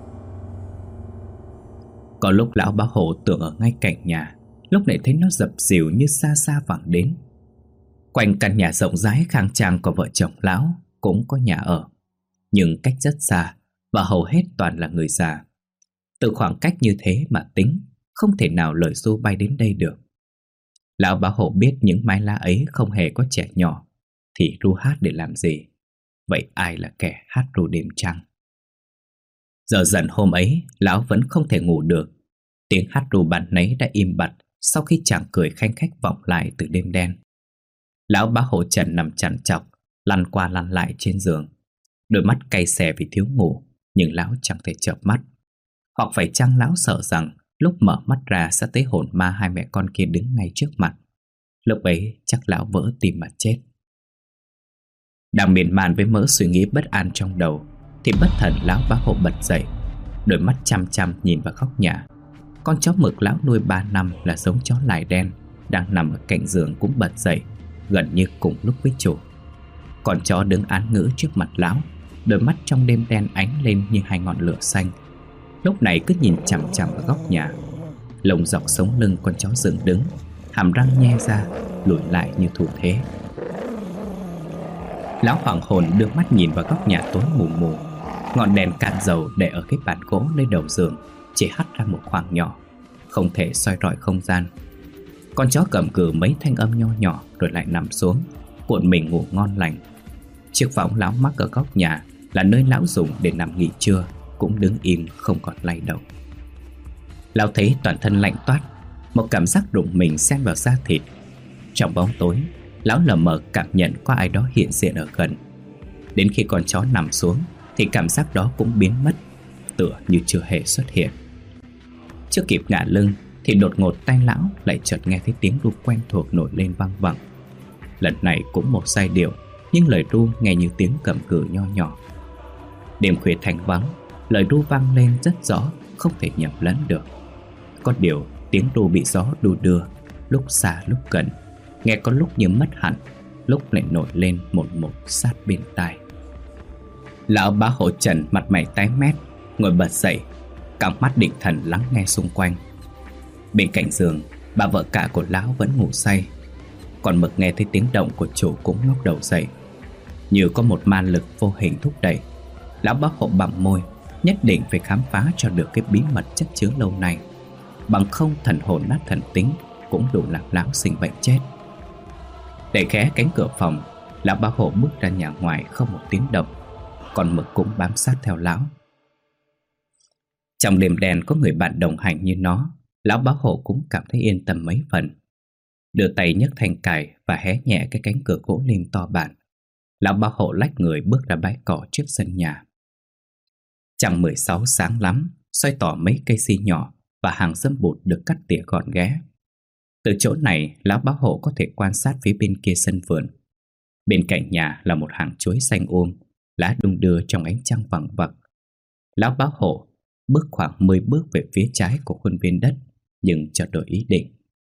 Có lúc lão Bá Hộ tưởng ở ngay cạnh nhà, lúc này thấy nó dập dìu như xa xa vẳng đến. Quanh căn nhà rộng rãi khang trang của vợ chồng lão cũng có nhà ở, nhưng cách rất xa và hầu hết toàn là người già. Từ khoảng cách như thế mà tính, không thể nào lời ru bay đến đây được. Lão Bá Hộ biết những mái lá ấy không hề có trẻ nhỏ, thì ru hát để làm gì? Vậy ai là kẻ hát ru đêm trăng? Giờ dần hôm ấy, lão vẫn không thể ngủ được. Tiếng hát ru ban nấy đã im bặt sau khi chàng cười khanh khách vọng lại từ đêm đen. Lão Bá Hộ Trần nằm chằn chọc, lăn qua lăn lại trên giường. Đôi mắt cay xè vì thiếu ngủ, nhưng lão chẳng thể chợp mắt. Hoặc phải chăng lão sợ rằng lúc mở mắt ra sẽ thấy hồn ma hai mẹ con kia đứng ngay trước mặt. Lúc ấy chắc lão vỡ tim mà chết. Đang miên man với mớ suy nghĩ bất an trong đầu, thì bất thần lão Bá Hộ bật dậy, đôi mắt chăm chăm nhìn vào góc nhà. Con chó mực lão nuôi 3 năm là giống chó lài đen đang nằm ở cạnh giường cũng bật dậy, gần như cùng lúc với chủ. Con chó đứng án ngữ trước mặt lão, đôi mắt trong đêm đen ánh lên như hai ngọn lửa xanh. Lúc này cứ nhìn chằm chằm vào góc nhà. Lông dọc sống lưng con chó dựng đứng, hàm răng nhe ra, lùi lại như thủ thế. Lão hoàng hồn đưa mắt nhìn vào góc nhà tối mù mù. Ngọn đèn cạn dầu để ở cái bàn gỗ nơi đầu giường chỉ hắt ra một khoảng nhỏ, không thể soi rọi không gian. Con chó cầm cừ mấy thanh âm nho nhỏ rồi lại nằm xuống, cuộn mình ngủ ngon lành. Chiếc võng lão mắc ở góc nhà là nơi lão dùng để nằm nghỉ trưa cũng đứng im không còn lay động. Lão thấy toàn thân lạnh toát, một cảm giác rùng mình xen vào da thịt. Trong bóng tối, lão lờ mờ cảm nhận có ai đó hiện diện ở gần. Đến khi con chó nằm xuống thì cảm giác đó cũng biến mất, tựa như chưa hề xuất hiện. Chưa kịp ngả lưng thì đột ngột tai lão lại chợt nghe thấy tiếng ru quen thuộc nổi lên vang vẳng. Lần này cũng một giai điệu, nhưng lời ru nghe như tiếng cầm cừ nho nhỏ. Đêm khuya thanh vắng, lời ru vang lên rất rõ, không thể nhầm lẫn được. Có điều tiếng ru bị gió đu đưa, lúc xa lúc gần, nghe có lúc như mất hẳn, lúc lại nổi lên một sát bên tai. Lão Bá Hộ Trần mặt mày tái mét, ngồi bật dậy, căng mắt định thần lắng nghe xung quanh. Bên cạnh giường, bà vợ cả của lão vẫn ngủ say. Còn Mực nghe thấy tiếng động của chủ cũng ngóc đầu dậy. Như có một ma lực vô hình thúc đẩy, lão Bá Hộ bặm môi, Nhất định phải khám phá cho được cái bí mật chất chứa lâu nay, bằng không thần hồn nát thần tính cũng đủ làm lão sinh bệnh chết. Đẩy khẽ cánh cửa phòng, lão Bá Hộ bước ra nhà ngoài không một tiếng động. Còn Mực cũng bám sát theo lão. Trong đêm đen có người bạn đồng hành như nó, lão Bá Hộ cũng cảm thấy yên tâm mấy phần. Đưa tay nhấc thanh cài và hé nhẹ cái cánh cửa gỗ lim to bản. Lão Bá Hộ lách người bước ra bãi cỏ trước sân nhà. Trăng 16 sáng lắm, soi tỏ mấy cây si nhỏ và hàng dâm bụt được cắt tỉa gọn ghẽ. Từ chỗ này, lão Bá Hộ có thể quan sát phía bên kia sân vườn. Bên cạnh nhà là một hàng chuối xanh lá đung đưa trong ánh trăng vằng vặc. Lão Bá Hộ bước khoảng 10 bước về phía trái của khuôn viên đất, nhưng chợt đổi ý định.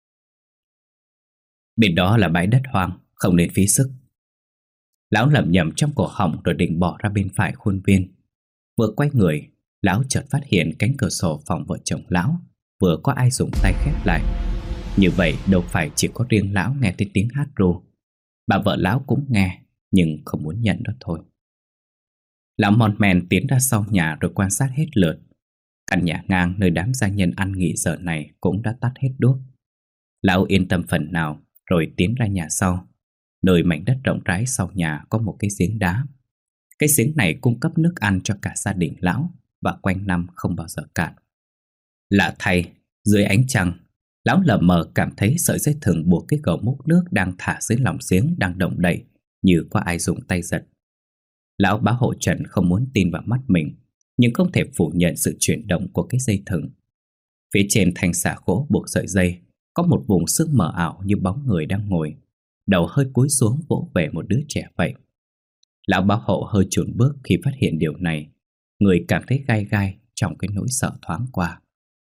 Bên đó là bãi đất hoang, không nên phí sức. Lão lẩm nhẩm trong cổ họng rồi định bỏ ra bên phải khuôn viên. Vừa quay người, lão chợt phát hiện cánh cửa sổ phòng vợ chồng lão vừa có ai dùng tay khép lại. Như vậy đâu phải chỉ có riêng lão nghe thấy tiếng hát ru. Bà vợ lão cũng nghe, nhưng không muốn nhận đó thôi. Lão mon men tiến ra sau nhà rồi quan sát hết lượt. Căn nhà ngang nơi đám gia nhân ăn nghỉ giờ này cũng đã tắt hết đuốc. Lão yên tâm phần nào rồi tiến ra nhà sau. Nơi mảnh đất rộng rãi sau nhà có một cái giếng đá. Cái giếng này cung cấp nước ăn cho cả gia đình lão và quanh năm không bao giờ cạn. Lạ thay, dưới ánh trăng, lão lờ mờ cảm thấy sợi dây thừng buộc cái gầu múc nước đang thả dưới lòng giếng đang động đậy, như có ai dùng tay giật. Lão Bá Hộ Trần không muốn tin vào mắt mình, nhưng không thể phủ nhận sự chuyển động của cái dây thừng. Phía trên thanh xà gỗ buộc sợi dây có một vùng sức mờ ảo như bóng người đang ngồi, đầu hơi cúi xuống vỗ về một đứa trẻ vậy. Lão Bá Hộ hơi chùn bước khi phát hiện điều này, người cảm thấy gai gai trong cái nỗi sợ thoáng qua.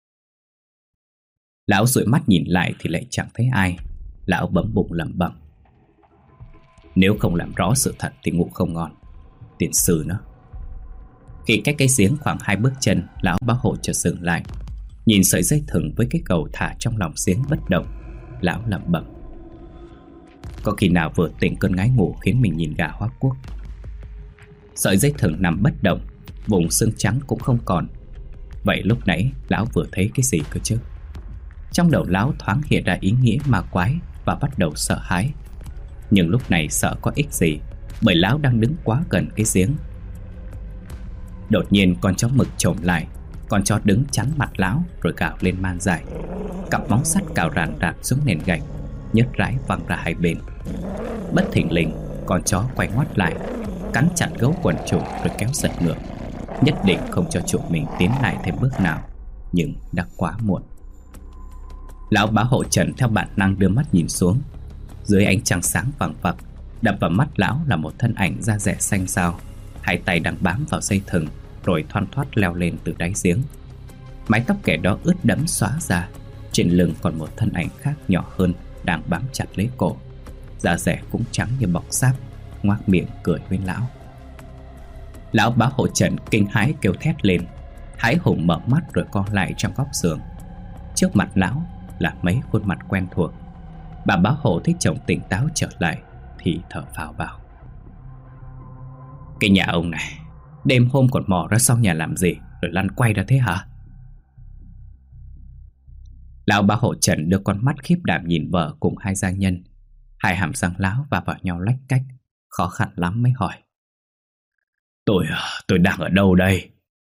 Lão dụi mắt nhìn lại thì lại chẳng thấy ai. Lão bấm bụng lẩm bẩm: nếu không làm rõ sự thật thì ngủ không ngon. Tiền sư nó. Khi cách cái giếng khoảng 2 bước chân, lão Bá Hộ chợt dừng lại, nhìn sợi dây thừng với cái cầu thả trong lòng giếng bất động. Lão lẩm bẩm: có khi nào vừa tỉnh cơn ngái ngủ khiến mình nhìn gà hóa quốc. Sợi dây thừng nằm bất động, vùng xương trắng cũng không còn. Vậy lúc nãy lão vừa thấy cái gì cơ chứ? Trong đầu lão thoáng hiện ra ý nghĩa ma quái và bắt đầu sợ hãi. Nhưng lúc này sợ có ích gì, bởi lão đang đứng quá gần cái giếng. Đột nhiên con chó Mực chồm lại. Con chó đứng chắn mặt lão rồi gào lên man dại. Cặp móng sắt cào ràn rạt xuống nền gạch, nhớt rãi văng ra hai bên. Bất thình lình, con chó quay ngoắt lại, cắn chặt gấu quần chủ rồi kéo giật ngược, nhất định không cho chủ mình tiến lại thêm bước nào. Nhưng đã quá muộn. Lão Bá Hộ Trần theo bản năng đưa mắt nhìn xuống. Dưới ánh trăng sáng vằng vặc, đập vào mắt lão là một thân ảnh da dẻ xanh xao, hai tay đang bám vào dây thừng rồi thoăn thoắt leo lên từ đáy giếng. Mái tóc kẻ đó ướt đẫm xóa ra. Trên lưng còn một thân ảnh khác nhỏ hơn đang bám chặt lấy cổ, da dẻ cũng trắng như bọc sáp, ngoác miệng cười với lão. Lão Bá Hộ Trần kinh hãi kêu thét lên, hãi hùng mở mắt rồi co lại trong góc giường. Trước mặt lão là mấy khuôn mặt quen thuộc. Bà Bá Hộ thấy chồng tỉnh táo trở lại thì thở phào bảo: cái nhà ông này đêm hôm còn mò ra sau nhà làm gì rồi lăn quay ra thế hả? Lão Bá Hộ Trần đưa con mắt khiếp đảm nhìn vợ cùng hai gia nhân. Hai hàm răng lão va vào nhau lách cách, khó khăn lắm mới hỏi: Tôi đang ở đâu đây?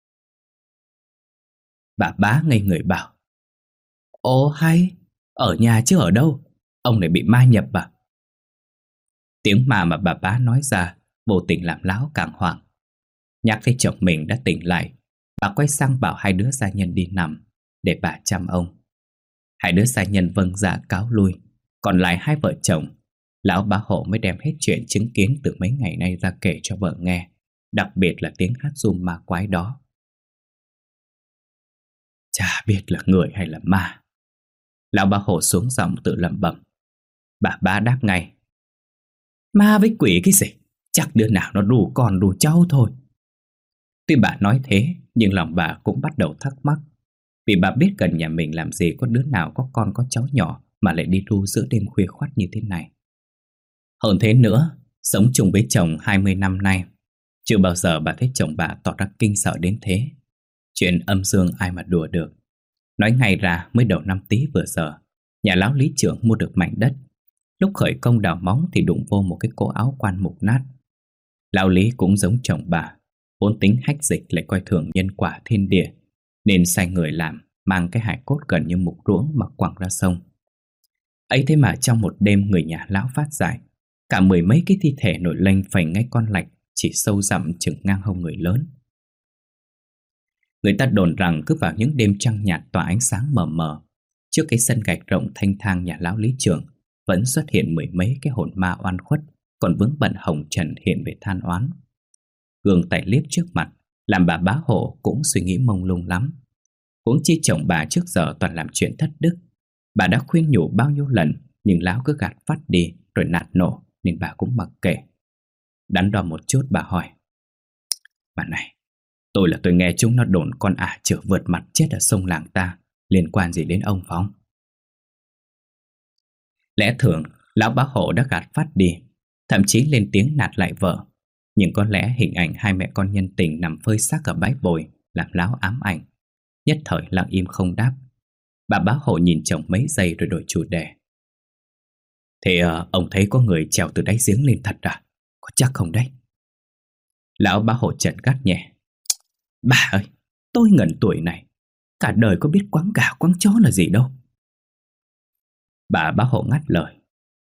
Bà Bá ngây người bảo: ồ hay, ở nhà chứ ở đâu? Ông này bị ma nhập à? Tiếng ma mà bà Bá nói ra vô tình làm lão càng hoảng. Nhắc thấy chồng mình đã tỉnh lại, bà quay sang bảo hai đứa gia nhân đi nằm để bà chăm ông. Hai đứa gia nhân vâng dạ cáo lui. Còn lại hai vợ chồng, lão Bá Hộ mới đem hết chuyện chứng kiến từ mấy ngày nay ra kể cho vợ nghe, đặc biệt là tiếng hát ru ma quái đó. Chả biết là người hay là ma. Lão Bá Hộ xuống giọng tự lẩm bẩm. Bà Bá đáp ngay: ma với quỷ cái gì, chắc đứa nào nó đù con đù cháu thôi. Tuy bà nói thế, nhưng lòng bà cũng bắt đầu thắc mắc. Vì bà biết gần nhà mình làm gì có đứa nào có con có cháu nhỏ mà lại đi ru giữa đêm khuya khoắt như thế này. Hơn thế nữa, sống chung với chồng 20 năm nay, Chưa bao giờ bà thấy chồng bà tỏ ra kinh sợ đến thế. Chuyện âm dương ai mà đùa được. Nói ngay ra mới đầu năm Tý vừa giờ, nhà lão lý trưởng mua được mảnh đất. Lúc khởi công đào móng thì đụng vô một cái cổ áo quan mục nát. Lão lý cũng giống chồng bà, vốn tính hách dịch lại coi thường nhân quả thiên địa, nên sai người làm, mang cái hài cốt gần như mục ruỗng mà quẳng ra sông. Ấy thế mà trong một đêm người nhà lão phát giải, cả mười mấy cái thi thể nổi lênh phành ngay con lạch chỉ sâu dặm chừng ngang hông người lớn. Người ta đồn rằng cứ vào những đêm trăng nhạt tỏa ánh sáng mờ mờ, trước cái sân gạch rộng thanh thang nhà lão lý trưởng vẫn xuất hiện mười mấy cái hồn ma oan khuất, còn vướng bận hồng trần hiện về than oán. Gương tài liếp trước mặt làm bà bá hộ cũng suy nghĩ mông lung lắm. Huống chi chồng bà trước giờ toàn làm chuyện thất đức. Bà đã khuyên nhủ bao nhiêu lần, nhưng lão cứ gạt phắt đi rồi nạt nổ, nên bà cũng mặc kệ. Đắn đo một chút bà hỏi: "Bà này, tôi nghe chúng nó đồn con ả chửa vượt mặt chết ở sông làng ta, liên quan gì đến ông phải không?" Lẽ thường lão bá hộ đã gạt phát đi, thậm chí lên tiếng nạt lại vợ. Nhưng có lẽ hình ảnh hai mẹ con nhân tình nằm phơi xác ở bãi bồi làm lão ám ảnh. Nhất thời lặng im không đáp. Bà bá hộ nhìn chồng mấy giây rồi đổi chủ đề: "Thế ông thấy có người trèo từ đáy giếng lên thật à? Có chắc không đấy?" Lão bá hộ trợn gắt nhẹ: "Bà ơi, tôi ngần tuổi này, cả đời có biết quáng gà quáng chó là gì đâu." Bà bá hộ ngắt lời: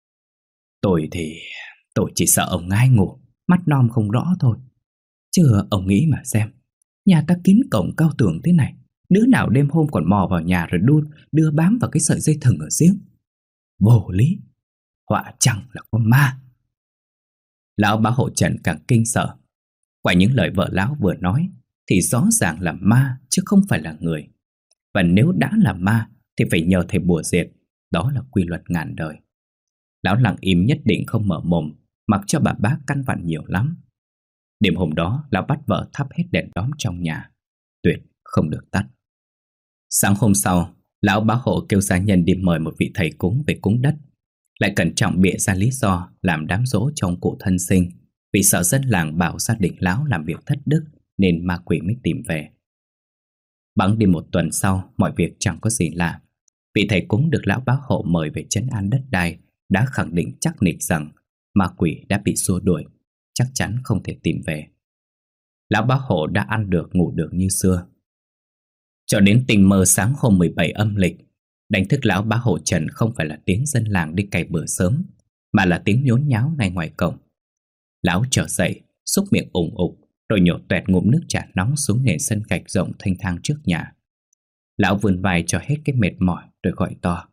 Tôi chỉ sợ ông ngai ngủ, mắt non không rõ thôi. Chứ ông nghĩ mà xem, nhà ta kín cổng cao tường thế này, đứa nào đêm hôm còn mò vào nhà rồi đưa bám vào cái sợi dây thừng ở giếng. Vô lý, họa chẳng là có ma." Lão bá hộ Trần càng kinh sợ. Quả những lời vợ lão vừa nói thì rõ ràng là ma chứ không phải là người. Và nếu đã là ma thì phải nhờ thầy bùa diệt. Đó là quy luật ngàn đời. Lão lặng im nhất định không mở mồm, mặc cho bà bá căn vặn nhiều lắm. Đêm hôm đó lão bắt vợ thắp hết đèn đóm trong nhà, tuyệt không được tắt. Sáng hôm sau, lão bá hộ kêu gia nhân đi mời một vị thầy cúng về cúng đất, lại cẩn trọng bịa ra lý do làm đám giỗ cho ông cụ thân sinh, vì sợ dân làng bảo gia đình lão làm việc thất đức nên ma quỷ mới tìm về. Bẵng đi một tuần sau, mọi việc chẳng có gì lạ. Vị thầy cúng được lão bá hộ mời về trấn an đất đai đã khẳng định chắc nịch rằng ma quỷ đã bị xua đuổi, chắc chắn không thể tìm về. Lão bá hộ đã ăn được ngủ được như xưa. Cho đến tình mơ sáng hôm 17 âm lịch, đánh thức lão bá hộ Trần không phải là tiếng dân làng đi cày bừa sớm, mà là tiếng nhốn nháo ngay ngoài cổng. Lão trở dậy, xúc miệng ủng ục, rồi nhổ toẹt ngụm nước trà nóng xuống nền sân gạch rộng thanh thang trước nhà. Lão vươn vai cho hết cái mệt mỏi rồi gọi to: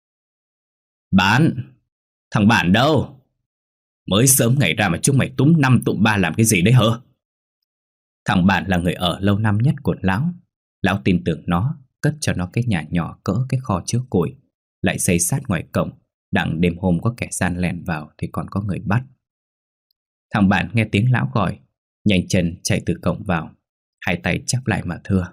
"Bạn! Thằng bạn đâu? Mới sớm ngày ra mà chúng mày túm năm tụm ba làm cái gì đấy hả?" Thằng bạn là người ở lâu năm nhất của lão. Lão tin tưởng nó, cất cho nó cái nhà nhỏ cỡ cái kho chứa củi, lại xây sát ngoài cổng, đặng đêm hôm có kẻ gian lẻn vào thì còn có người bắt. Thằng bạn nghe tiếng lão gọi, nhanh chân chạy từ cổng vào, hai tay chắp lại mà thưa: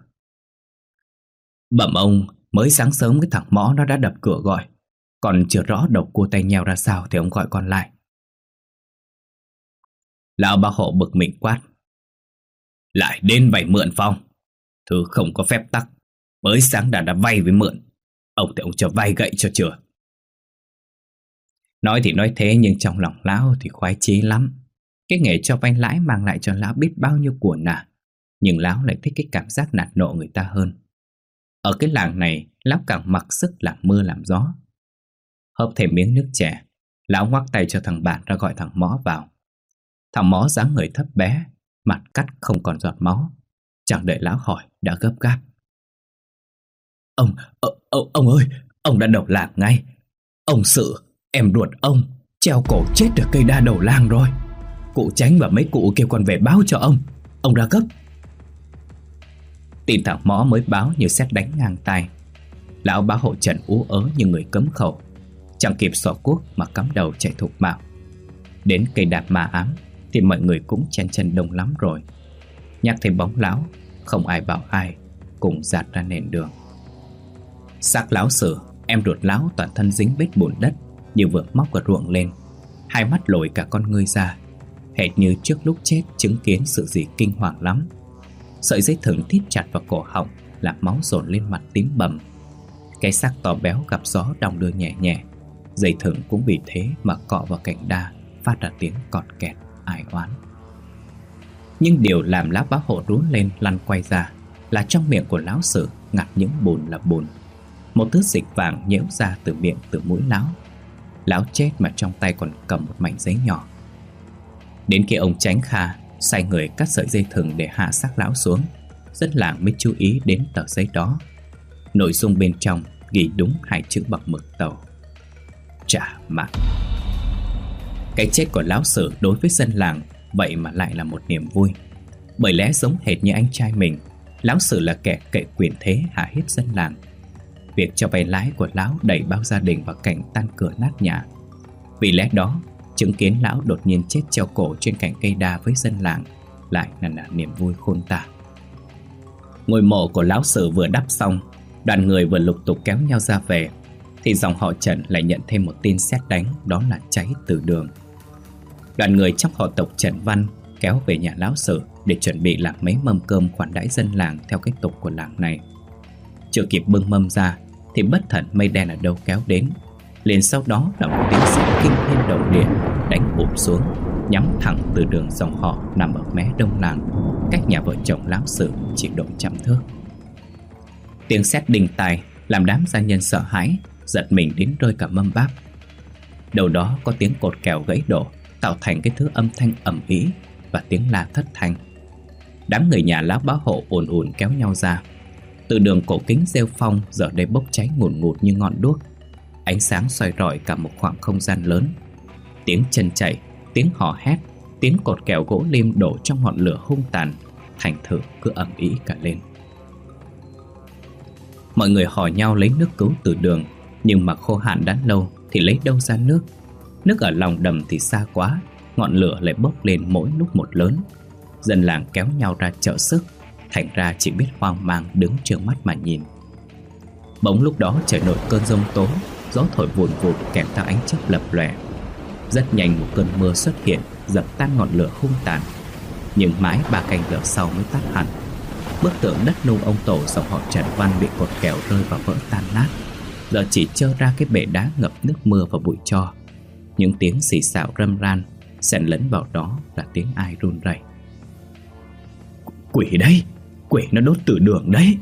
"Bẩm ông, mới sáng sớm cái thằng mõ nó đã đập cửa gọi, còn chưa rõ đầu cua tay nheo ra sao thì ông gọi con lại." Lão bá hộ bực mình quát: "Lại đến vay mượn phong, thứ không có phép tắc, mới sáng đã vay với mượn. Ông thì ông cho vay gậy cho chừa." Nói thì nói thế nhưng trong lòng lão thì khoái chí lắm. Cái nghề cho vay lãi mang lại cho lão biết bao nhiêu của nả, nhưng lão lại thích cái cảm giác nạt nộ người ta hơn. Ở cái làng này, lão càng mặc sức làm mưa làm gió. Hớp thêm miếng nước chè, lão ngoắc tay cho thằng bạn ra gọi thằng mõ vào. Thằng mõ dáng người thấp bé, mặt cắt không còn giọt máu. Chẳng đợi lão hỏi đã gấp gáp: Ông ơi, ông đã đầu làng ngay. Ông Sự, em ruột ông, treo cổ chết ở cây đa đầu làng rồi. Cụ Chánh và mấy cụ kêu con về báo cho ông ra gấp." Tin thằng mõ mới báo như sét đánh ngang tai. Lão bá hộ Trần ú ớ như người cấm khẩu, chẳng kịp xỏ cuốc mà cắm đầu chạy thục mạng. Đến cây đạp ma ám thì mọi người cũng chen chân đông lắm rồi. Nhắc thấy bóng lão, không ai bảo ai, cùng dạt ra nền đường. Xác lão Sử, em ruột lão toàn thân dính vết bùn đất như vừa móc ở ruộng lên, hai mắt lồi cả con ngươi ra. hệt như trước lúc chết chứng kiến sự gì kinh hoàng lắm. Sợi dây thừng thít chặt vào cổ họng, làm máu dồn lên mặt tím bầm. Cái xác to béo gặp gió đong đưa nhẹ nhẹ. Dây thừng cũng vì thế mà cọ vào cành đa, phát ra tiếng cọt kẹt ai oán. Nhưng điều làm Lão Bá Hộ rú lên lăn quay ra là trong miệng của lão Sử ngặt những bùn là bùn. Một thứ dịch vàng nhễu ra từ miệng từ mũi lão. Lão chết mà trong tay còn cầm một mảnh giấy nhỏ. Đến khi ông Chánh Kha sai người cắt sợi dây thừng để hạ xác lão xuống, dân làng mới chú ý đến tờ giấy đó. Nội dung bên trong ghi đúng 2 chữ bằng mực tàu: trả mạng. Cái chết của lão Sử đối với dân làng vậy mà lại là một niềm vui. Bởi lẽ giống hệt như anh trai mình, lão Sử là kẻ cậy quyền thế hạ hiếp dân làng. Việc cho vay lãi của lão đẩy bao gia đình vào cảnh tan cửa nát nhà. Vì lẽ đó, chứng kiến lão đột nhiên chết treo cổ trên cành cây đa với dân làng lại là niềm vui khôn tả. Ngôi mộ của lão Sử vừa đắp xong, đoàn người vừa lục tục kéo nhau ra về, thì dòng họ Trần lại nhận thêm một tin sét đánh, đó là cháy từ đường. Đoàn người trong họ tộc Trần Văn kéo về nhà lão Sử để chuẩn bị làm mấy mâm cơm khoản đãi dân làng theo cái tục của làng này. Chưa kịp bưng mâm ra thì bất thần mây đen ở đâu kéo đến. Liền sau đó là một tiếng sét kinh thiên động địa đánh ụp xuống, nhắm thẳng từ đường dòng họ nằm ở mé đông làng, cách nhà vợ chồng lão Sử chỉ độ 100 thước. Tiếng sét đinh tai làm đám gia nhân sợ hãi, giật mình đến rơi cả mâm bát. Đầu đó có tiếng cột kèo gãy đổ, tạo thành cái thứ âm thanh ầm ĩ và tiếng la thất thanh. Đám người nhà Lão Bá Hộ ùn ùn kéo nhau ra. Từ đường cổ kính rêu phong giờ đây bốc cháy ngùn ngụt như ngọn đuốc. Ánh sáng soi rọi cả một khoảng không gian lớn. Tiếng chân chạy, tiếng hò hét, tiếng cột kèo gỗ lim đổ trong ngọn lửa hung tàn, thành thử cứ ầm ĩ cả lên. Mọi người hò nhau lấy nước cứu từ đường, nhưng mà khô hạn đã lâu thì lấy đâu ra nước. Nước ở lòng đầm thì xa quá, ngọn lửa lại bốc lên mỗi lúc một lớn. Dân làng kéo nhau ra trợ sức, thành ra chỉ biết hoang mang đứng trợn mắt mà nhìn. Bỗng lúc đó trời nổi cơn giông tố, gió thổi vùn vụt kèm theo ánh chớp lập lòe. Rất nhanh một cơn mưa xuất hiện, dập tan ngọn lửa hung tàn. Nhưng mãi 3 canh giờ sau mới tắt hẳn. Bức tượng đất nung ông tổ dòng họ Trần Văn bị cột kèo rơi và vỡ tan nát. Giờ chỉ trơ ra cái bể đá ngập nước mưa và bụi tro. Những tiếng xì xào râm ran, xen lẫn vào đó là tiếng ai run rẩy. Quỷ đấy, quỷ nó đốt từ đường đấy.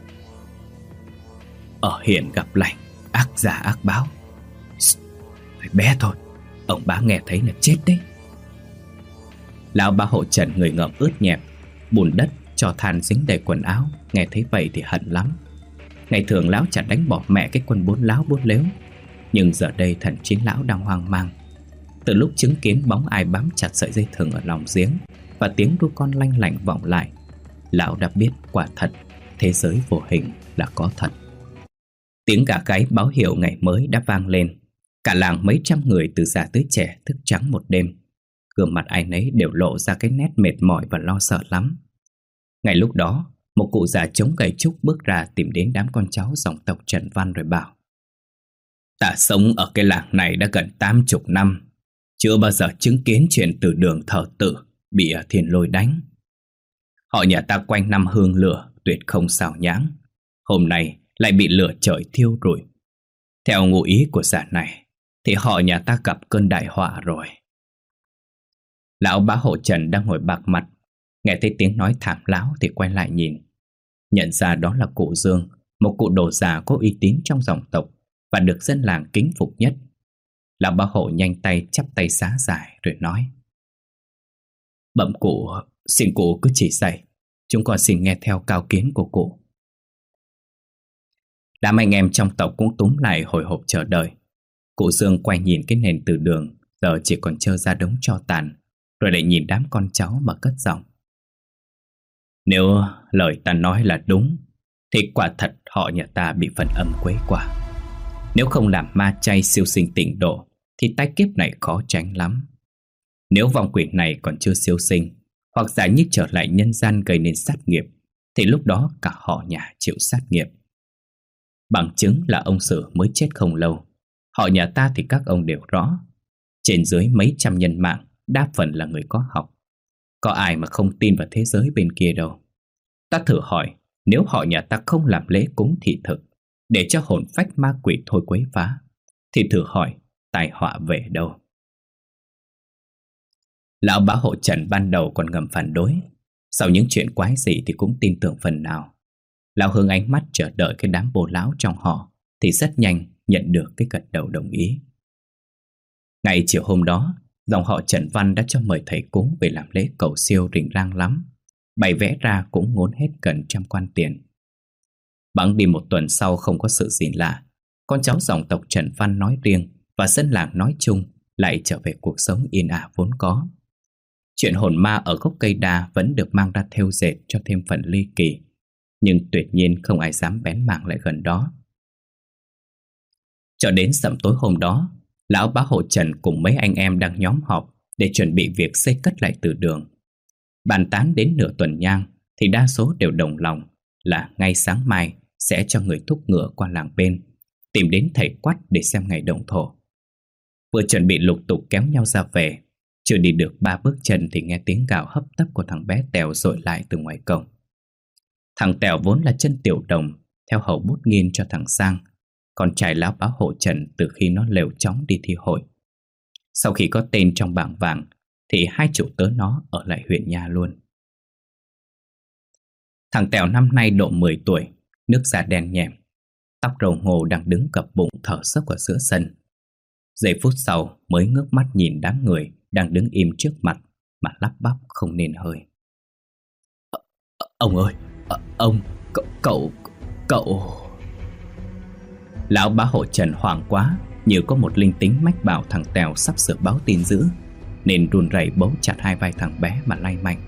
Ở hiền gặp lành, ác giả ác báo. Phải bé thôi, ông bá nghe thấy là chết đấy. Lão Bá Hộ Trần người ngợm ướt nhẹp, bùn đất cho than dính đầy quần áo. Nghe thấy vậy thì hận lắm. Ngày thường lão chả đánh bỏ mẹ cái quân bốn láo bốn lếu, nhưng giờ đây thần chín lão đang hoang mang. Từ lúc chứng kiến bóng ai bám chặt sợi dây thừng ở lòng giếng và tiếng ru con lanh lảnh vọng lại, lão đã biết quả thật thế giới vô hình là có thật. Tiếng gà gáy báo hiệu ngày mới đã vang lên. Cả làng mấy trăm người từ già tới trẻ thức trắng một đêm. Gương mặt ai nấy đều lộ ra cái nét mệt mỏi và lo sợ lắm. Ngay lúc đó, một cụ già chống gậy trúc bước ra tìm đến đám con cháu dòng tộc Trần Văn rồi bảo: Ta sống ở cái làng này đã gần 80 năm, chưa bao giờ chứng kiến chuyện từ đường thờ tự bị thiên lôi đánh. Họ nhà ta quanh năm hương lửa, tuyệt không xào nhãng. Hôm nay lại bị lửa trời thiêu rụi. Theo ngụ ý của già này thì họ nhà ta gặp cơn đại họa rồi. Lão Bá Hộ Trần đang ngồi bạc mặt, nghe thấy tiếng nói thảm láo thì quay lại nhìn. Nhận ra đó là cụ Dương, một cụ đồ già có uy tín trong dòng tộc và được dân làng kính phục nhất. Lão Bá Hộ nhanh tay chắp tay xá giải rồi nói: Bẩm cụ, xin cụ cứ chỉ dạy, chúng con xin nghe theo cao kiến của cụ. Đám anh em trong tộc cũng túm lại hồi hộp chờ đợi. Cụ Dương quay nhìn cái nền từ đường giờ chỉ còn trơ ra đống tro tàn, rồi lại nhìn đám con cháu mà cất giọng: Nếu lời ta nói là đúng thì quả thật họ nhà ta bị phần âm quấy quả. Nếu không làm ma chay siêu sinh tịnh độ thì tai kiếp này khó tránh lắm. Nếu vong quỷ này còn chưa siêu sinh, hoặc giả như trở lại nhân gian gây nên sát nghiệp, thì lúc đó cả họ nhà chịu sát nghiệp. Bằng chứng là ông Sử mới chết không lâu. Họ nhà ta thì các ông đều rõ. Trên dưới mấy trăm nhân mạng đa phần là người có học. Có ai mà không tin vào thế giới bên kia đâu. Ta thử hỏi, nếu họ nhà ta không làm lễ cúng thị thực để cho hồn phách ma quỷ thôi quấy phá, thì thử hỏi tai họa về đâu? Lão bá hộ Trần ban đầu còn ngầm phản đối, sau những chuyện quái dị thì cũng tin tưởng phần nào. Lão hướng ánh mắt chờ đợi cái đám bồ lão trong họ, thì rất nhanh nhận được cái gật đầu đồng ý. Ngày chiều hôm đó, dòng họ Trần Văn đã cho mời thầy cúng về làm lễ cầu siêu rình rang lắm. Bày vẽ ra cũng ngốn hết gần 100 quan tiền. Bẵng đi một tuần sau không có sự gì lạ, con cháu dòng tộc Trần Văn nói riêng và dân làng nói chung lại trở về cuộc sống yên ả vốn có. Chuyện hồn ma ở gốc cây đa vẫn được mang ra thêu dệt cho thêm phần ly kỳ, nhưng tuyệt nhiên không ai dám bén mảng lại gần đó. Cho đến sẩm tối hôm đó, lão bá hộ Trần cùng mấy anh em đang nhóm họp để chuẩn bị việc xây cất lại từ đường. Bàn tán đến nửa tuần nhang thì đa số đều đồng lòng là ngay sáng mai sẽ cho người thúc ngựa qua làng bên, tìm đến thầy Quắt để xem ngày động thổ. Vừa chuẩn bị lục tục kéo nhau ra về, chưa đi được 3 bước chân thì nghe tiếng gào hấp tấp của thằng bé Tèo dội lại từ ngoài cổng. Thằng Tèo vốn là chân tiểu đồng, theo hầu bút nghiên cho thằng Sang, con trai lão bá hộ Trần từ khi nó lều chóng đi thi hội. Sau khi có tên trong bảng vàng thì hai chủ tớ nó ở lại huyện nhà luôn. Thằng Tèo năm nay độ 10 tuổi, nước da đen nhèm, tóc râu ngô đang đứng cập bụng thở sốc ở giữa sân. Giây phút sau mới ngước mắt nhìn đám người đang đứng im trước mặt mà lắp bắp không nên hơi. Ông ơi, ông, cậu... Lão bá hộ Trần hoảng quá, như có một linh tính mách bảo thằng Tèo sắp sửa báo tin dữ, nên run rẩy bấu chặt hai vai thằng bé mà lay mạnh.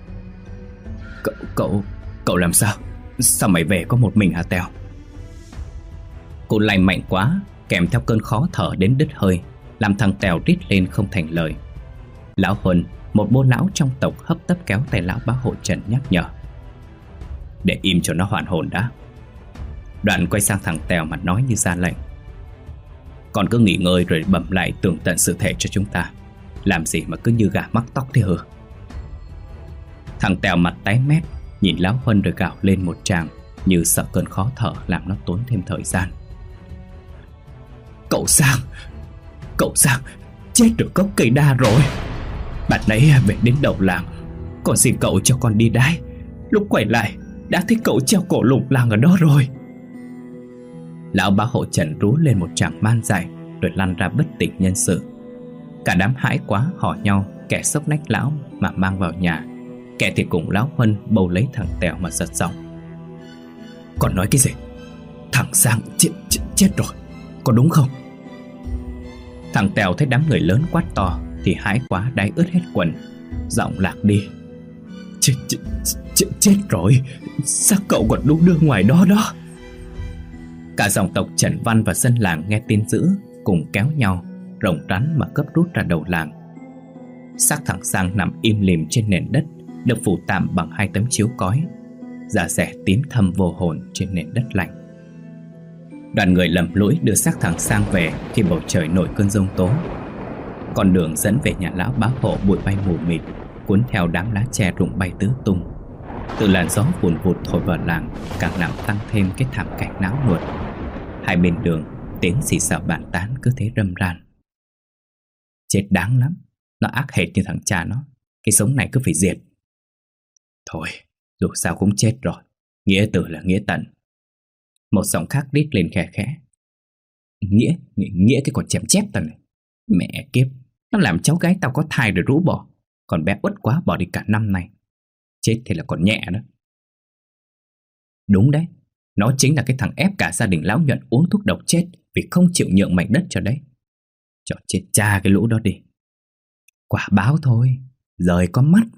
Cậu làm sao? Sao mày về có một mình hả Tèo? Cô lay mạnh quá, kèm theo cơn khó thở đến đứt hơi, làm thằng Tèo rít lên không thành lời. Lão Huân, một bô lão trong tộc, hấp tấp kéo tay lão bá hộ Trần nhắc nhở. Để im cho nó hoàn hồn đã. Đoạn quay sang thằng Tèo mà nói như ra lệnh. Con cứ nghỉ ngơi rồi bẩm lại tường tận sự thể cho chúng ta. Làm gì mà cứ như gà mắc tóc thế hả? Thằng Tèo mặt tái mét, nhìn lão Huân rồi gào lên một tràng, như sợ cơn khó thở làm nó tốn thêm thời gian. Cậu Sang chết được gốc cây đa rồi. Bạn nãy về đến đầu làng, con xin cậu cho con đi đái. Lúc quay lại đã thấy cậu treo cổ lủng lẳng ở đó rồi. Lão bá hộ Trần rú lên một tràng man dại, rồi lăn ra bất tỉnh nhân sự. Cả đám hãi quá hò nhau, kẻ xốc nách lão mà mang vào nhà, kẻ thì cùng lão Huân bầu lấy thằng Tèo mà giật giọng. Còn nói cái gì? Thằng Sang chết rồi, có đúng không? Thằng Tèo thấy đám người lớn quát to thì hãi quá đáy ướt hết quần, giọng lạc đi. Chết rồi, sao cậu còn đu đưa ngoài đó đó? Cả dòng tộc Trần Văn và dân làng nghe tin dữ cùng kéo nhau rồng rắn mà cấp rút ra đầu làng. Xác thằng Sang nằm im lìm trên nền đất, được phủ tạm bằng 2 tấm chiếu cói, da rẻ tím thâm vô hồn trên nền đất lạnh. Đoàn người lầm lũi đưa xác thằng Sang về khi bầu trời nổi cơn giông tố. Con đường dẫn về nhà lão bá hộ bụi bay mù mịt, cuốn theo đám lá tre rụng bay tứ tung. Từ làn gió vùn vụt thổi vào làng càng làm tăng thêm cái thảm cảnh náo nuột. Hai bên đường tiếng xì xào bàn tán cứ thế râm ran. Chết đáng lắm, nó ác hệt như thằng cha nó, cái sống này cứ phải diệt. Thôi, dù sao cũng chết rồi, nghĩa tử là nghĩa tận. Một giọng khác đít lên khẽ khẽ. Nghĩa cái còn chém chép tao này. Mẹ kiếp, nó làm cháu gái tao có thai rồi rũ bỏ, còn bé uất quá bỏ đi cả năm nay. Chết thì là còn nhẹ đó. Đúng đấy, nó chính là cái thằng ép cả gia đình lão Nhuận uống thuốc độc chết vì không chịu nhượng mảnh đất cho đấy. Cho chết cha cái lũ đó đi. Quả báo thôi, rời có mắt.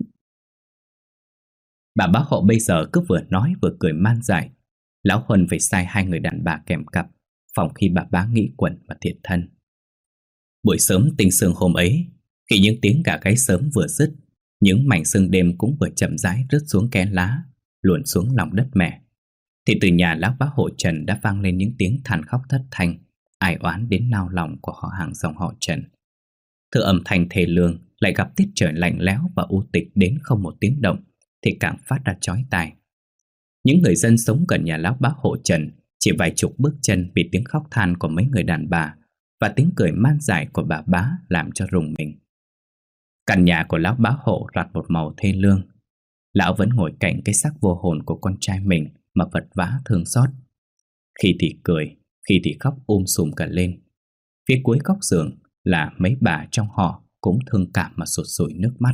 Bà bá hộ bây giờ cứ vừa nói vừa cười man dại. Lão Huân phải sai 2 người đàn bà kèm cặp, phòng khi bà bá nghĩ quẩn và thiệt thân. Buổi sớm tinh sương hôm ấy, khi những tiếng gà gáy sớm vừa dứt, những mảnh sương đêm cũng vừa chậm rãi rớt xuống kẽ lá, luồn xuống lòng đất mẹ, thì từ nhà lão bá hộ Trần đã vang lên những tiếng than khóc thất thanh, ai oán đến nao lòng của họ hàng dòng họ Trần. Thứ âm thanh thê lương lại gặp tiết trời lạnh lẽo và u tịch đến không một tiếng động, thì càng phát ra chói tai. Những người dân sống gần nhà lão bá hộ Trần chỉ vài chục bước chân bị tiếng khóc than của mấy người đàn bà và tiếng cười man dại của bà bá làm cho rùng mình. Căn nhà của lão bá hộ rạt một màu thê lương. Lão vẫn ngồi cạnh cái xác vô hồn của con trai mình mà vật vã thương xót. Khi thì cười, khi thì khóc sùm cả lên. Phía cuối góc giường là mấy bà trong họ cũng thương cảm mà sụt sùi nước mắt.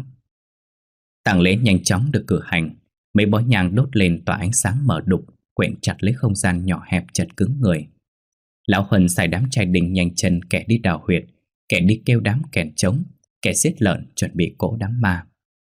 Tang lễ nhanh chóng được cử hành. Mấy bó nhang đốt lên tỏa ánh sáng mờ đục, quện chặt lấy không gian nhỏ hẹp chật cứng người. Lão Huân sai đám trai đình nhanh chân, kẻ đi đào huyệt, kẻ đi kêu đám kèn trống, kẻ giết lợn chuẩn bị cỗ đám ma.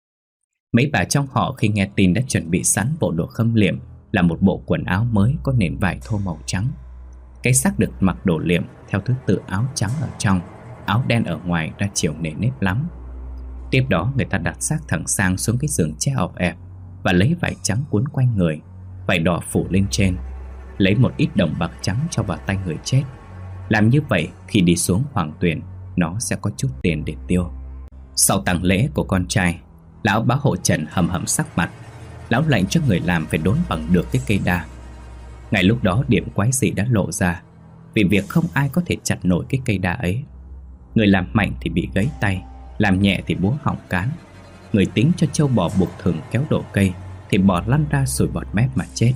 Mấy bà trong họ khi nghe tin đã chuẩn bị sẵn bộ đồ khâm liệm là một bộ quần áo mới có nền vải thô màu trắng. Cái xác được mặc đồ liệm theo thứ tự áo trắng ở trong, áo đen ở ngoài ra chiều nề nếp lắm. Tiếp đó người ta đặt xác thẳng sang xuống cái giường tre ọp ẹp và lấy vải trắng cuốn quanh người, vải đỏ phủ lên trên, lấy một ít đồng bạc trắng cho vào tay người chết. Làm như vậy khi đi xuống hoàng tuyền, nó sẽ có chút tiền để tiêu. Sau tang lễ của con trai, lão bá hộ Trần hầm sắc mặt. Lão lệnh cho người làm phải đốn bằng được cái cây đa. Ngay lúc đó điểm quái dị đã lộ ra, vì việc không ai có thể chặt nổi cái cây đa ấy. Người làm mạnh thì bị gãy tay, làm nhẹ thì búa hỏng cán. Người tính cho trâu bò buộc thừng kéo đổ cây thì bò lăn ra sùi bọt mép mà chết.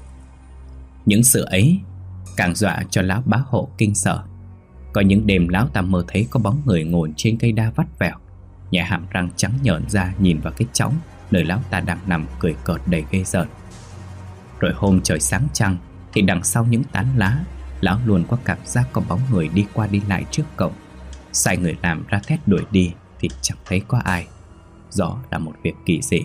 Những sự ấy càng dọa cho lão bá hộ kinh sợ. Có những đêm lão ta mơ thấy có bóng người ngồi trên cây đa vắt vẻo, nhẹ hàm răng trắng nhợn ra nhìn vào cái chõng nơi lão ta đang nằm cười cợt đầy ghê rợn. Rồi hôm trời sáng trăng thì đằng sau những tán lá, lão luôn có cảm giác có bóng người đi qua đi lại trước cổng. Sai người làm ra thét đuổi đi thì chẳng thấy có ai. Rõ là một việc kỳ dị.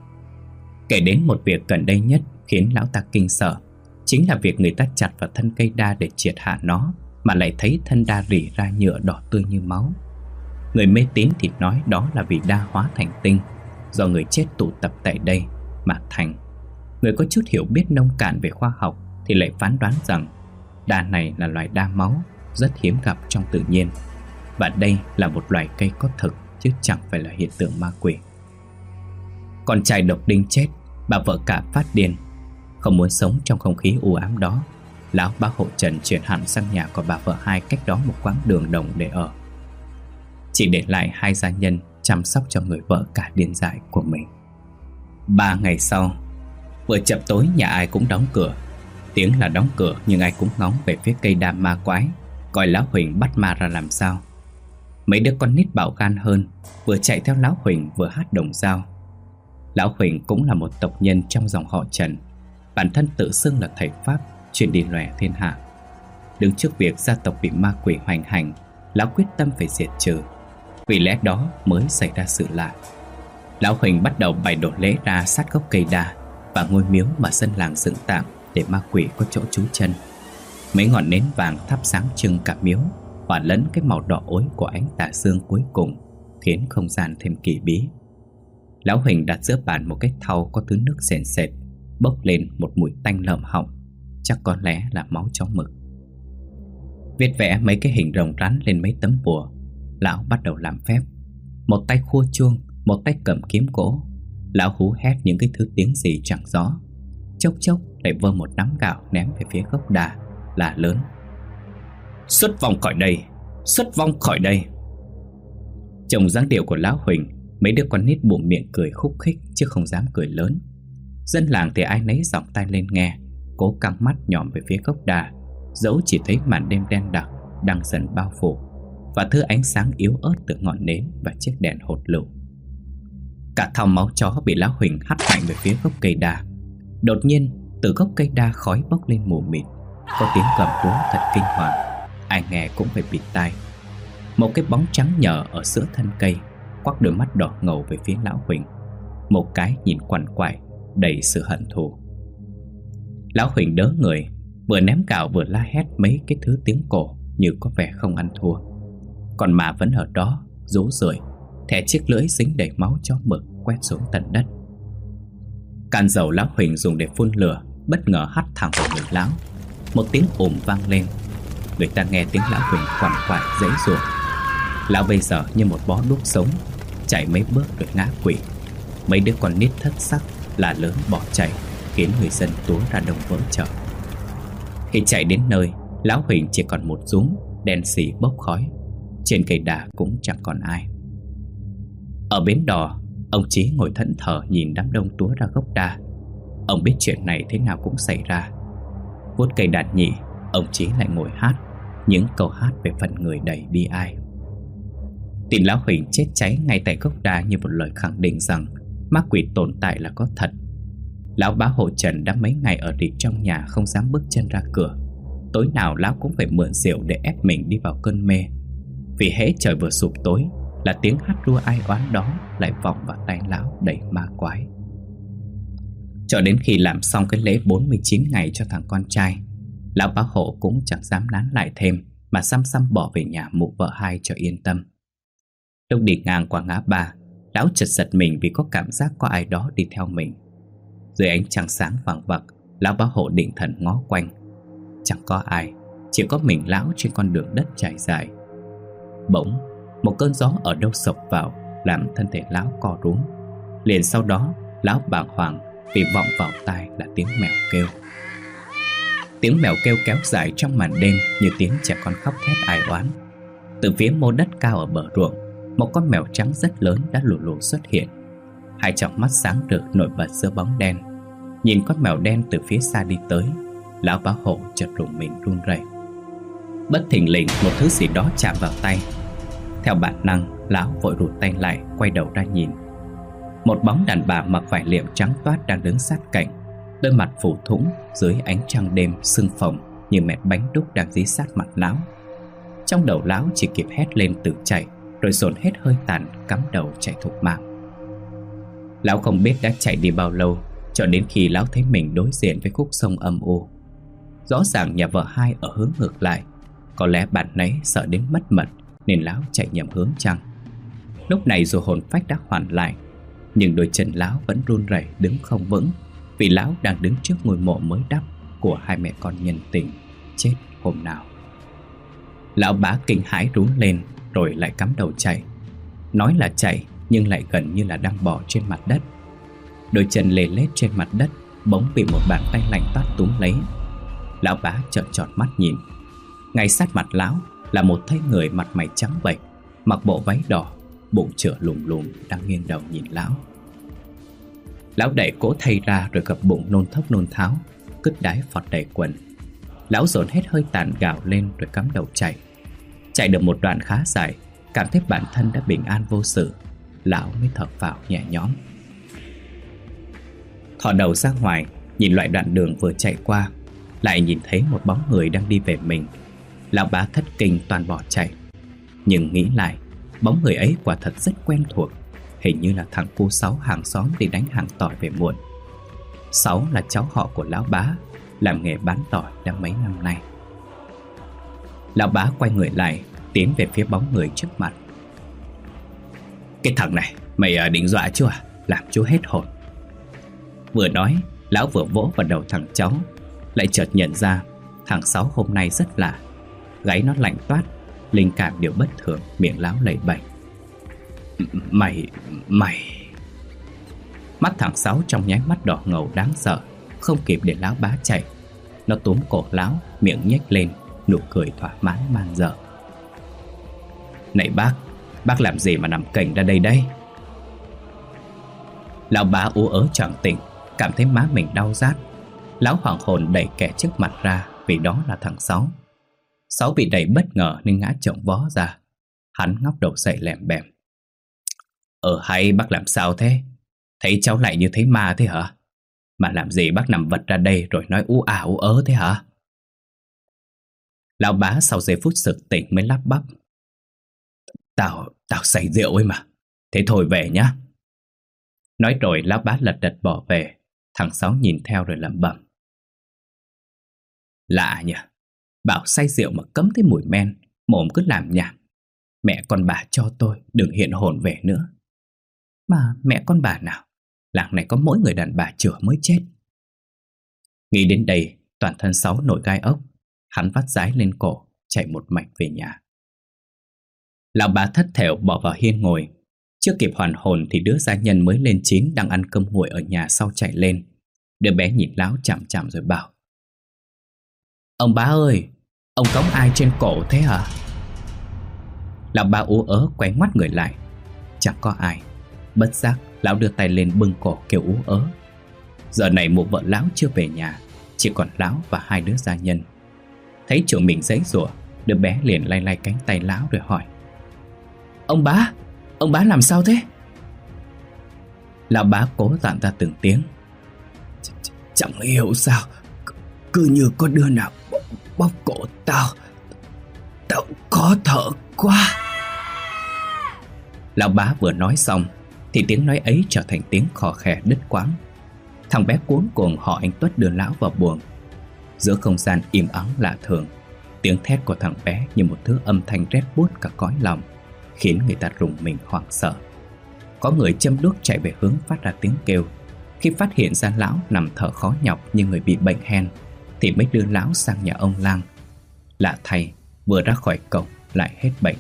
Kể đến một việc gần đây nhất khiến lão ta kinh sợ, chính là việc người ta chặt vào thân cây đa để triệt hạ nó mà lại thấy thân đa rỉ ra nhựa đỏ tươi như máu. Người mê tín thì nói đó là vì đa hóa thành tinh, do người chết tụ tập tại đây mà thành. Người có chút hiểu biết nông cạn về khoa học thì lại phán đoán rằng đa này là loài đa máu rất hiếm gặp trong tự nhiên, và đây là một loài cây có thực chứ chẳng phải là hiện tượng ma quỷ. Con trai độc đinh chết, bà vợ cả phát điên. Không muốn sống trong không khí u ám đó, lão bá hộ Trần chuyển hẳn sang nhà của bà vợ hai cách đó một quãng đường đồng để ở, chỉ để lại hai gia nhân chăm sóc cho người vợ cả điên dại của mình. 3 ngày sau, vừa chập tối nhà ai cũng đóng cửa. Tiếng là đóng cửa nhưng ai cũng ngóng về phía cây đa ma quái, coi lão Huỳnh bắt ma ra làm sao. Mấy đứa con nít bạo gan hơn, vừa chạy theo lão Huỳnh vừa hát đồng dao. Lão Huỳnh cũng là một tộc nhân trong dòng họ Trần, bản thân tự xưng là thầy pháp chuyên đi lòe thiên hạ. Đứng trước việc gia tộc bị ma quỷ hoành hành, lão quyết tâm phải diệt trừ. Vì lẽ đó mới xảy ra sự lạ. Lão Huỳnh bắt đầu bày đổ lễ ra sát gốc cây đa và ngôi miếu mà dân làng dựng tạm để ma quỷ có chỗ trú chân. Mấy ngọn nến vàng thắp sáng trưng cả miếu, hòa lẫn cái màu đỏ ối của ánh tà dương cuối cùng, khiến không gian thêm kỳ bí. Lão Huỳnh đặt giữa bàn một cái thau có thứ nước sền sệt, bốc lên một mùi tanh lợm họng, chắc có lẽ là máu chó mực. Viết vẽ mấy cái hình rồng rắn lên mấy tấm bùa. Lão bắt đầu làm phép. Một tay khua chuông, một tay cầm kiếm gỗ. Lão hú hét những cái thứ tiếng gì chẳng rõ. Chốc chốc lại vơ một nắm gạo ném về phía gốc đà, là lớn: "Xuất vong khỏi đây! Xuất vong khỏi đây!" Trông dáng điệu của lão Huỳnh, mấy đứa con nít bụng miệng cười khúc khích chứ không dám cười lớn. Dân làng thì ai nấy giọng tai lên nghe, cố căng mắt nhòm về phía gốc đà, dẫu chỉ thấy màn đêm đen đặc đang dần bao phủ và thứ ánh sáng yếu ớt từ ngọn nến và chiếc đèn hột lựu. Cả thau máu chó bị lão Huỳnh hắt mạnh về phía gốc cây đa. Đột nhiên từ gốc cây đa khói bốc lên mù mịt, có tiếng gầm rú thật kinh hoàng, ai nghe cũng phải bịt tai. Một cái bóng trắng nhờ ở giữa thân cây quắc đôi mắt đỏ ngầu về phía lão Huỳnh, một cái nhìn quằn quại đầy sự hận thù. Lão Huỳnh đớ người, vừa ném gạo vừa la hét mấy cái thứ tiếng cổ như có vẻ không ăn thua. Còn mà vẫn ở đó rú rượi, thẻ chiếc lưỡi dính đầy máu chó mực quét xuống tận đất. Can dầu lão Huỳnh dùng để phun lửa bất ngờ hắt thẳng vào người lão. Một tiếng ồm vang lên. Người ta nghe tiếng lão Huỳnh quằn quại giãy giụa. Lão bây giờ như một bó đuốc sống, chạy mấy bước rồi ngã quỵ. Mấy đứa con nít thất sắc là lớn bỏ chạy, khiến người dân túa ra đông vỡ chợ. Khi chạy đến nơi, lão Huỳnh chỉ còn một rúm đen xì bốc khói. Trên cây đà cũng chẳng còn ai. Ở bến đò, ông Chí ngồi thẫn thờ nhìn đám đông túa ra gốc đa. Ông biết chuyện này thế nào cũng xảy ra. Vuốt cây đàn nhị, ông Chí lại ngồi hát những câu hát về phận người đầy bi ai. Tin lão Huỳnh chết cháy ngay tại gốc đa như một lời khẳng định rằng ma quỷ tồn tại là có thật. Lão bá hộ Trần đã mấy ngày ở rịt trong nhà, không dám bước chân ra cửa. Tối nào lão cũng phải mượn rượu để ép mình đi vào cơn mê. Vì hễ trời vừa sụp tối là tiếng hát ru ai oán đó lại vọng vào tai lão đầy ma quái. Cho đến khi làm xong cái lễ 49 ngày cho thằng con trai, lão bá hộ cũng chẳng dám nán lại thêm, mà xăm xăm bỏ về nhà mụ vợ hai cho yên tâm. Lúc đi ngang qua ngã ba, lão chợt giật mình vì có cảm giác có ai đó đi theo mình. Dưới ánh trăng sáng vàng vặc, lão bá hộ định thần ngó quanh. Chẳng có ai, chỉ có mình lão trên con đường đất trải dài. Bỗng, một cơn gió ở đâu sộc vào, làm thân thể lão co rúm. Liền sau đó, lão bàng hoàng vì vọng vào tai là tiếng mèo kêu. Tiếng mèo kêu kéo dài trong màn đêm như tiếng trẻ con khóc thét ai oán. Từ phía mô đất cao ở bờ ruộng, một con mèo trắng rất lớn đã lù lù xuất hiện. Hai tròng mắt sáng rực nổi bật giữa bóng đen. Nhìn con mèo đen từ phía xa đi tới, lão bá hộ chợt rùng mình run rẩy. Bất thình lình một thứ gì đó chạm vào tay. Theo bản năng, lão vội rụt tay lại, quay đầu ra nhìn. Một bóng đàn bà mặc vải liệm trắng toát đang đứng sát cạnh, đôi mặt phủ thủng dưới ánh trăng đêm sưng phồng như mẹt bánh đúc đang dí sát mặt lão. Trong đầu lão chỉ kịp hét lên tự chạy, rồi dồn hết hơi tàn cắm đầu chạy thục mạng. Lão không biết đã chạy đi bao lâu, cho đến khi lão thấy mình đối diện với khúc sông âm u. Rõ ràng nhà vợ hai ở hướng ngược lại. Có lẽ bạn nấy sợ đến mất mật nên lão chạy nhầm hướng chăng. Lúc này dù hồn phách đã hoàn lại, nhưng đôi chân lão vẫn run rẩy đứng không vững, vì lão đang đứng trước ngôi mộ mới đắp của hai mẹ con nhân tình chết hôm nào. Lão bá kinh hãi rú lên rồi lại cắm đầu chạy. Nói là chạy nhưng lại gần như là đang bò trên mặt đất. Đôi chân lê lết trên mặt đất bỗng bị một bàn tay lạnh toát túm lấy. Lão bá trợn tròn mắt nhìn. Ngay sát mặt lão là một thấy người mặt mày trắng bệch, mặc bộ váy đỏ, bụng chửa lùm lùm đang nghiêng đầu nhìn lão. Lão đẩy cỗ thây ra rồi gập bụng nôn thốc nôn tháo, cứt đái phọt đầy quần. Lão dồn hết hơi tàn gào lên rồi cắm đầu chạy. Chạy được một đoạn khá dài, cảm thấy bản thân đã bình an vô sự, lão mới thở phào nhẹ nhõm. Thò đầu ra ngoài, nhìn loại đoạn đường vừa chạy qua, lại nhìn thấy một bóng người đang đi về mình. Lão bá thất kinh toàn bỏ chạy. Nhưng nghĩ lại, bóng người ấy quả thật rất quen thuộc. Hình như là thằng cu Sáu hàng xóm đi đánh hàng tỏi về muộn. Sáu là cháu họ của lão bá, làm nghề bán tỏi đã mấy năm nay. Lão bá quay người lại, tiến về phía bóng người trước mặt. Cái thằng này, mày định dọa chưa? Làm chú hết hồn. Vừa nói, lão vừa vỗ vào đầu thằng cháu, lại chợt nhận ra thằng Sáu hôm nay rất lạ. Gáy nó lạnh toát, linh cảm điều bất thường, miệng lão lẩy bẩy. Mày... Mắt thằng Sáu trong nháy mắt đỏ ngầu đáng sợ. Không kịp để lão bá chạy, nó túm cổ lão, miệng nhếch lên, nụ cười thỏa mãn man dợ. Này bác làm gì mà nằm cành ra đây đấy? Lão bá ú ớ choàng tỉnh, cảm thấy má mình đau rát. Lão hoảng hồn đẩy kẻ trước mặt ra, vì đó là thằng Sáu. Sáu bị đẩy bất ngờ nên ngã chồng vó ra. Hắn ngóc đầu dậy lèm bèm. Hay bác làm sao thế? Thấy cháu lại như thấy ma thế hả? Mà làm gì bác nằm vật ra đây rồi nói ú ả ú ớ thế hả? Lão bá sau giây phút sực tỉnh mới lắp bắp. Tao say rượu ấy mà. Thế thôi về nhá. Nói rồi lão bá lật đật bỏ về. Thằng Sáu nhìn theo rồi lẩm bẩm. Lạ nhỉ, bảo say rượu mà cấm thấy mùi men, mồm cứ làm nhảm. Mẹ con bà cho tôi đừng hiện hồn về nữa. Mà mẹ con bà nào? Làng này có mỗi người đàn bà chửa mới chết. Nghĩ đến đây, toàn thân Sáu nổi gai ốc. Hắn vắt dái lên cổ, chạy một mạch về nhà. Lão bá thất thểu bỏ vào hiên ngồi. Chưa kịp hoàn hồn thì đứa gia nhân mới lên 9 đang ăn cơm nguội ở nhà sau chạy lên. Đứa bé nhìn Lão chằm chằm rồi bảo: "Ông bá ơi, ông cõng ai trên cổ thế hả?" Lão bá ú ớ quay ngoắt người lại. Chẳng có ai. Bất giác Lão đưa tay lên bưng cổ kêu ú ớ. Giờ này mụ vợ Lão chưa về nhà, chỉ còn Lão và hai đứa gia nhân. Thấy chủ mình giãy giụa, đứa bé liền lay lay cánh tay Lão rồi hỏi: Ông bá làm sao thế?" Lão bá cố dặn ra từng tiếng: "Chẳng hiểu sao, cứ như có đứa nào bóp cổ tao khó thở quá." Lão bá vừa nói xong thì tiếng nói ấy trở thành tiếng khò khè đứt quãng. Thằng bé cuống cuồng họ anh Tuất đưa Lão vào buồng. Giữa không gian im ắng lạ thường, tiếng thét của thằng bé như một thứ âm thanh rét buốt cả cõi lòng, khiến người ta rùng mình hoảng sợ. Có người châm đuốc chạy về hướng phát ra tiếng kêu. Khi phát hiện ra Lão nằm thở khó nhọc như người bị bệnh hen, thì mới đưa Lão sang nhà ông lang. Lạ thay, vừa ra khỏi cổng lại hết bệnh.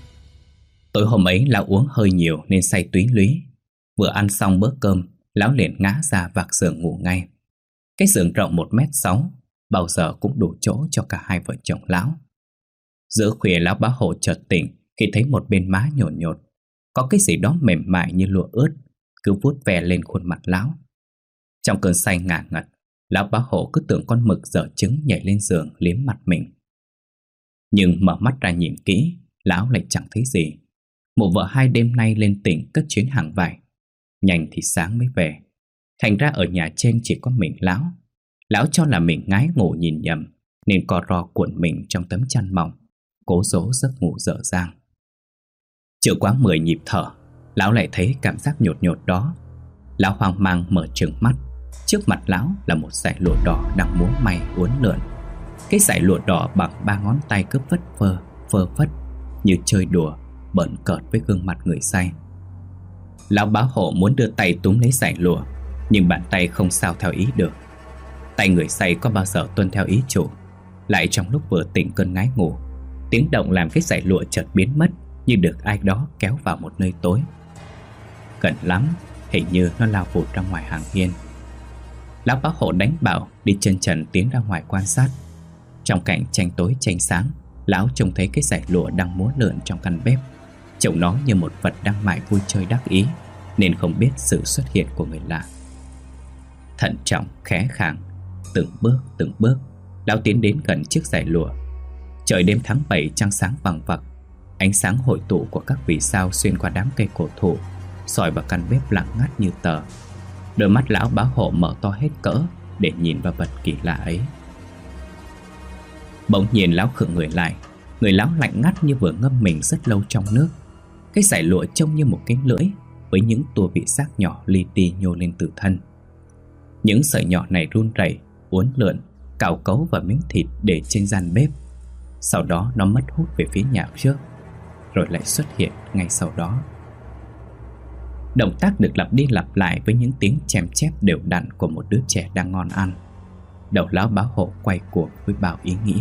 Tối hôm ấy Lão uống hơi nhiều nên say túy lúy. Vừa ăn xong bữa cơm, Lão liền ngã ra vạc giường ngủ ngay. Cái giường rộng 1m6, bao giờ cũng đủ chỗ cho cả hai vợ chồng Lão. Giữa khuya Lão bá hộ chợt tỉnh khi thấy một bên má nhột nhột có cái gì đó mềm mại như lụa ướt cứ vuốt ve lên khuôn mặt Lão. Trong cơn say ngả ngật, Lão bá hộ cứ tưởng con mực dở trứng nhảy lên giường liếm mặt mình. Nhưng mở mắt ra nhìn kỹ, Lão lại chẳng thấy gì. Mụ vợ hai đêm nay lên tỉnh cất chuyến hàng vải, nhanh thì sáng mới về. Thành ra ở nhà trên chỉ có mình Lão. Lão cho là mình ngái ngủ nhìn nhầm, nên co ro cuộn mình trong tấm chăn mỏng, cố dỗ giấc ngủ dở dang. Chưa quá 10 nhịp thở, Lão lại thấy cảm giác nhột nhột đó. Lão hoang mang mở trừng mắt. Trước mặt Lão là một dải lụa đỏ đang múa may uốn lượn. Cái dải lụa đỏ bằng 3 ngón tay cứ phơ phất như chơi đùa bỡn cợt với gương mặt người say. Lão bá hộ muốn đưa tay túm lấy dải lụa, nhưng bàn tay không sao theo ý được. Tay người say có bao giờ tuân theo ý chủ. Lại trong lúc vừa tỉnh cơn ngái ngủ, tiếng động làm cái dải lụa chợt biến mất, như được ai đó kéo vào một nơi tối. Gần lắm, hình như nó lao vụt ra ngoài hàng hiên. Lão bá hộ đánh bảo đi chân trần tiến ra ngoài quan sát. Trong cảnh tranh tối tranh sáng, Lão trông thấy cái dải lụa đang múa lượn trong căn bếp. Trông nó như một vật đang mải vui chơi đắc ý, nên không biết sự xuất hiện của người lạ. Thận trọng khẽ khàng, từng bước Lão tiến đến gần chiếc dải lụa. Trời đêm tháng 7 trăng sáng vằng vặc. Ánh sáng hội tụ của các vì sao xuyên qua đám cây cổ thụ soi vào căn bếp lặng ngắt như tờ. Đôi mắt Lão bá hộ mở to hết cỡ để nhìn vào vật kỳ lạ ấy. Bỗng nhiên Lão khựng người lại. Người Lão lạnh ngắt như vừa ngâm mình rất lâu trong nước. Cái dải lụa trông như một cái lưỡi với những tua bị xác nhỏ li ti nhô lên từ thân. Những sợi nhỏ này run rẩy, uốn lượn, cào cấu vào miếng thịt để trên gian bếp. Sau đó nó mất hút về phía nhà trước, rồi lại xuất hiện ngay sau đó. Động tác được lặp đi lặp lại với những tiếng chèm chép đều đặn của một đứa trẻ đang ngon ăn. Đầu Lão bá hộ quay cuồng với bao ý nghĩ.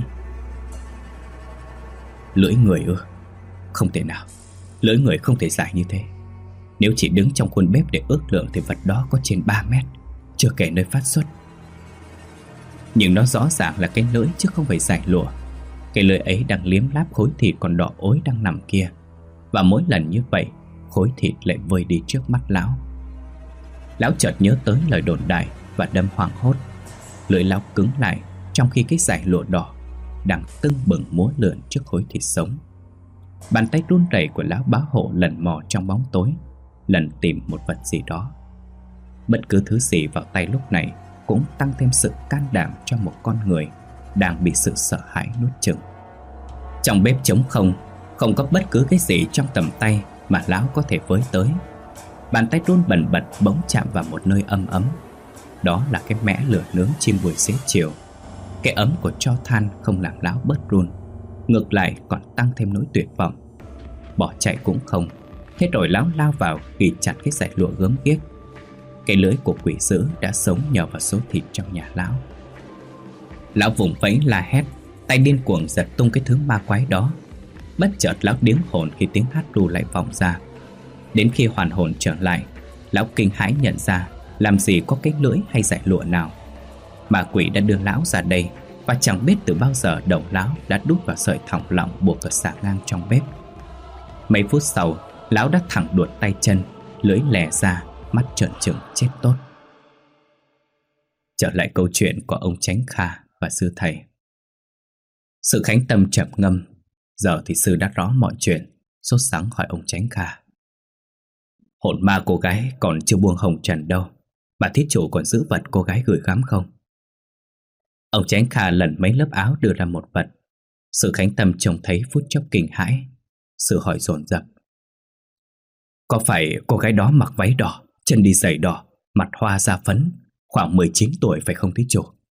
Lưỡi người ư? Không thể nào, lưỡi người không thể dài như thế. Nếu chỉ đứng trong khuôn bếp để ước lượng thì vật đó có trên 3 mét, chưa kể nơi phát xuất. Nhưng nó rõ ràng là cái lưỡi chứ không phải dải lụa. Cái lưỡi ấy đang liếm láp khối thịt còn đỏ ối đang nằm kia. Và mỗi lần như vậy, khối thịt lại vơi đi trước mắt Lão. Lão chợt nhớ tới lời đồn đại và đâm hoảng hốt. Lưỡi Lão cứng lại trong khi cái dải lụa đỏ đang tưng bừng múa lượn trước khối thịt sống. Bàn tay run rẩy của Lão bá hộ lần mò trong bóng tối, lần tìm một vật gì đó. Bất cứ thứ gì vào tay lúc này cũng tăng thêm sự can đảm cho một con người đang bị sự sợ hãi nuốt chửng. Trong bếp trống không, không có bất cứ cái gì trong tầm tay mà Lão có thể với tới. Bàn tay run bần bật bỗng chạm vào một nơi ấm ấm. Đó là cái mẽ lửa nướng chim buổi xế chiều. Cái ấm của tro than không làm Lão bớt run, ngược lại còn tăng thêm nỗi tuyệt vọng. Bỏ chạy cũng không. Thế rồi Lão lao vào ghi chặt cái dải lụa gớm ghiếc. Cái lưỡi của quỷ dữ đã sống nhờ vào số thịt trong nhà Lão. Lão vùng vẫy la hét, tay điên cuồng giật tung cái thứ ma quái đó. Bất chợt Lão điếng hồn khi tiếng hát ru lại vọng ra. Đến khi hoàn hồn trở lại, lão kinh hãi nhận ra làm gì có cái lưỡi hay giải lụa nào. Ma quỷ đã đưa lão ra đây, và chẳng biết từ bao giờ đầu lão đã đút vào sợi thòng lọng buộc ở xà ngang trong bếp. Mấy phút sau, lão đã thẳng đuột tay chân, lưỡi lè ra, mắt trợn trừng chết tốt. Trở lại câu chuyện của ông Chánh Kha và sư thầy. Sự Khánh Tâm trầm ngâm. Giờ thì sư đã rõ mọi chuyện, sốt sắng hỏi ông Chánh Kha: hồn ma cô gái còn chưa buông hồng trần đâu, bà thí chủ còn giữ vật cô gái gửi gắm không? Ông Chánh Kha lần mấy lớp áo đưa ra một vật. Sự Khánh Tâm trông thấy phút chốc kinh hãi. Sư hỏi dồn dập: có phải cô gái đó mặc váy đỏ, chân đi giày đỏ, mặt hoa da phấn, khoảng 19 tuổi phải không thí chủ?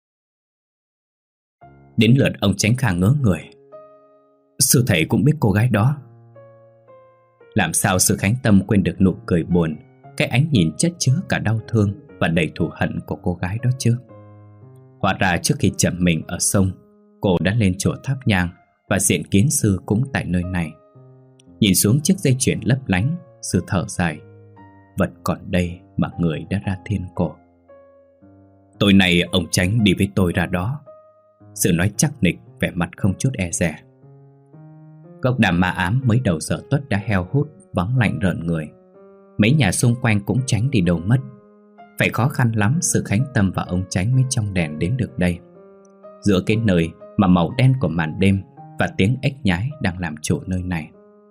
Đến lượt ông Chánh Kha ngớ người. Sư thầy cũng biết cô gái đó. Làm sao Sư Khánh Tâm quên được nụ cười buồn, cái ánh nhìn chất chứa cả đau thương và đầy thù hận của cô gái đó chứ? Hóa ra trước khi chậm mình ở sông, cô đã lên chùa thắp nhang và diện kiến sư cũng tại nơi này. Nhìn xuống chiếc dây chuyền lấp lánh, sư thở dài: vật còn đây mà người đã ra thiên cổ. Tối nay ông Chánh đi với tôi ra đó. Sư nói chắc nịch, vẻ mặt không chút e dè. Gốc đàm ma ám mới đầu giờ tuất đã heo hút, vắng lạnh rợn người. Mấy nhà xung quanh cũng tránh đi đâu mất. Phải khó khăn lắm Sư Khánh Tâm và ông Chánh mới trong đèn đến được đây, giữa cái nơi mà màu đen của màn đêm và tiếng ếch nhái đang làm chủ nơi này.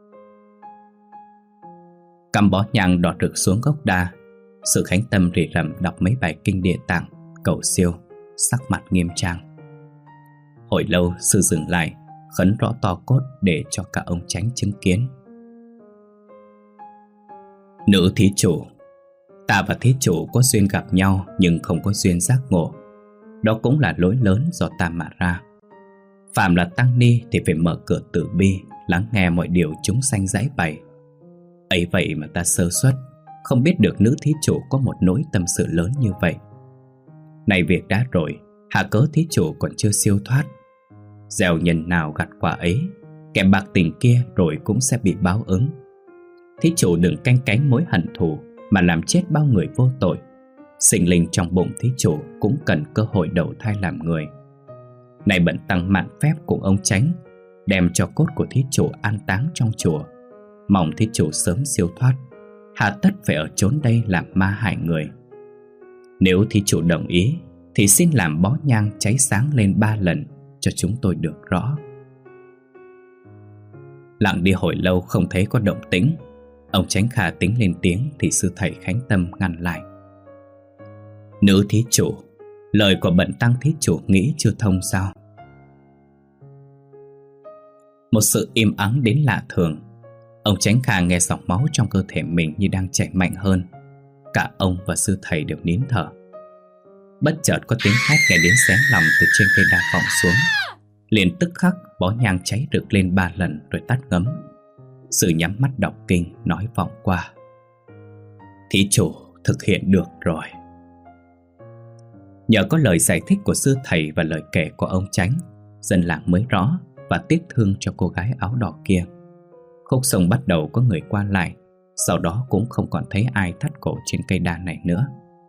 Cắm bó nhang đỏ rực xuống gốc đa, Sư Khánh Tâm rì rầm đọc mấy bài kinh địa tạng, cầu siêu, sắc mặt nghiêm trang. Hồi lâu sư dừng lại, khấn rõ to cốt để cho cả ông Chánh chứng kiến. Nữ thí chủ, ta và thí chủ có duyên gặp nhau nhưng không có duyên giác ngộ. Đó cũng là lỗi lớn do ta mà ra. Phàm là tăng ni thì phải mở cửa từ bi, lắng nghe mọi điều chúng sanh giải bày. Ấy vậy mà ta sơ suất, không biết được nữ thí chủ có một nỗi tâm sự lớn như vậy. Này việc đã rồi, hà cớ thí chủ còn chưa siêu thoát. Gieo nhân nào gặt quả ấy, kẻ bạc tình kia rồi cũng sẽ bị báo ứng. Thí chủ đừng canh cánh mối hận thù mà làm chết bao người vô tội. Sinh linh trong bụng thí chủ cũng cần cơ hội đầu thai làm người. Này bận tăng mạn phép cùng ông Chánh, đem cho cốt của thí chủ an táng trong chùa. Mong thí chủ sớm siêu thoát, hà tất phải ở chốn đây làm ma hại người. Nếu thí chủ đồng ý thì xin làm bó nhang cháy sáng lên 3 lần cho chúng tôi được rõ. Lặng đi hồi lâu không thấy có động tĩnh. Ông Chánh Kha tính lên tiếng thì sư thầy Khánh Tâm ngăn lại. Nữ thí chủ, lời của bận tăng thí chủ nghĩ chưa thông sao? Một sự im ắng đến lạ thường. Ông Chánh Kha nghe dòng máu trong cơ thể mình như đang chảy mạnh hơn. Cả ông và sư thầy đều nín thở. Bất chợt có tiếng hét nghe đến xé lòng từ trên cây đa vọng xuống. Liền tức khắc bó nhang cháy rực lên 3 lần rồi tắt ngấm. Sư nhắm mắt đọc kinh nói vọng qua: thí chủ thực hiện được rồi. Nhờ có lời giải thích của sư thầy và lời kể của ông Chánh, dân làng mới rõ và tiếc thương cho cô gái áo đỏ kia. Khúc sông bắt đầu có người qua lại, sau đó cũng không còn thấy ai thắt cổ trên cây đa này nữa.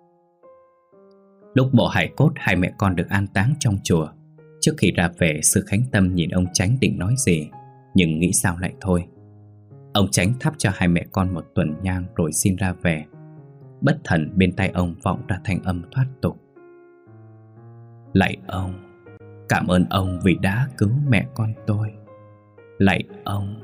Lúc bộ hài cốt hai mẹ con được an táng trong chùa, trước khi ra về, sư Khánh Tâm nhìn ông Chánh định nói gì, nhưng nghĩ sao lại thôi. Ông Chánh thắp cho hai mẹ con một tuần nhang rồi xin ra về. Bất thần bên tai ông vọng ra thanh âm thoát tục: lạy ông, cảm ơn ông vì đã cứu mẹ con tôi. Lạy ông.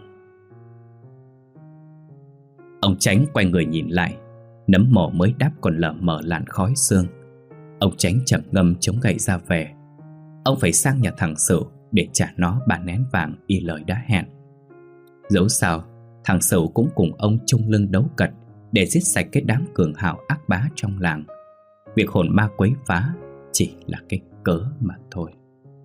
Ông Chánh quay người nhìn lại, nấm mồ mới đắp còn lờ mờ làn khói sương. Ông Chánh chậm ngâm chống gậy ra về. Ông phải sang nhà thằng Sửu để trả nó 3 nén vàng y lời đã hẹn. Dẫu sao, thằng Sửu cũng cùng ông chung lưng đấu cật để giết sạch cái đám cường hào ác bá trong làng. Việc hồn ma quấy phá chỉ là cái cớ mà thôi.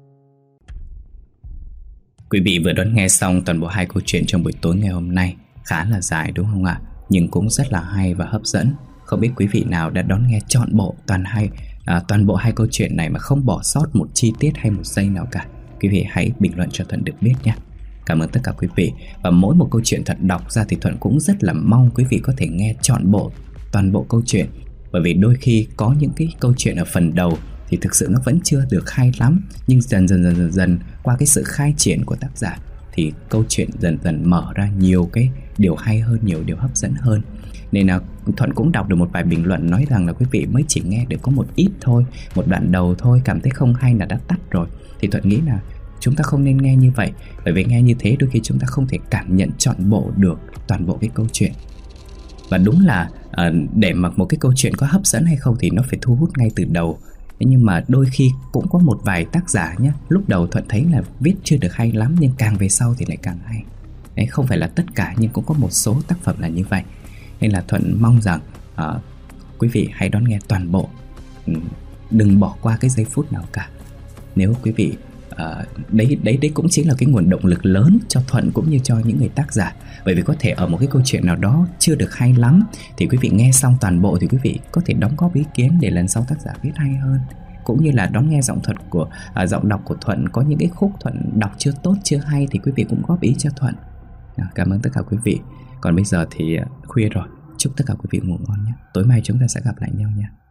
Quý vị vừa đón nghe xong toàn bộ 2 câu chuyện trong buổi tối ngày hôm nay. Khá là dài đúng không ạ? Nhưng cũng rất là hay và hấp dẫn. Không biết quý vị nào đã đón nghe trọn bộ toàn bộ 2 câu chuyện này mà không bỏ sót một chi tiết hay một giây nào cả. Quý vị hãy bình luận cho Thuận được biết nhé. Cảm ơn tất cả quý vị. Và mỗi một câu chuyện Thuận đọc ra thì Thuận cũng rất là mong quý vị có thể nghe toàn bộ câu chuyện. Bởi vì đôi khi có những cái câu chuyện ở phần đầu thì thực sự nó vẫn chưa được hay lắm, nhưng dần qua cái sự khai triển của tác giả thì câu chuyện dần mở ra nhiều cái điều hay hơn, nhiều điều hấp dẫn hơn. Nên là Thuận cũng đọc được một vài bình luận nói rằng là quý vị mới chỉ nghe được có một ít thôi, một đoạn đầu thôi, cảm thấy không hay là đã tắt rồi. Thì Thuận nghĩ là chúng ta không nên nghe như vậy, bởi vì nghe như thế đôi khi chúng ta không thể cảm nhận trọn bộ được toàn bộ cái câu chuyện. Và đúng là để mà một cái câu chuyện có hấp dẫn hay không thì nó phải thu hút ngay từ đầu. Thế nhưng mà đôi khi cũng có một vài tác giả nhé, lúc đầu Thuận thấy là viết chưa được hay lắm, nhưng càng về sau thì lại càng hay. Đấy, không phải là tất cả nhưng cũng có một số tác phẩm là như vậy. Nên là Thuận mong rằng quý vị hãy đón nghe toàn bộ, đừng bỏ qua cái giây phút nào cả. Nếu quý vị đấy cũng chính là cái nguồn động lực lớn cho Thuận cũng như cho những người tác giả. Bởi vì có thể ở một cái câu chuyện nào đó chưa được hay lắm thì quý vị nghe xong toàn bộ thì quý vị có thể đóng góp ý kiến để lần sau tác giả viết hay hơn. Cũng như là đón nghe giọng đọc của Thuận, có những cái khúc Thuận đọc chưa tốt, chưa hay thì quý vị cũng góp ý cho Thuận. Cảm ơn tất cả quý vị. Còn bây giờ thì khuya rồi, chúc tất cả quý vị ngủ ngon nhé. Tối mai chúng ta sẽ gặp lại nhau nha.